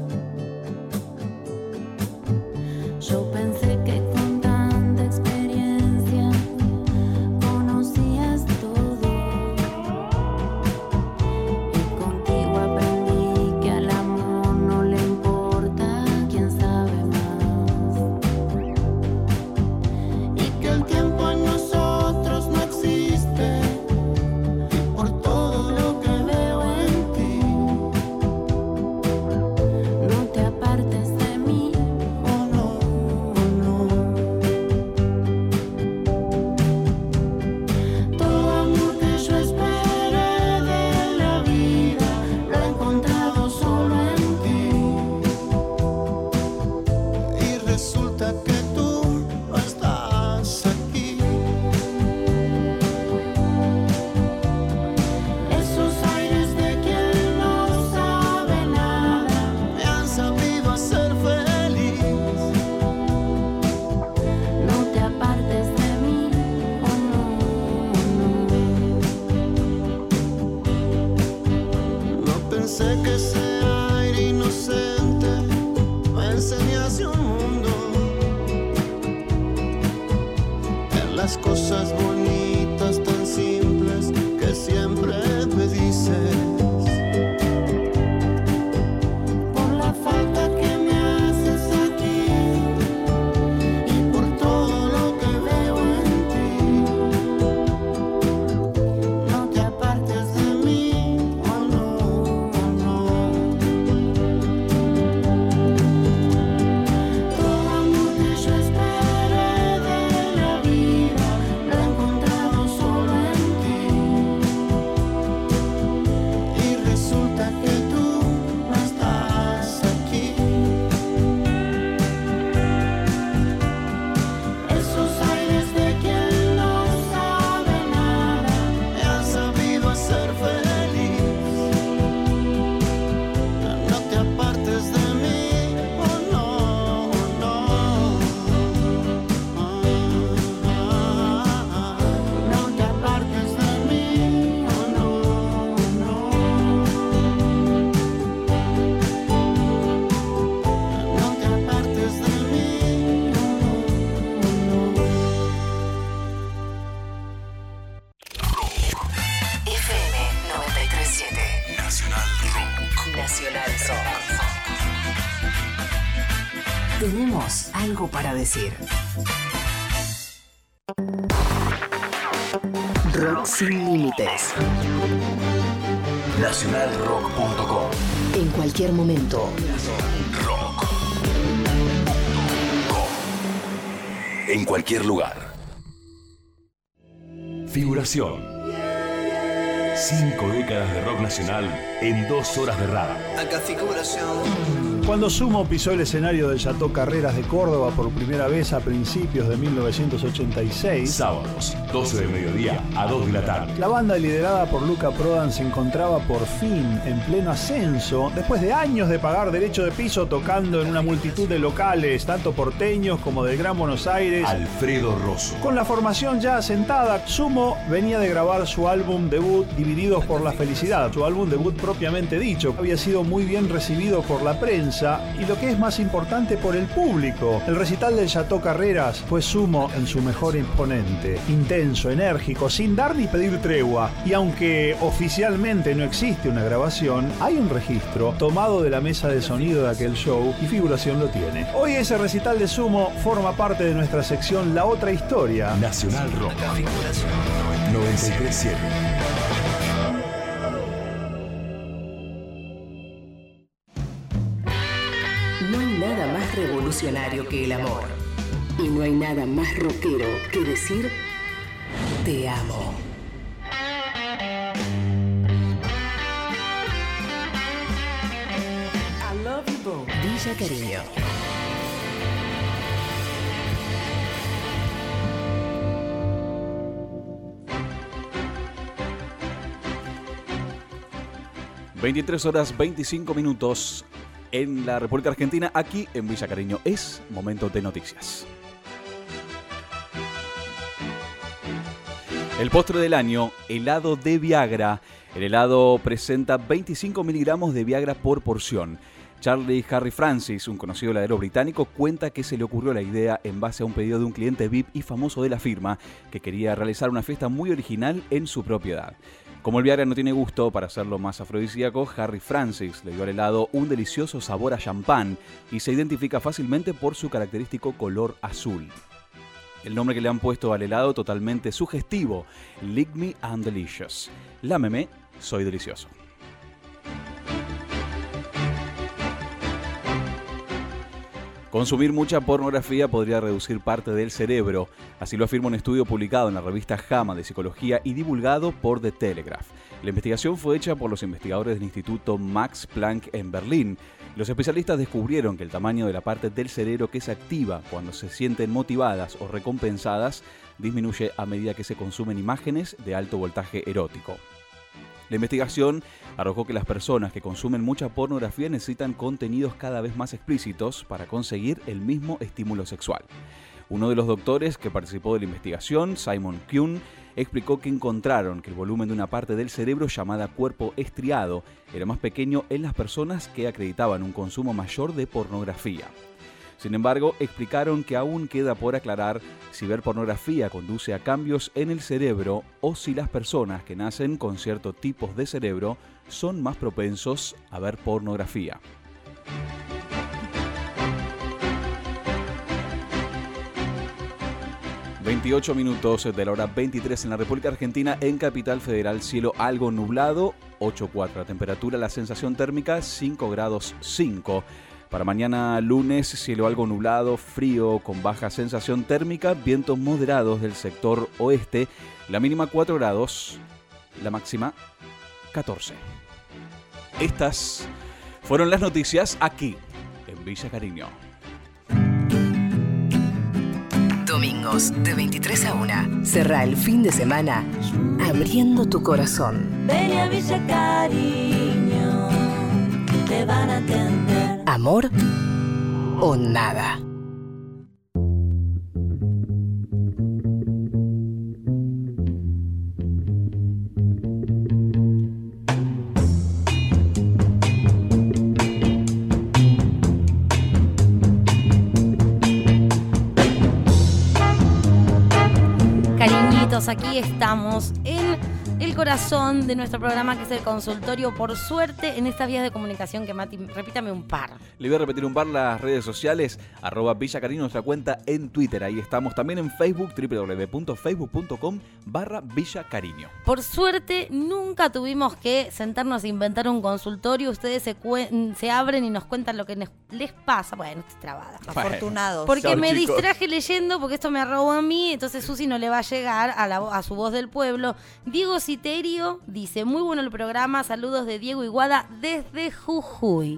Yo pensé que con tanta experiencia conocías todo y contigo resulta que tú no estás aquí. Esos aires de quien no sabe nada me han sabido hacer feliz. No te apartes de mí, oh no. No pensé que ese aire inocente me enseñase un mundo en las cosas bonitas tan simples que siempre me dices. Por la falta que me haces aquí y por todo lo que veo en ti. No te apartes de mí, oh no, oh no. Todo amor que yo esperé de la vida lo he encontrado solo en ti. Y resulta que tú no estás aquí. Esos aires de quien no sabe nada me han sabido hacer feliz. No te apartes de mí, oh no, oh no. No te apartes de mí, oh no, oh no. No te apartes de mí, oh no. FM 93.7 Nacional Rock. Nacional Rock. Tenemos algo para decir. Rock sin límites. Nacionalrock.com. En cualquier momento. Rock. En cualquier lugar. Figuración. 5 décadas de rock nacional en 2 horas de radio. Acá figuración. Cuando Sumo pisó el escenario del Chateau Carreras de Córdoba por primera vez a principios de 1986, Sábados, 12 del mediodía a 2 de la tarde. la banda liderada por Luca Prodan se encontraba por fin en pleno ascenso, después de años de pagar derecho de piso tocando en una multitud de locales, tanto porteños como del Gran Buenos Aires. Alfredo Rosso. Con la formación ya asentada, Sumo venía de grabar su álbum debut Divididos por la Felicidad. Su álbum debut propiamente dicho había sido muy bien recibido por la prensa y, lo que es más importante, por el público. El recital del Chateau Carreras fue Sumo en su mejor exponente, intenso, enérgico, sin dar ni pedir tregua. Y aunque oficialmente no existe una grabación, hay un registro tomado de la mesa de sonido de aquel show y Figuración lo tiene. Hoy ese recital de Sumo forma parte de nuestra sección La Otra Historia. Nacional Rock. 93.7. No hay nada más revolucionario que el amor. Y no hay nada más rockero que decir te amo. I love you both. Villa Cariño. (23:25) en la República Argentina, aquí en Villa Cariño. Es momento de noticias. El postre del año, helado de Viagra. El helado presenta 25 miligramos de Viagra por porción. Charlie Harry Francis, un conocido heladero británico, cuenta que se le ocurrió la idea en base a un pedido de un cliente VIP y famoso de la firma que quería realizar una fiesta muy original en su propiedad. Como el Viagra no tiene gusto, para hacerlo más afrodisíaco, Harry Francis le dio al helado un delicioso sabor a champán y se identifica fácilmente por su característico color azul. El nombre que le han puesto al helado totalmente sugestivo: Lick Me I'm Delicious. Lámeme, soy delicioso. Consumir mucha pornografía podría reducir parte del cerebro, así lo afirma un estudio publicado en la revista JAMA de Psicología y divulgado por The Telegraph. La investigación fue hecha por los investigadores del Instituto Max Planck en Berlín. Los especialistas descubrieron que el tamaño de la parte del cerebro que se activa cuando se sienten motivadas o recompensadas disminuye a medida que se consumen imágenes de alto voltaje erótico. La investigación arrojó que las personas que consumen mucha pornografía necesitan contenidos cada vez más explícitos para conseguir el mismo estímulo sexual. Uno de los doctores que participó de la investigación, Simon Kuhn, explicó que encontraron que el volumen de una parte del cerebro llamada cuerpo estriado era más pequeño en las personas que acreditaban un consumo mayor de pornografía. Sin embargo, explicaron que aún queda por aclarar si ver pornografía conduce a cambios en el cerebro o si las personas que nacen con ciertos tipos de cerebro son más propensos a ver pornografía. ...28 minutos de la hora 23 en la República Argentina, en Capital Federal, cielo algo nublado, 8.4 la temperatura, la sensación térmica 5 grados 5. Para mañana lunes, cielo algo nublado, frío, con baja sensación térmica, vientos moderados del sector oeste, la mínima 4 grados, la máxima 14. Estas fueron las noticias aquí, en Villa Cariño. Domingos de 23 a 1. Cerrá el fin de semana abriendo tu corazón. Ven a Villa Cariño, te van a atender. Amor o nada. Aquí estamos en el corazón de nuestro programa, que es el consultorio. Por suerte, en estas vías de comunicación que Mati, repítame un par. Le voy a repetir un par: las redes sociales, @Villa Cariño, nuestra cuenta en Twitter, ahí estamos. También en Facebook, www.facebook.com/Villa Cariño. Por suerte, nunca tuvimos que sentarnos a inventar un consultorio. Ustedes se abren y nos cuentan lo que les pasa. Bueno, estoy trabada. Afortunados. Porque Chau, me chicos. distraje leyendo, porque esto me robó a mí, entonces Susi no le va a llegar a su voz del pueblo. Diego Citerio dice: muy bueno el programa, saludos de Diego Iguada desde Jujuy.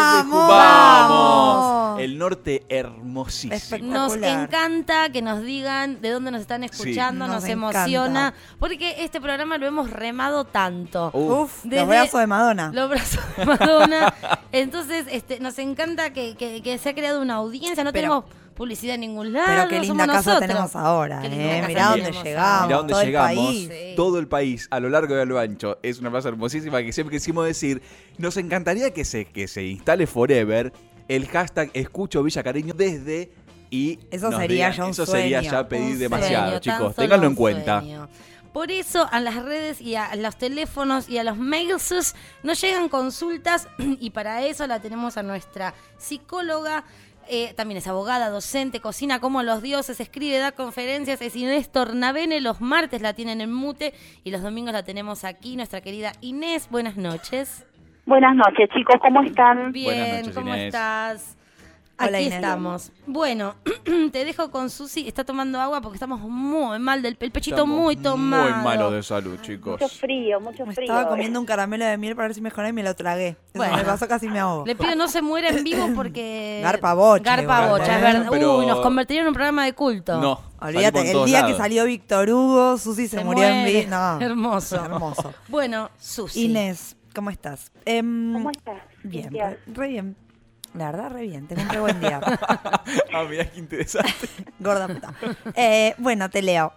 ¡Vamos! El norte hermosísimo. Nos encanta que nos digan de dónde nos están escuchando, Sí, nos nos emociona, encanta. porque este programa lo hemos remado tanto. Uf, los brazos de Madonna. Los brazos de Madonna. Entonces, nos encanta que se ha creado una audiencia, no tenemos publicidad en ningún lado. Pero qué no linda somos casa nosotros. tenemos ahora, Qué linda casa Mirá dónde tenemos llegamos. Mirá dónde todo llegamos, el país. todo el país, a lo largo y a lo ancho. Es una plaza hermosísima que siempre quisimos decir. Nos encantaría que se instale forever el hashtag Escucho Villa Cariño desde, y Eso nos sería digan, ya un eso sería sueño, ya pedir un demasiado, sueño, chicos. tan solo Ténganlo en un cuenta. sueño. Por eso a las redes y a los teléfonos y a los mails nos llegan consultas, y para eso la tenemos a nuestra psicóloga. También es abogada, docente, cocina como los dioses, escribe, da conferencias, es Inés Tornavene. Los martes la tienen en mute y los domingos la tenemos aquí, nuestra querida Inés. Buenas noches. Buenas noches, chicos, ¿cómo están? Bien, Buenas noches, ¿cómo Inés. estás? Hola, Aquí Inés. estamos. Bueno, te dejo con Susi. Está tomando agua porque estamos muy mal el pechito Estamos muy tomado. Muy malo de salud, chicos. Mucho frío, mucho frío. Estaba comiendo un caramelo de miel para ver si mejoraba y me lo tragué. Eso Bueno. me pasó, casi me ahogo. Le pido no se muera en vivo porque... Garpa bocha, Garpa igual, bocha, ¿eh? es verdad. Pero- Uy, nos convertiría en un programa de culto. No, Olvídate, salimos en el todos día lados. que salió Víctor Hugo, Susi se murió en muere. vida. No, Hermoso. hermoso. Bueno, Susi. Inés, ¿cómo estás? ¿Cómo estás? Bien, Cintia? re bien. La verdad, re bien. Tengo un re buen día. Ah, mirá qué interesante. Gorda puta. Bueno, te leo.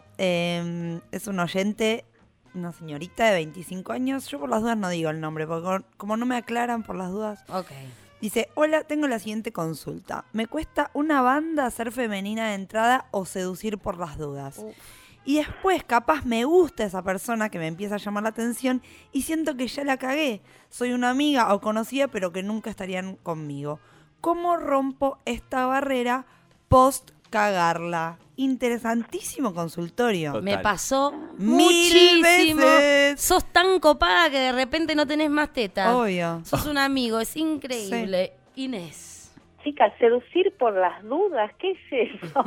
Es un oyente, una señorita de 25 años. Yo por las dudas no digo el nombre, porque como no me aclaran por las dudas. Ok. Dice: hola, tengo la siguiente consulta. Me cuesta una banda ser femenina de entrada o seducir por las dudas. Y después capaz me gusta esa persona que me empieza a llamar la atención y siento que ya la cagué. Soy una amiga o conocida pero que nunca estarían conmigo. ¿Cómo rompo esta barrera post cagarla? Interesantísimo consultorio. Me pasó Mil muchísimo. veces. Sos tan copada que de repente no tenés más tetas. Obvio. Sos un amigo, es increíble. Inés. Chicas, seducir por las dudas, ¿qué es eso?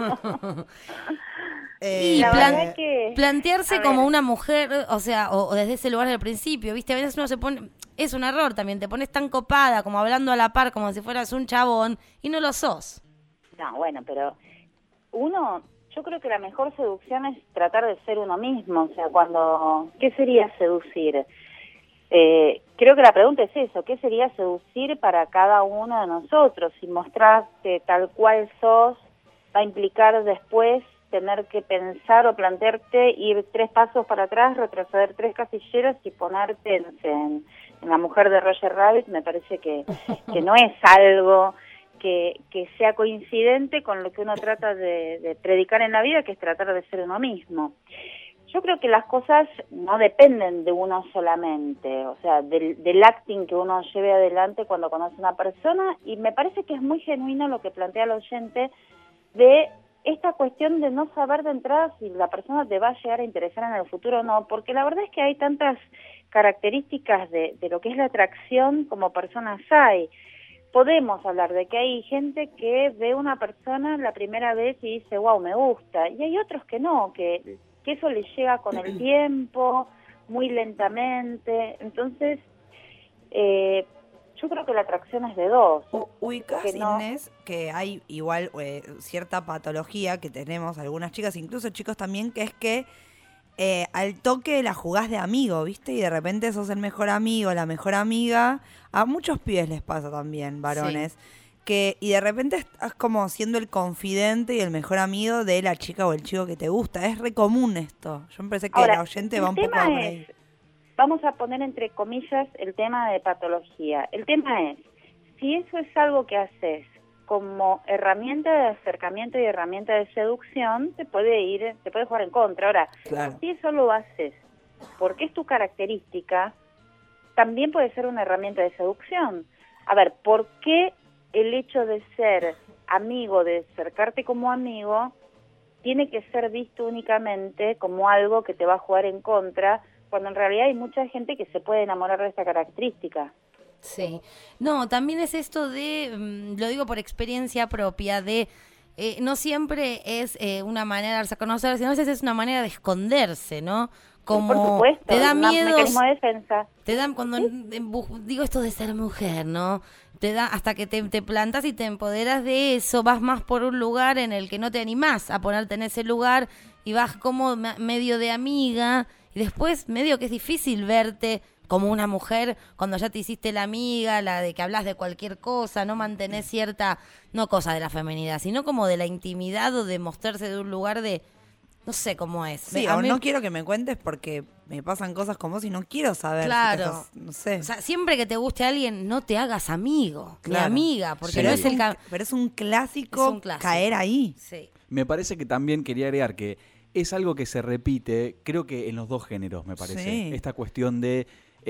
Y La verdad que, plantearse a como ver. una mujer, o sea, o desde ese lugar del principio, ¿viste? A veces uno se pone, es un error también, te pones tan copada, como hablando a la par, como si fueras un chabón, y no lo sos. No, bueno, pero yo creo que la mejor seducción es tratar de ser uno mismo, o sea, ¿qué sería seducir? Creo que la pregunta es eso, ¿qué sería seducir para cada uno de nosotros? Si mostrarte tal cual sos, va a implicar después tener que pensar o plantearte ir 3 pasos para atrás, retroceder 3 casilleros y ponerte, no sé, en la mujer de Roger Rabbit. Me parece que no es algo que sea coincidente con lo que uno trata de predicar en la vida, que es tratar de ser uno mismo. Yo creo que las cosas no dependen de uno solamente, o sea, del acting que uno lleve adelante cuando conoce a una persona, y me parece que es muy genuino lo que plantea el oyente de esta cuestión de no saber de entrada si la persona te va a llegar a interesar en el futuro o no, porque la verdad es que hay tantas características de lo que es la atracción como personas hay. Podemos hablar de que hay gente que ve a una persona la primera vez y dice, wow, me gusta, y hay otros que no, que eso les llega con el tiempo, muy lentamente. Entonces, yo creo que la atracción es de dos. Ubicás, no... Inés, que hay igual cierta patología que tenemos algunas chicas, incluso chicos también, que es que al toque la jugás de amigo, ¿viste? Y de repente sos el mejor amigo, la mejor amiga. A muchos pibes les pasa también, varones. Sí. Y de repente estás como siendo el confidente y el mejor amigo de la chica o el chico que te gusta. Es re común esto. Yo me parece que el oyente va un poco por ahí. Vamos a poner entre comillas el tema de patología. El tema es, si eso es algo que haces como herramienta de acercamiento y herramienta de seducción, te puede jugar en contra. Ahora, claro, si eso lo haces porque es tu característica, también puede ser una herramienta de seducción. A ver, ¿por qué el hecho de ser amigo, de acercarte como amigo, tiene que ser visto únicamente como algo que te va a jugar en contra, cuando en realidad hay mucha gente que se puede enamorar de esta característica? Sí. No, también es esto de, lo digo por experiencia propia, de no siempre es una manera de darse a conocer, sino a veces es una manera de esconderse, ¿no? Como por supuesto, te da miedo, mecanismo de defensa. Te dan, cuando digo esto de ser mujer, ¿no? Te da, hasta que te plantas y te empoderas de eso, vas más por un lugar en el que no te animás a ponerte en ese lugar y vas como medio de amiga, y después medio que es difícil verte como una mujer cuando ya te hiciste la amiga, la de que hablas de cualquier cosa, no mantenés cierta, no cosa de la feminidad, sino como de la intimidad o de mostrarse de un lugar de, no sé cómo es. Sí, o no quiero que me cuentes porque me pasan cosas como si no quiero saber. Claro. Si estás, no sé. O sea, siempre que te guste a alguien, no te hagas amigo, claro, ni amiga, porque sí, no es el pero es un clásico caer ahí. Sí. Me parece que también quería agregar que es algo que se repite, creo que en los dos géneros, me parece. Sí. Esta cuestión de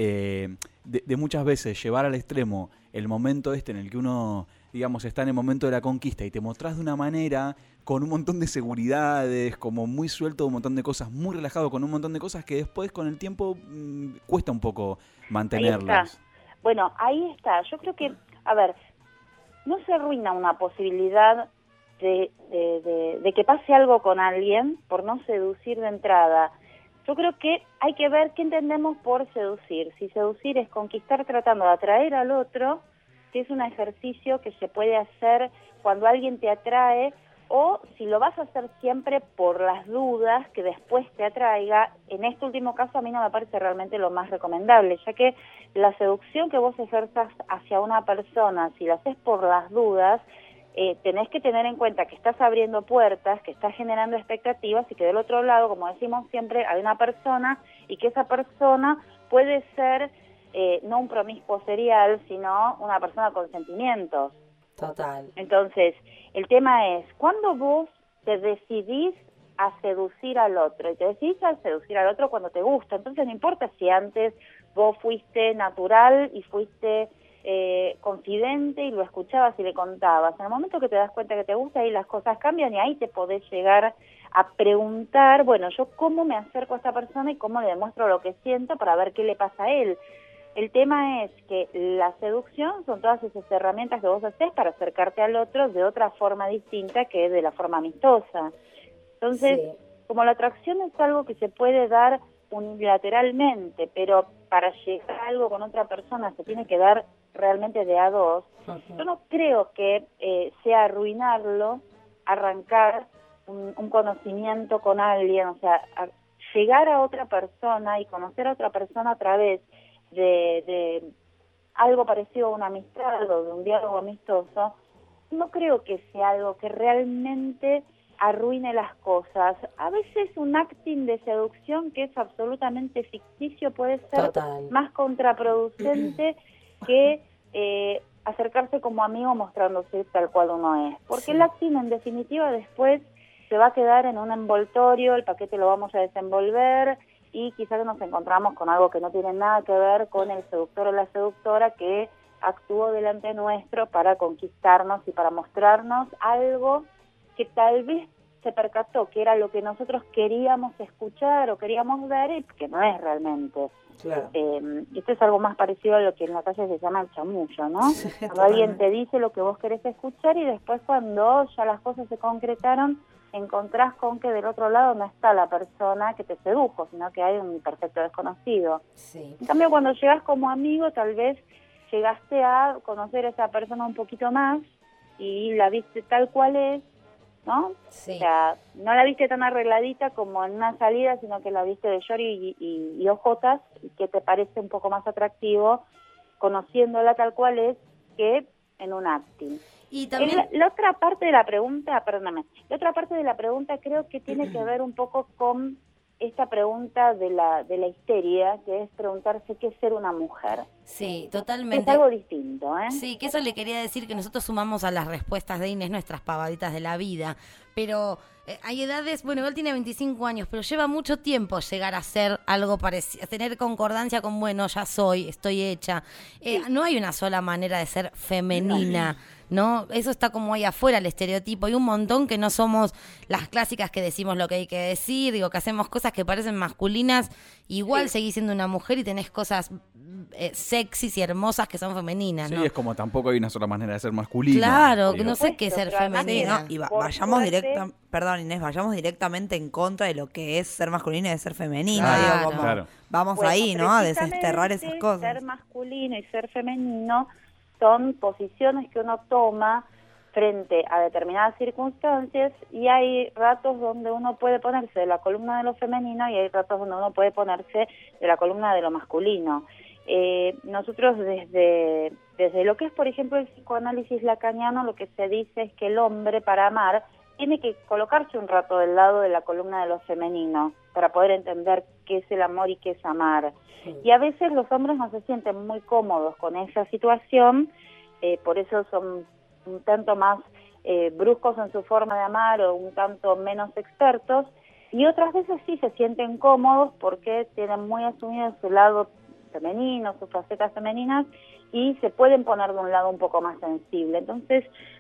muchas veces llevar al extremo el momento en el que uno, digamos, está en el momento de la conquista y te mostrás de una manera con un montón de seguridades, como muy suelto, un montón de cosas, muy relajado, con un montón de cosas que después con el tiempo cuesta un poco mantenerlas. Ahí está. Bueno, ahí está. Yo creo que, a ver, no se arruina una posibilidad de que pase algo con alguien por no seducir de entrada. Yo creo que hay que ver qué entendemos por seducir. Si seducir es conquistar tratando de atraer al otro, si es un ejercicio que se puede hacer cuando alguien te atrae, o si lo vas a hacer siempre por las dudas que después te atraiga. En este último caso a mí no me parece realmente lo más recomendable, ya que la seducción que vos ejerzas hacia una persona, si la haces por las dudas, tenés que tener en cuenta que estás abriendo puertas, que estás generando expectativas y que del otro lado, como decimos siempre, hay una persona y que esa persona puede ser no un promiscuo serial, sino una persona con sentimientos. Total. Entonces, el tema es, ¿cuándo vos te decidís a seducir al otro? Y te decidís a seducir al otro cuando te gusta. Entonces, no importa si antes vos fuiste natural y fuiste confidente y lo escuchabas y le contabas. En el momento que te das cuenta que te gusta, ahí las cosas cambian y ahí te podés llegar a preguntar, bueno, yo cómo me acerco a esta persona y cómo le demuestro lo que siento para ver qué le pasa a él. El tema es que la seducción son todas esas herramientas que vos haces para acercarte al otro de otra forma distinta que de la forma amistosa. Entonces, como la atracción es algo que se puede dar unilateralmente, pero para llegar a algo con otra persona se tiene que dar realmente de a dos, yo no creo que sea arruinarlo, arrancar un conocimiento con alguien, o sea, llegar a otra persona y conocer a otra persona a través de algo parecido a una amistad o de un diálogo amistoso, no creo que sea algo que realmente arruine las cosas. A veces un acting de seducción que es absolutamente ficticio puede ser más contraproducente que acercarse como amigo mostrándose tal cual uno es. Porque el acting en definitiva después se va a quedar en un envoltorio, el paquete lo vamos a desenvolver y quizás nos encontramos con algo que no tiene nada que ver con el seductor o la seductora que actuó delante nuestro para conquistarnos y para mostrarnos algo que tal vez se percató que era lo que nosotros queríamos escuchar o queríamos ver y que no es realmente. Claro. Esto es algo más parecido a lo que en la calle se llama el chamullo, ¿no? Cuando alguien te dice lo que vos querés escuchar y después cuando ya las cosas se concretaron, encontrás con que del otro lado no está la persona que te sedujo, sino que hay un perfecto desconocido. Sí. En cambio, cuando llegás como amigo, tal vez llegaste a conocer a esa persona un poquito más y la viste tal cual es, ¿no? Sí. O sea, no la viste tan arregladita como en una salida, sino que la viste de short y ojotas, y que te parece un poco más atractivo conociéndola tal cual es que en un acting. Y también La otra parte de la pregunta, perdóname, la otra parte de la pregunta creo que tiene que ver un poco con esta pregunta de la histeria, que es preguntarse qué es ser una mujer. Sí, totalmente. Es algo distinto, ¿eh? Sí, que eso le quería decir, que nosotros sumamos a las respuestas de Inés nuestras pavaditas de la vida, pero hay edades, bueno, él tiene 25 años, pero lleva mucho tiempo llegar a ser algo parecido, a tener concordancia con, bueno, ya soy, estoy hecha. No hay una sola manera de ser femenina, ¿no? Eso está como ahí afuera, el estereotipo. Hay un montón que no somos las clásicas que decimos lo que hay que decir, digo, que hacemos cosas que parecen masculinas, igual seguís siendo una mujer y tenés cosas sexys y hermosas que son femeninas, ¿no? Sí, es como tampoco hay una sola manera de ser masculina. Claro, que digo. no sé qué es ser femenina. Sí, ¿no? Y vayamos perdón Inés, vayamos directamente en contra de lo que es ser masculino y de ser femenino. Claro. Digo, como, Claro. vamos Bueno, ahí, ¿no? A precisamente desterrar esas cosas. Ser masculino y ser femenino son posiciones que uno toma frente a determinadas circunstancias y hay ratos donde uno puede ponerse de la columna de lo femenino y hay ratos donde uno puede ponerse de la columna de lo masculino. Nosotros desde lo que es, por ejemplo, el psicoanálisis lacaniano, lo que se dice es que el hombre para amar tiene que colocarse un rato del lado de la columna de lo femenino para poder entender qué es el amor y qué es amar. Y a veces los hombres no se sienten muy cómodos con esa situación, por eso son un tanto más bruscos en su forma de amar o un tanto menos expertos, y otras veces sí se sienten cómodos porque tienen muy asumido su lado femenino, sus facetas femeninas, y se pueden poner de un lado un poco más sensible. Entonces,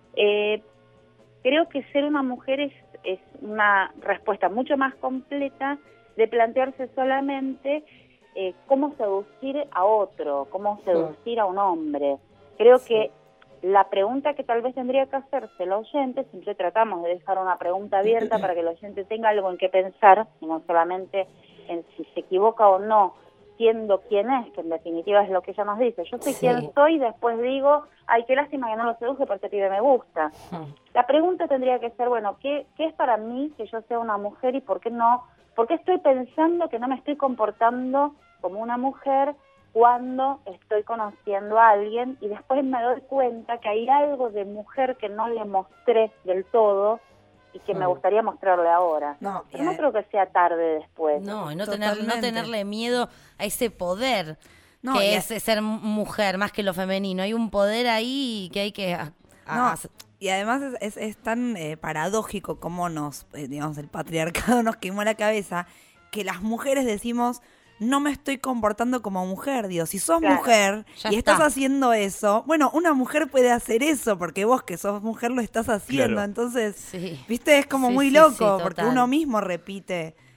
creo que ser una mujer es una respuesta mucho más completa de plantearse solamente cómo seducir a otro, cómo seducir a un hombre. Creo que la pregunta que tal vez tendría que hacerse el oyente, siempre tratamos de dejar una pregunta abierta para que el oyente tenga algo en qué pensar, y no solamente en si se equivoca o no, siendo quién es, que en definitiva es lo que ella nos dice. Yo soy quien soy y después digo, ay, qué lástima que no lo seduje porque este pibe me gusta. La pregunta tendría que ser, bueno, ¿qué es para mí que yo sea una mujer y por qué no? ¿Por qué estoy pensando que no me estoy comportando como una mujer cuando estoy conociendo a alguien y después me doy cuenta que hay algo de mujer que no le mostré del todo y que me gustaría mostrarle ahora? Pero no creo que sea tarde después. No, no tenerle miedo a ese poder que es ser mujer más que lo femenino. Hay un poder ahí que hay que... Y además es tan paradójico como digamos, el patriarcado nos quemó la cabeza, que las mujeres decimos, no me estoy comportando como mujer. Digo, si sos mujer y estás haciendo eso, bueno, una mujer puede hacer eso, porque vos que sos mujer lo estás haciendo. Claro. Entonces, ¿viste? Es como muy loco, porque uno mismo repite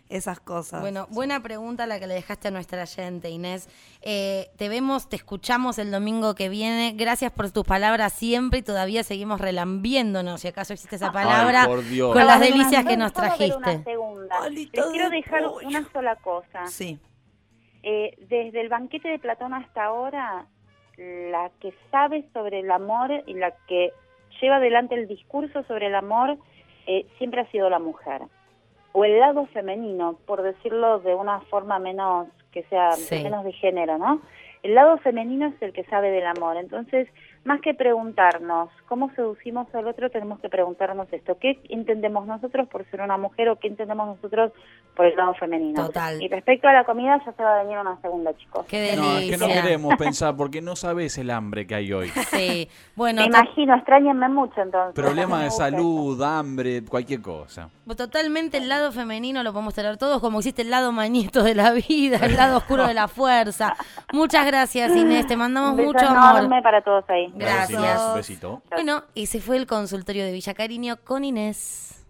esas cosas. Bueno, buena pregunta la que le dejaste a nuestra oyente, Inés. Te vemos, te escuchamos el domingo que viene. Gracias por tus palabras siempre y todavía seguimos relambiéndonos, si acaso existe esa palabra, por Dios. con las delicias que No nos puedo ver trajiste. una segunda. Les quiero dejar una sola cosa. Sí. Desde el banquete de Platón hasta ahora, la que sabe sobre el amor y la que lleva adelante el discurso sobre el amor siempre ha sido la mujer. O el lado femenino, por decirlo de una forma menos que sea menos de género, ¿no? El lado femenino es el que sabe del amor. Entonces, más que preguntarnos cómo seducimos al otro, tenemos que preguntarnos esto. ¿Qué entendemos nosotros por ser una mujer o qué entendemos nosotros por el lado femenino? Total. Y respecto a la comida, ya se va a venir una segunda, chicos. Qué delicia. No, es que no queremos pensar porque no sabes el hambre que hay hoy. Sí, bueno. Me imagino, extrañenme mucho entonces. Problema de salud, hambre, cualquier cosa. Totalmente el lado femenino lo podemos tener todos, como existe el lado mañito de la vida, el lado oscuro de la fuerza. Muchas gracias, Inés, te mandamos Un beso mucho amor. enorme para todos ahí. Gracias. Un besito. Bueno, ese fue el consultorio de Villa Cariño con Inés.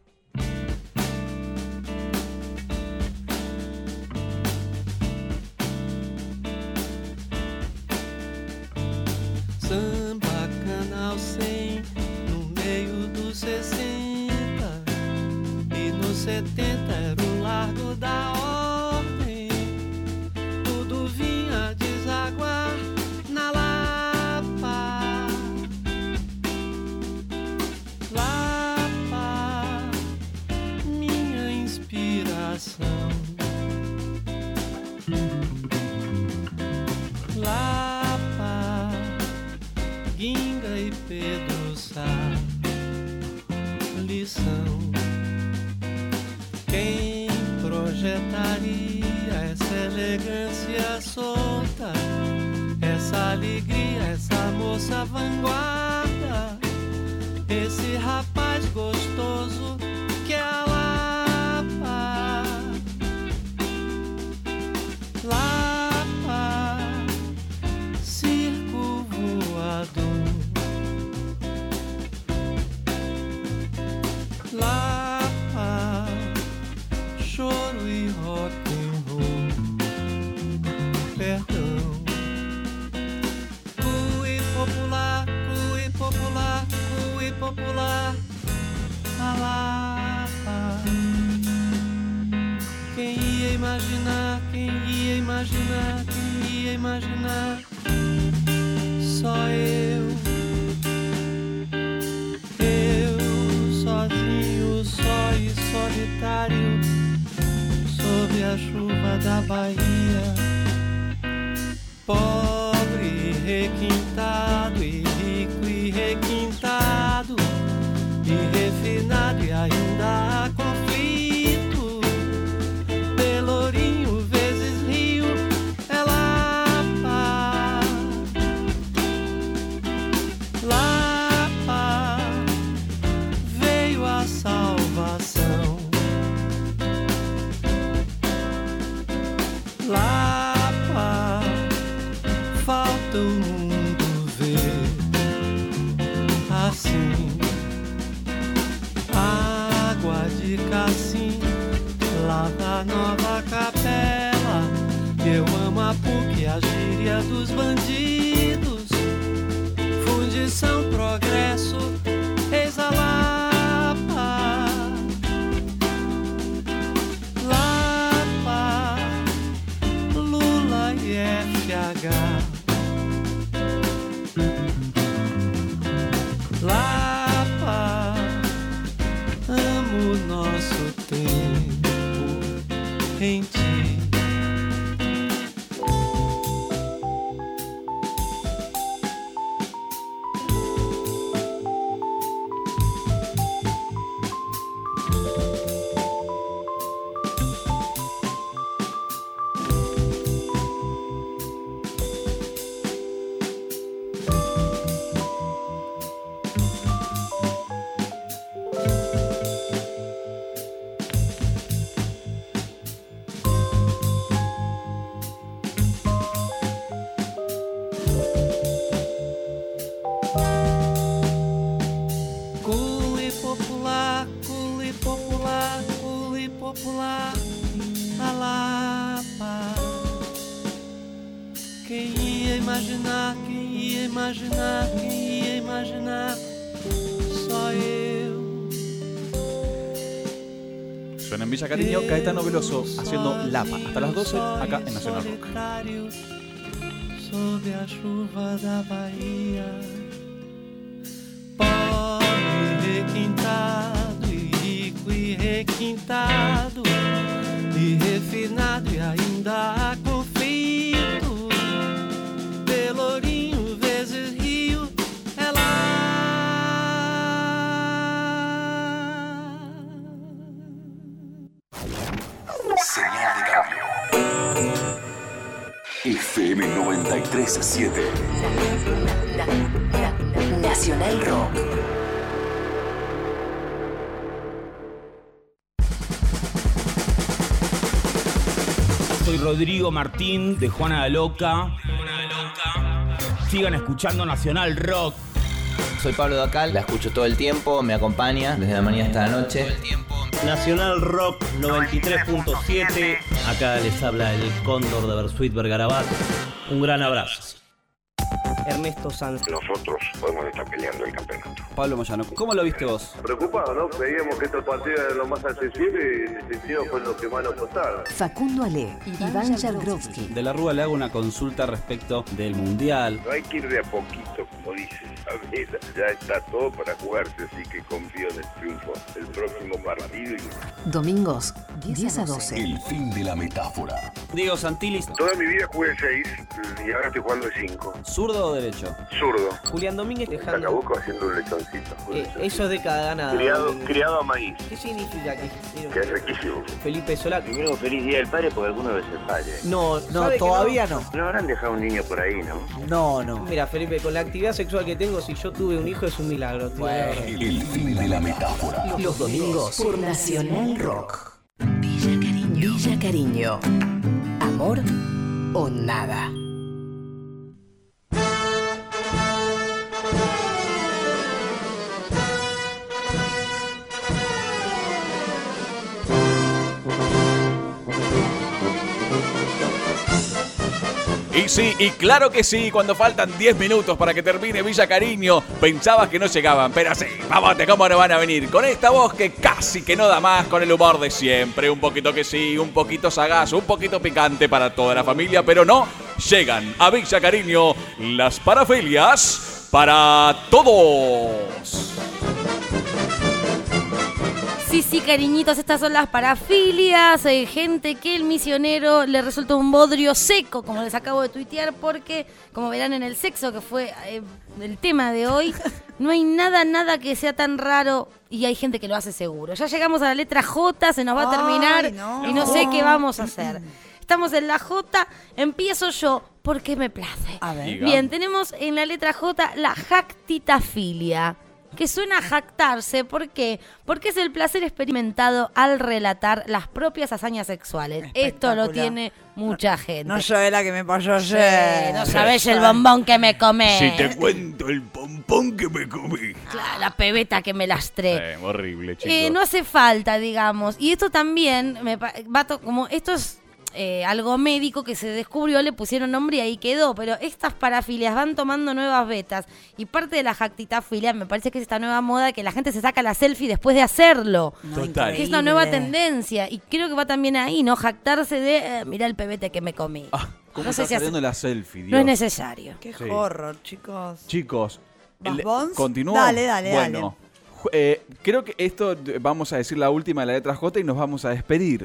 Samba Canal 100, no meio dos 60 e nos 70 era o largo da ordem. Tudo vinha desaguar na Lapa. Lapa, minha inspiração. Lapa, Ginga e Pedro Sá, lição. Quem projetaria essa elegância solta, essa alegria, essa moça vanguarda, esse rapaz gostoso que é a Lapa. Lapa, circo voador. Lapa, choro e rock and roll. Perdão. Cui popular, cui popular, cui popular. A Lapa. Quem ia imaginar, quem ia imaginar, quem ia imaginar? Só eu sozinho, só e solitário, sob a chuva da Bahia. Pobre e requintado, e rico e requintado, e refinado, e ainda há conflito. Pelourinho vezes Rio, é Lapa. Lapa, veio a salvação. Lapa, falta o mundo ver assim. Água de Cassim, lá da nova capela. Eu amo a PUC, a gíria dos bandidos. Fundição, progresso, eis a Lapa. Lapa, Lula e FH. Lapa, amo o nosso tempo em ti. Culi popular, culi popular, culi popular. a Lapa. Quem ia imaginar, quem ia imaginar, quem ia imaginar? Só eu. Suena en Villa Cariño, Caetano Veloso haciendo Lapa. Hasta las 12 acá en Nacional Rock. Sob a chuva da Bahia, pobre requintado e rico e requintado e refinado e ainda confeito, Pelourinho vezes Rio, é lá. Señal de cambio. FM 93.7. Nacional Rock. Soy Rodrigo Martín de Juana la Loca. Sigan escuchando Nacional Rock. Soy Pablo Dacal, la escucho todo el tiempo, me acompaña desde la mañana hasta la noche. Nacional Rock 93.7. Acá les habla el Cóndor de Bersuit Vergarabat. Un gran abrazo. Ernesto Sanz. Nosotros podemos estar peleando el campeonato. Pablo Moyano, ¿cómo lo viste vos? Preocupado, ¿no? Creíamos que estos partidos eran lo más accesible y en ese sentido fue lo que más nos costaron. Facundo Ale, Iván Jargrovsky. De la Rúa le hago una consulta respecto del Mundial. No hay que ir de a poquito, como dice Isabela. Ya está todo para jugarse, así que confío en el triunfo del próximo partido. Domingos, 10 a 12. El fin de la metáfora. Diego Santilli. Toda mi vida jugué 6 y ahora estoy jugando 5. ¿Zurdo o derecho? Zurdo. Julián Domínguez dejando. Sacabuco haciendo un lechoncito. Eso es de cada ganada. Criado a maíz. ¿Qué significa que es riquísimo. Felipe Solá. Primero, feliz día del padre porque alguno debe ser padre. No, todavía no. No habrán dejado un niño por ahí, ¿no? No. Mira, Felipe, con la actividad sexual que tengo, si yo tuve un hijo es un milagro. El fin de la metáfora. Los domingos por Nacional Rock. Villa Cariño. Villa Cariño. Amor o nada. Y sí, y claro que sí, cuando faltan 10 minutos para que termine Villa Cariño, pensabas que no llegaban, pero sí, vamos, ¿cómo no van a venir? Con esta voz que casi que no da más, con el humor de siempre, un poquito que sí, un poquito sagaz, un poquito picante para toda la familia, pero no, llegan a Villa Cariño las parafilias para todos. Sí, cariñitos, estas son las parafilias, gente que el misionero le resulta un bodrio seco, como les acabo de tuitear, porque, como verán en el sexo, que fue el tema de hoy, no hay nada que sea tan raro y hay gente que lo hace seguro. Ya llegamos a la letra J, se nos va a terminar y no sé qué vamos a hacer. Estamos en la J, empiezo yo, porque me place. A ver. Bien, tenemos en la letra J la jactitafilia. Que suena a jactarse, ¿por qué? Porque es el placer experimentado al relatar las propias hazañas sexuales. Esto lo tiene mucha gente. No sabés la que me pasó ayer. No sabés el bombón que me comé. Si te cuento el pompón que me comí. Claro, la pebeta que me lastré. Horrible, chicos. No hace falta, digamos. Y esto también, como esto es algo médico que se descubrió, le pusieron nombre y ahí quedó, pero estas parafilias van tomando nuevas vetas y parte de la jactitafilia me parece que es esta nueva moda que la gente se saca la selfie después de hacerlo. Total. Que es una nueva tendencia y creo que va también ahí, ¿no? Jactarse de, mirá el pebete que me comí. ¿Cómo no sé está si saliendo la selfie, Dios? No es necesario. Qué horror, chicos. Chicos, ¿Vas, ¿continúa? Dale. Bueno, creo que esto vamos a decir la última de la letra J y nos vamos a despedir.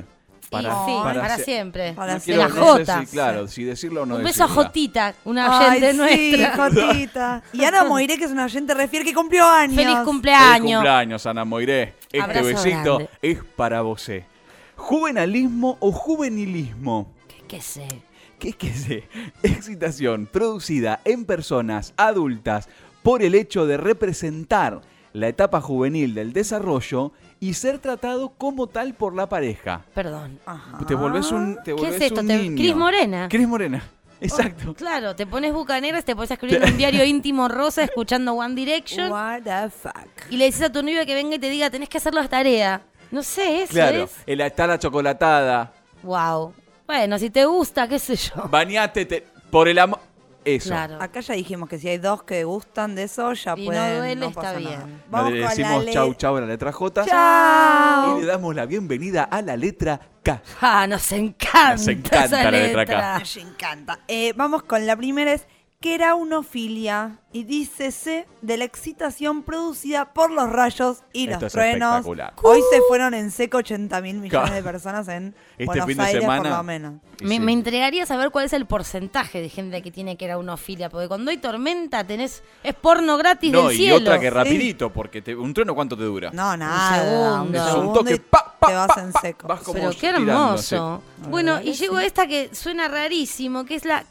Para siempre. No de la Jota. Sé claro, si decirlo o no Un decirlo. beso a Jotita, una oyente nuestra. Sí, Jotita. Y Ana Moiré, que es una oyente refiel que cumplió años. ¡Feliz cumpleaños! Feliz cumpleaños, Ana Moiré. Este Abrazo besito grande. es para vos. ¿Juvenalismo o juvenilismo? ¿Qué sé? ¿Qué sé? Excitación producida en personas adultas por el hecho de representar la etapa juvenil del desarrollo y ser tratado como tal por la pareja. Perdón. Te volvés un ¿Qué es esto? un niño. Cris Morena. Cris Morena, exacto. Claro, te pones bucaneras, te pones a escribir en un diario íntimo rosa escuchando One Direction. What the fuck. Y le dices a tu novio que venga y te diga, tenés que hacer la tarea. No sé, eso Claro, es. está la chocolatada. Wow. Bueno, si te gusta, qué sé yo. Bañate por el amor. Eso. Claro. Acá ya dijimos que si hay dos que gustan de eso, ya Y pueden. no duele, pasa está nada. bien. Vamos Le con decimos la chau chau a la letra J. ¡Chao! Y le damos la bienvenida a la letra K. Ah, nos encanta. Nos encanta esa la letra K. Nos encanta. Vamos con la primera, es queraunofilia. Y dícese de la excitación producida por los rayos y Esto los es truenos. espectacular. Hoy se fueron en seco 80.000 millones de personas en Este Buenos fin de Aires, semana. por lo menos. Me intrigaría saber cuál es el porcentaje de gente que tiene queraunofilia, porque cuando hay tormenta es porno gratis No, del y cielo. otra que rapidito, porque un trueno ¿cuánto te dura? No, nada. Un Es segundo. un toque, y te vas en seco. vas como Pero qué tirándose. hermoso. Bueno, y llegó esta que suena rarísimo, que es la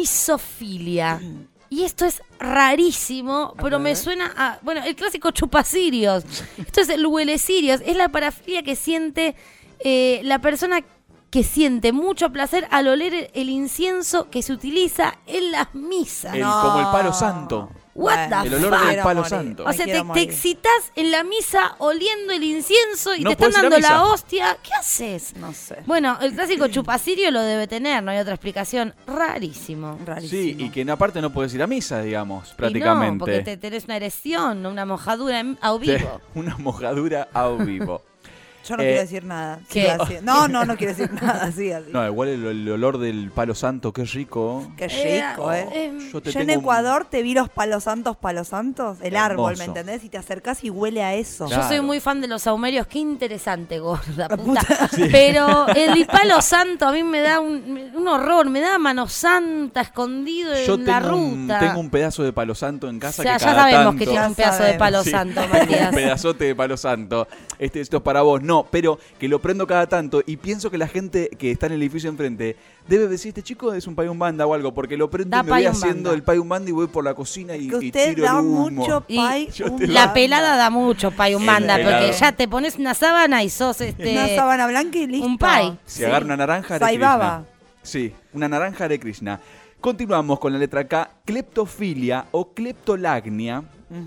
cnisofilia. Y esto es rarísimo, pero me suena a... Bueno, el clásico chupacirios. Esto es el huelecirios. Es la parafilia que siente la persona que siente mucho placer al oler el incienso que se utiliza en las misas. Como el palo santo. What the El olor del fuck? palo santo. O sea, te excitas en la misa oliendo el incienso y No te están podés ir a dando la misa. hostia. ¿Qué haces? No sé. Bueno, el clásico chupacirio lo debe tener, no hay otra explicación. Rarísimo. Sí, y que aparte no puedes ir a misa, digamos, Y prácticamente. no, porque tenés una erección, una mojadura a vivo. Una mojadura a vivo. Yo no quiero decir nada. ¿qué? Siga así. No quiero decir nada. Siga así. No, igual el olor del palo santo, qué rico. Qué rico, Yo te Yo en tengo un- Ecuador te vi los palos santos, el árbol, ¿me Hermoso. entendés? Y te acercás y huele a eso. Yo soy muy fan de los saumerios, qué interesante, gorda puta. Pero el palo santo a mí me da un horror, me da mano santa escondido Yo en la tengo ruta. tengo un pedazo de palo santo en casa Ya que cada sabemos tanto... que tiene un pedazo de palo santo, Un Matías. pedazote de palo santo. Esto es para vos. No, pero que lo prendo cada tanto y pienso que la gente que está en el edificio enfrente debe decir, este chico es un payumbanda o algo, porque lo prendo Da y me voy payumbanda. haciendo el payumbanda y voy por la cocina y, Que y usted tiro da el humo. mucho Yo te La lo- pelada da mucho payumanda, El pelado. porque ya te pones una sábana y sos Una sábana blanca y listo. un pay. Si agarra una naranja, Hare Sai Krishna. Baba. Sí, una naranja Hare Krishna. Continuamos con la letra K. Cleptofilia o cleptolagnia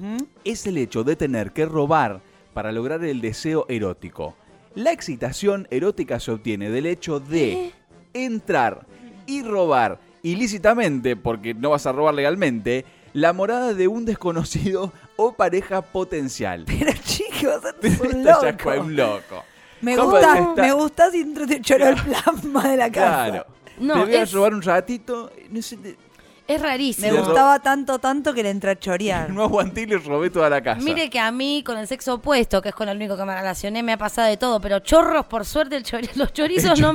es el hecho de tener que robar para lograr el deseo erótico. La excitación erótica se obtiene del hecho de entrar y robar ilícitamente, porque no vas a robar legalmente, la morada de un desconocido o pareja potencial. Pero chicos, es un Esta ya loco. fue un loco. Me ¿Cómo gusta, está? me gusta si entro te choro el plasma de la casa. Claro. No, te voy a es- robar un ratito. No sé, Es rarísimo. Me gustaba tanto que le entré a chorear. no aguanté y le robé toda la casa. Mire que a mí, con el sexo opuesto, que es con el único que me relacioné, me ha pasado de todo, pero chorros, por suerte, los chorizos no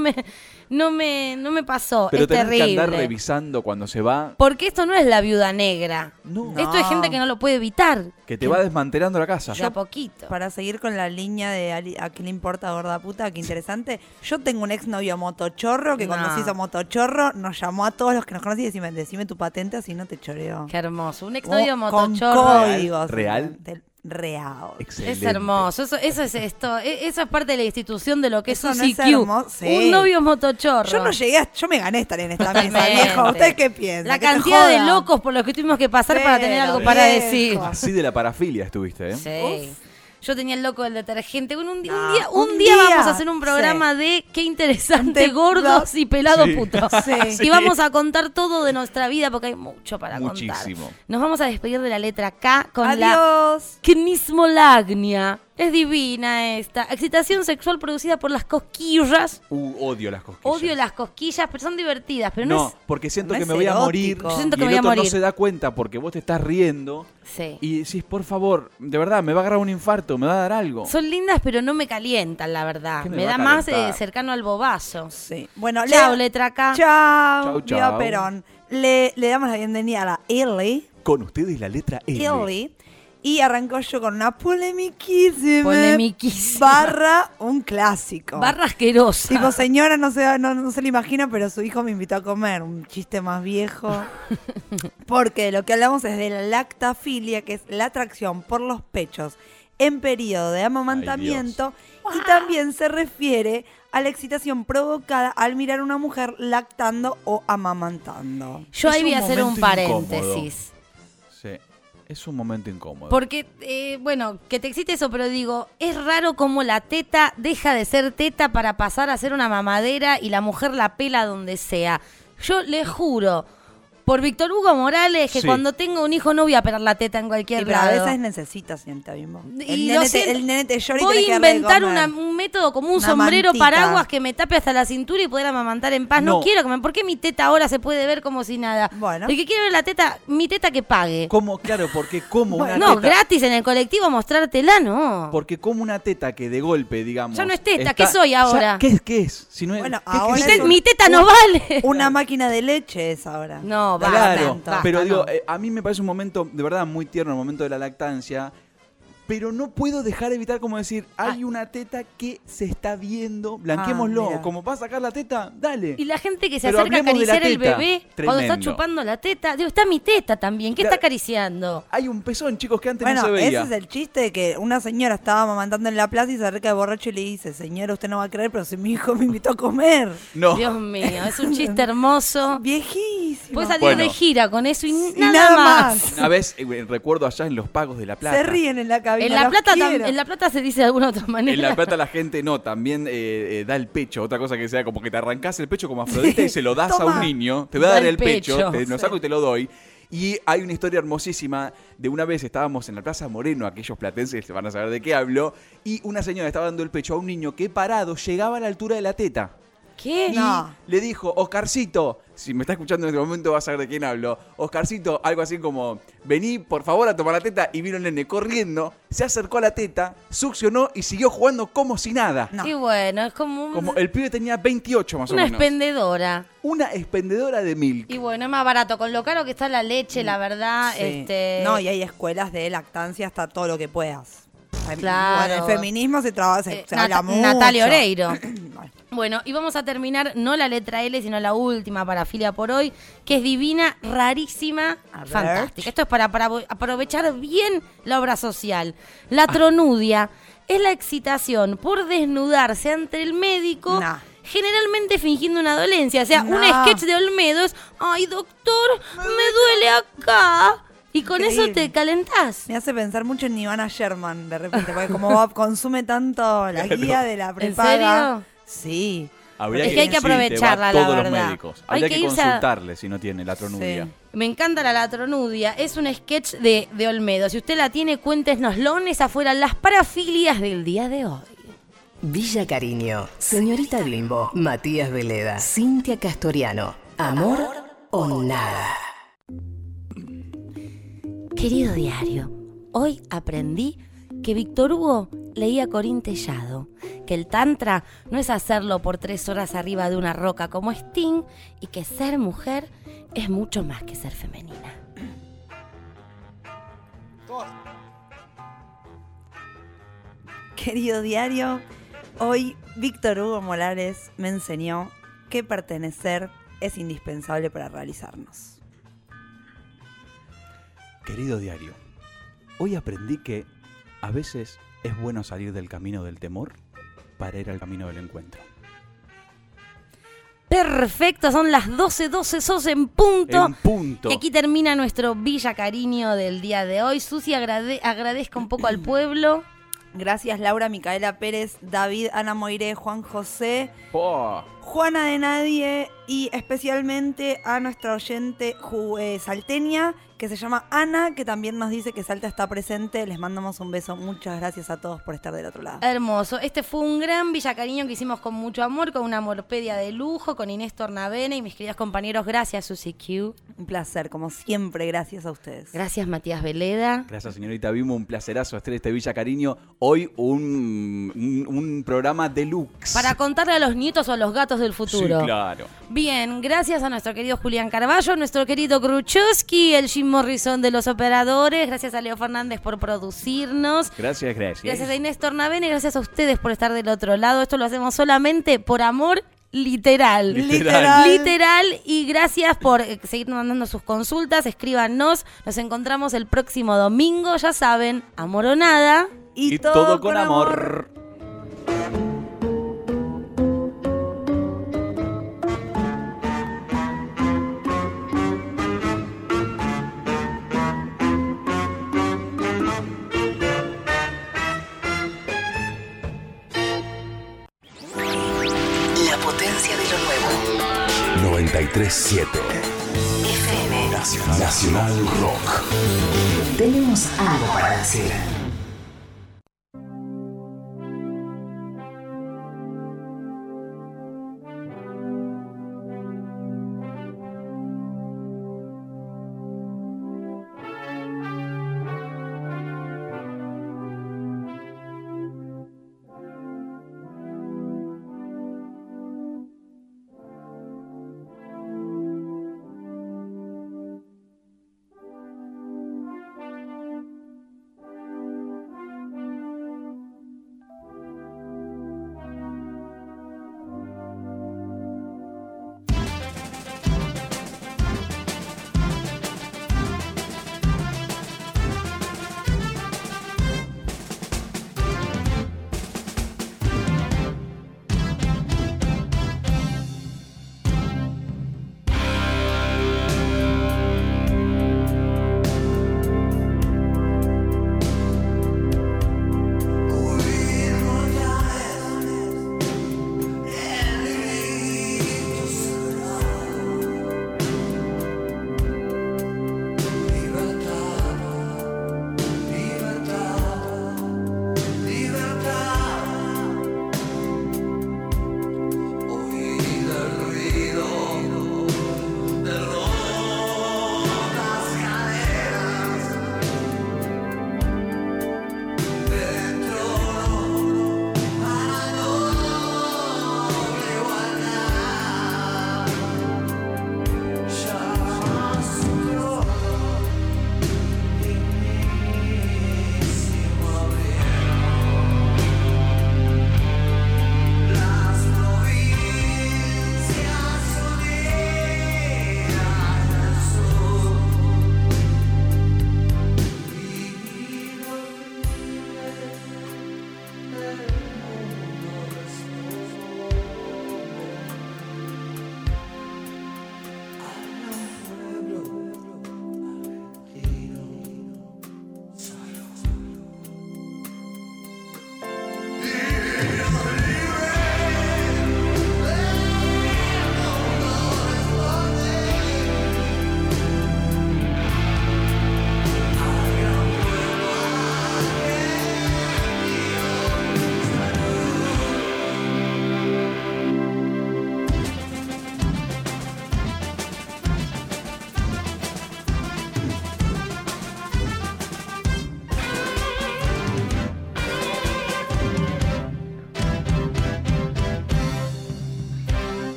me pasó. Pero es tenés terrible. que andar revisando cuando se va, Porque esto no es la viuda negra. No. Esto es gente que no lo puede evitar. que te va desmantelando la casa. De a poquito. Para seguir con la línea de a qué le importa gorda puta, qué interesante. Yo tengo un exnovio motochorro que cuando No. se hizo motochorro nos llamó a todos los que nos conocen y decime tu patente así no te choreo. Qué hermoso. Un exnovio Con motochorro. códigos. ¿Real? Real. Es hermoso, eso es esto, eso es parte de la institución de lo que Eso es no un es CQ. hermoso, sí. Un novio motochorro. Yo no llegué yo me gané estar en esta mesa, Totalmente. viejo. ¿Ustedes qué piensan? La Que te cantidad de jodan. locos por los que tuvimos que pasar para tener Pero, algo para viejo. decir. Así de la parafilia estuviste, ¿eh? Sí. Yo tenía el loco del detergente. Bueno, un día un día. vamos a hacer un programa de qué interesante, De gordos y pelados Sí. putos. Sí. Y vamos a contar todo de nuestra vida porque hay mucho para Muchísimo. contar. Nos vamos a despedir de la letra K con Adiós. la cnismolagnia. Es divina esta. Excitación sexual producida por las cosquillas. Odio las cosquillas. Odio las cosquillas, pero son divertidas. Pero no, No, es... porque siento no que es me voy a morir. erótico. Yo siento que y me el voy a otro no morir. se da cuenta porque vos te estás riendo Sí. y decís, por favor, de verdad, me va a agarrar un infarto, me va a dar algo. Son lindas, pero no me calientan, la verdad. ¿Qué me Me va da a más calentar? cercano al bobazo. Sí. Bueno, Chao, letra K. Chao. Chau, Viva chau. Perón. Le damos la bienvenida a la Ellie. Con ustedes la letra L. Ellie. Y arrancó yo con una polemiquísima. Polemiquísima. / un clásico. Barra asquerosa. Tipo, señora, no se lo imagina, pero su hijo me invitó a comer. Un chiste más viejo. Porque de lo que hablamos es de la lactafilia, que es la atracción por los pechos en periodo de amamantamiento. Y también se refiere a la excitación provocada al mirar a una mujer lactando o amamantando. Yo Es ahí voy un a hacer un momento incómodo. paréntesis. Sí. Es un momento incómodo. Porque, bueno, que te excite eso, pero digo, es raro cómo la teta deja de ser teta para pasar a ser una mamadera y la mujer la pela donde sea. Yo le juro, por Víctor Hugo Morales, que cuando tenga un hijo no voy a pelar la teta en cualquier lado. Pero a veces necesitas, señorita Bimbo. Y El nene te llora y voy tenés que a darle de inventar comer. un método como un Una sombrero mantita. paraguas que me tape hasta la cintura y poder amamantar en paz. No No. quiero ¿por qué mi teta ahora se puede ver como si nada? Bueno. El que quiere ver la teta, mi teta que pague. ¿Cómo? Claro, porque como una No, teta... gratis en el colectivo mostrártela, no. Porque como una teta que de golpe, digamos... Ya no es teta, ¿qué soy ahora? ¿Qué es? Si no es, Bueno, ¿qué es? ahora Mi teta no vale. Una máquina de leche es ahora. No, va. Claro, basta, pero digo, no. a mí me parece un momento de verdad muy tierno, el momento de la lactancia, pero no puedo dejar de evitar como decir, hay una teta que se está viendo, blanquémoslo, mira. como va a sacar la teta, dale. Y la gente que se Pero acerca a hablemos de la acariciar el teta. bebé cuando está Tremendo. chupando la teta. Digo, está mi teta también. ¿Qué Claro. está acariciando? Hay un pezón, chicos, que antes Bueno, no se veía. ese es el chiste de que una señora estaba amamantando en la plaza y se acerca de borracho y le dice, señora, usted no va a creer, pero si mi hijo me invitó a comer. No. Dios mío, es un chiste hermoso. Viejísimo. Puedes salir Bueno. de gira con eso y Y nada más. Una vez, recuerdo allá en los pagos de La Plata. Se ríen en la cabina. En La los Plata quiero. en La Plata se dice de alguna otra manera. En La Plata la gente no, también da el pecho. Otra cosa que sea como que te arrancás el pecho como Afrodita y se lo das a Toma. un niño. Te voy a Da dar el el pecho, pecho. te lo saco y te lo doy. Y hay una historia hermosísima de una vez estábamos en la Plaza Moreno, aquellos platenses van a saber de qué hablo, y una señora estaba dando el pecho a un niño que parado llegaba a la altura de la teta. ¿Qué? Y le dijo, Oscarcito, si me está escuchando en este momento vas a saber de quién hablo. Oscarcito, algo así como, vení por favor a tomar la teta. Y vino el nene corriendo, se acercó a la teta, succionó y siguió jugando como si nada. Qué bueno, es como, Como el pibe tenía 28 más o una menos. expendedora. Una expendedora de milk. Y bueno, es más barato. Con lo caro que está la leche, la verdad. Sí. No, y hay escuelas de lactancia hasta todo lo que puedas. Claro. Bueno, el feminismo se trabaja, se habla mucho. Natalia Oreiro. Bueno, y vamos a terminar no la letra L, sino la última parafilia por hoy, que es divina, rarísima, A ver. fantástica. Esto es para aprovechar bien la obra social. La tronudia es la excitación por desnudarse ante el médico, generalmente fingiendo una dolencia. O sea, un No. sketch de Olmedo es, ay doctor, me duele acá. Y con eso Increíble. te calentás. Me hace pensar mucho en Nirvana Sherman, de repente, porque como consume tanto la guía de la ¿En prepaga. serio? Sí. Habría Es que hay que sí, te aprovecharla, va la todos los verdad. médicos. Hay Habría que que irse a- consultarle si no tiene la tronudia. Me encanta la latronudia. Es un sketch de Olmedo. Si usted la tiene, cuéntenoslo. Esas fueran las parafilias del día de hoy. Villa Cariño, Señorita Bimbo, Matías Veleda, Cintia Castoriano. ¿Amor o nada? Querido diario, hoy aprendí que Víctor Hugo leía Corín Tellado, que el tantra no es hacerlo por 3 horas arriba de una roca como Sting y que ser mujer es mucho más que ser femenina. Querido diario, hoy Víctor Hugo Morales me enseñó que pertenecer es indispensable para realizarnos. Querido diario, hoy aprendí que a veces es bueno salir del camino del temor para ir al camino del encuentro. Perfecto, son las 12:12, sos en punto. En punto. Y aquí termina nuestro Villa Cariño del día de hoy. Susi, agradezca un poco al pueblo. Gracias Laura, Micaela Pérez, David, Ana Moiré, Juan José, Oh, Juana de Nadie y especialmente a nuestra oyente salteña que se llama Ana, que también nos dice que Salta está presente. Les mandamos un beso. Muchas gracias a todos por estar del otro lado. Hermoso. Este fue un gran Villa Cariño que hicimos con mucho amor, con una amorpedia de lujo, con Inés Tornavena y mis queridos compañeros. Gracias, Susi Q. Un placer, como siempre. Gracias a ustedes. Gracias, Matías Veleda. gracias señorita Bimbo, un placerazo estar en este Villa Cariño. Hoy un programa deluxe. Para contarle a los nietos o a los gatos del futuro. Sí, claro. Bien, gracias a nuestro querido Julián Carballo, nuestro querido Gruchowski, el Jim Morrison de los operadores. Gracias a Leo Fernández por producirnos. Gracias. Gracias a Inés Tornavena y gracias a ustedes por estar del otro lado. Esto lo hacemos solamente por amor literal. Literal. Y gracias por seguir mandando sus consultas. Escríbanos. Nos encontramos el próximo domingo. Ya saben, amor o nada. Y todo con amor. 93.7 FM Nacional Rock. Tenemos algo para decir.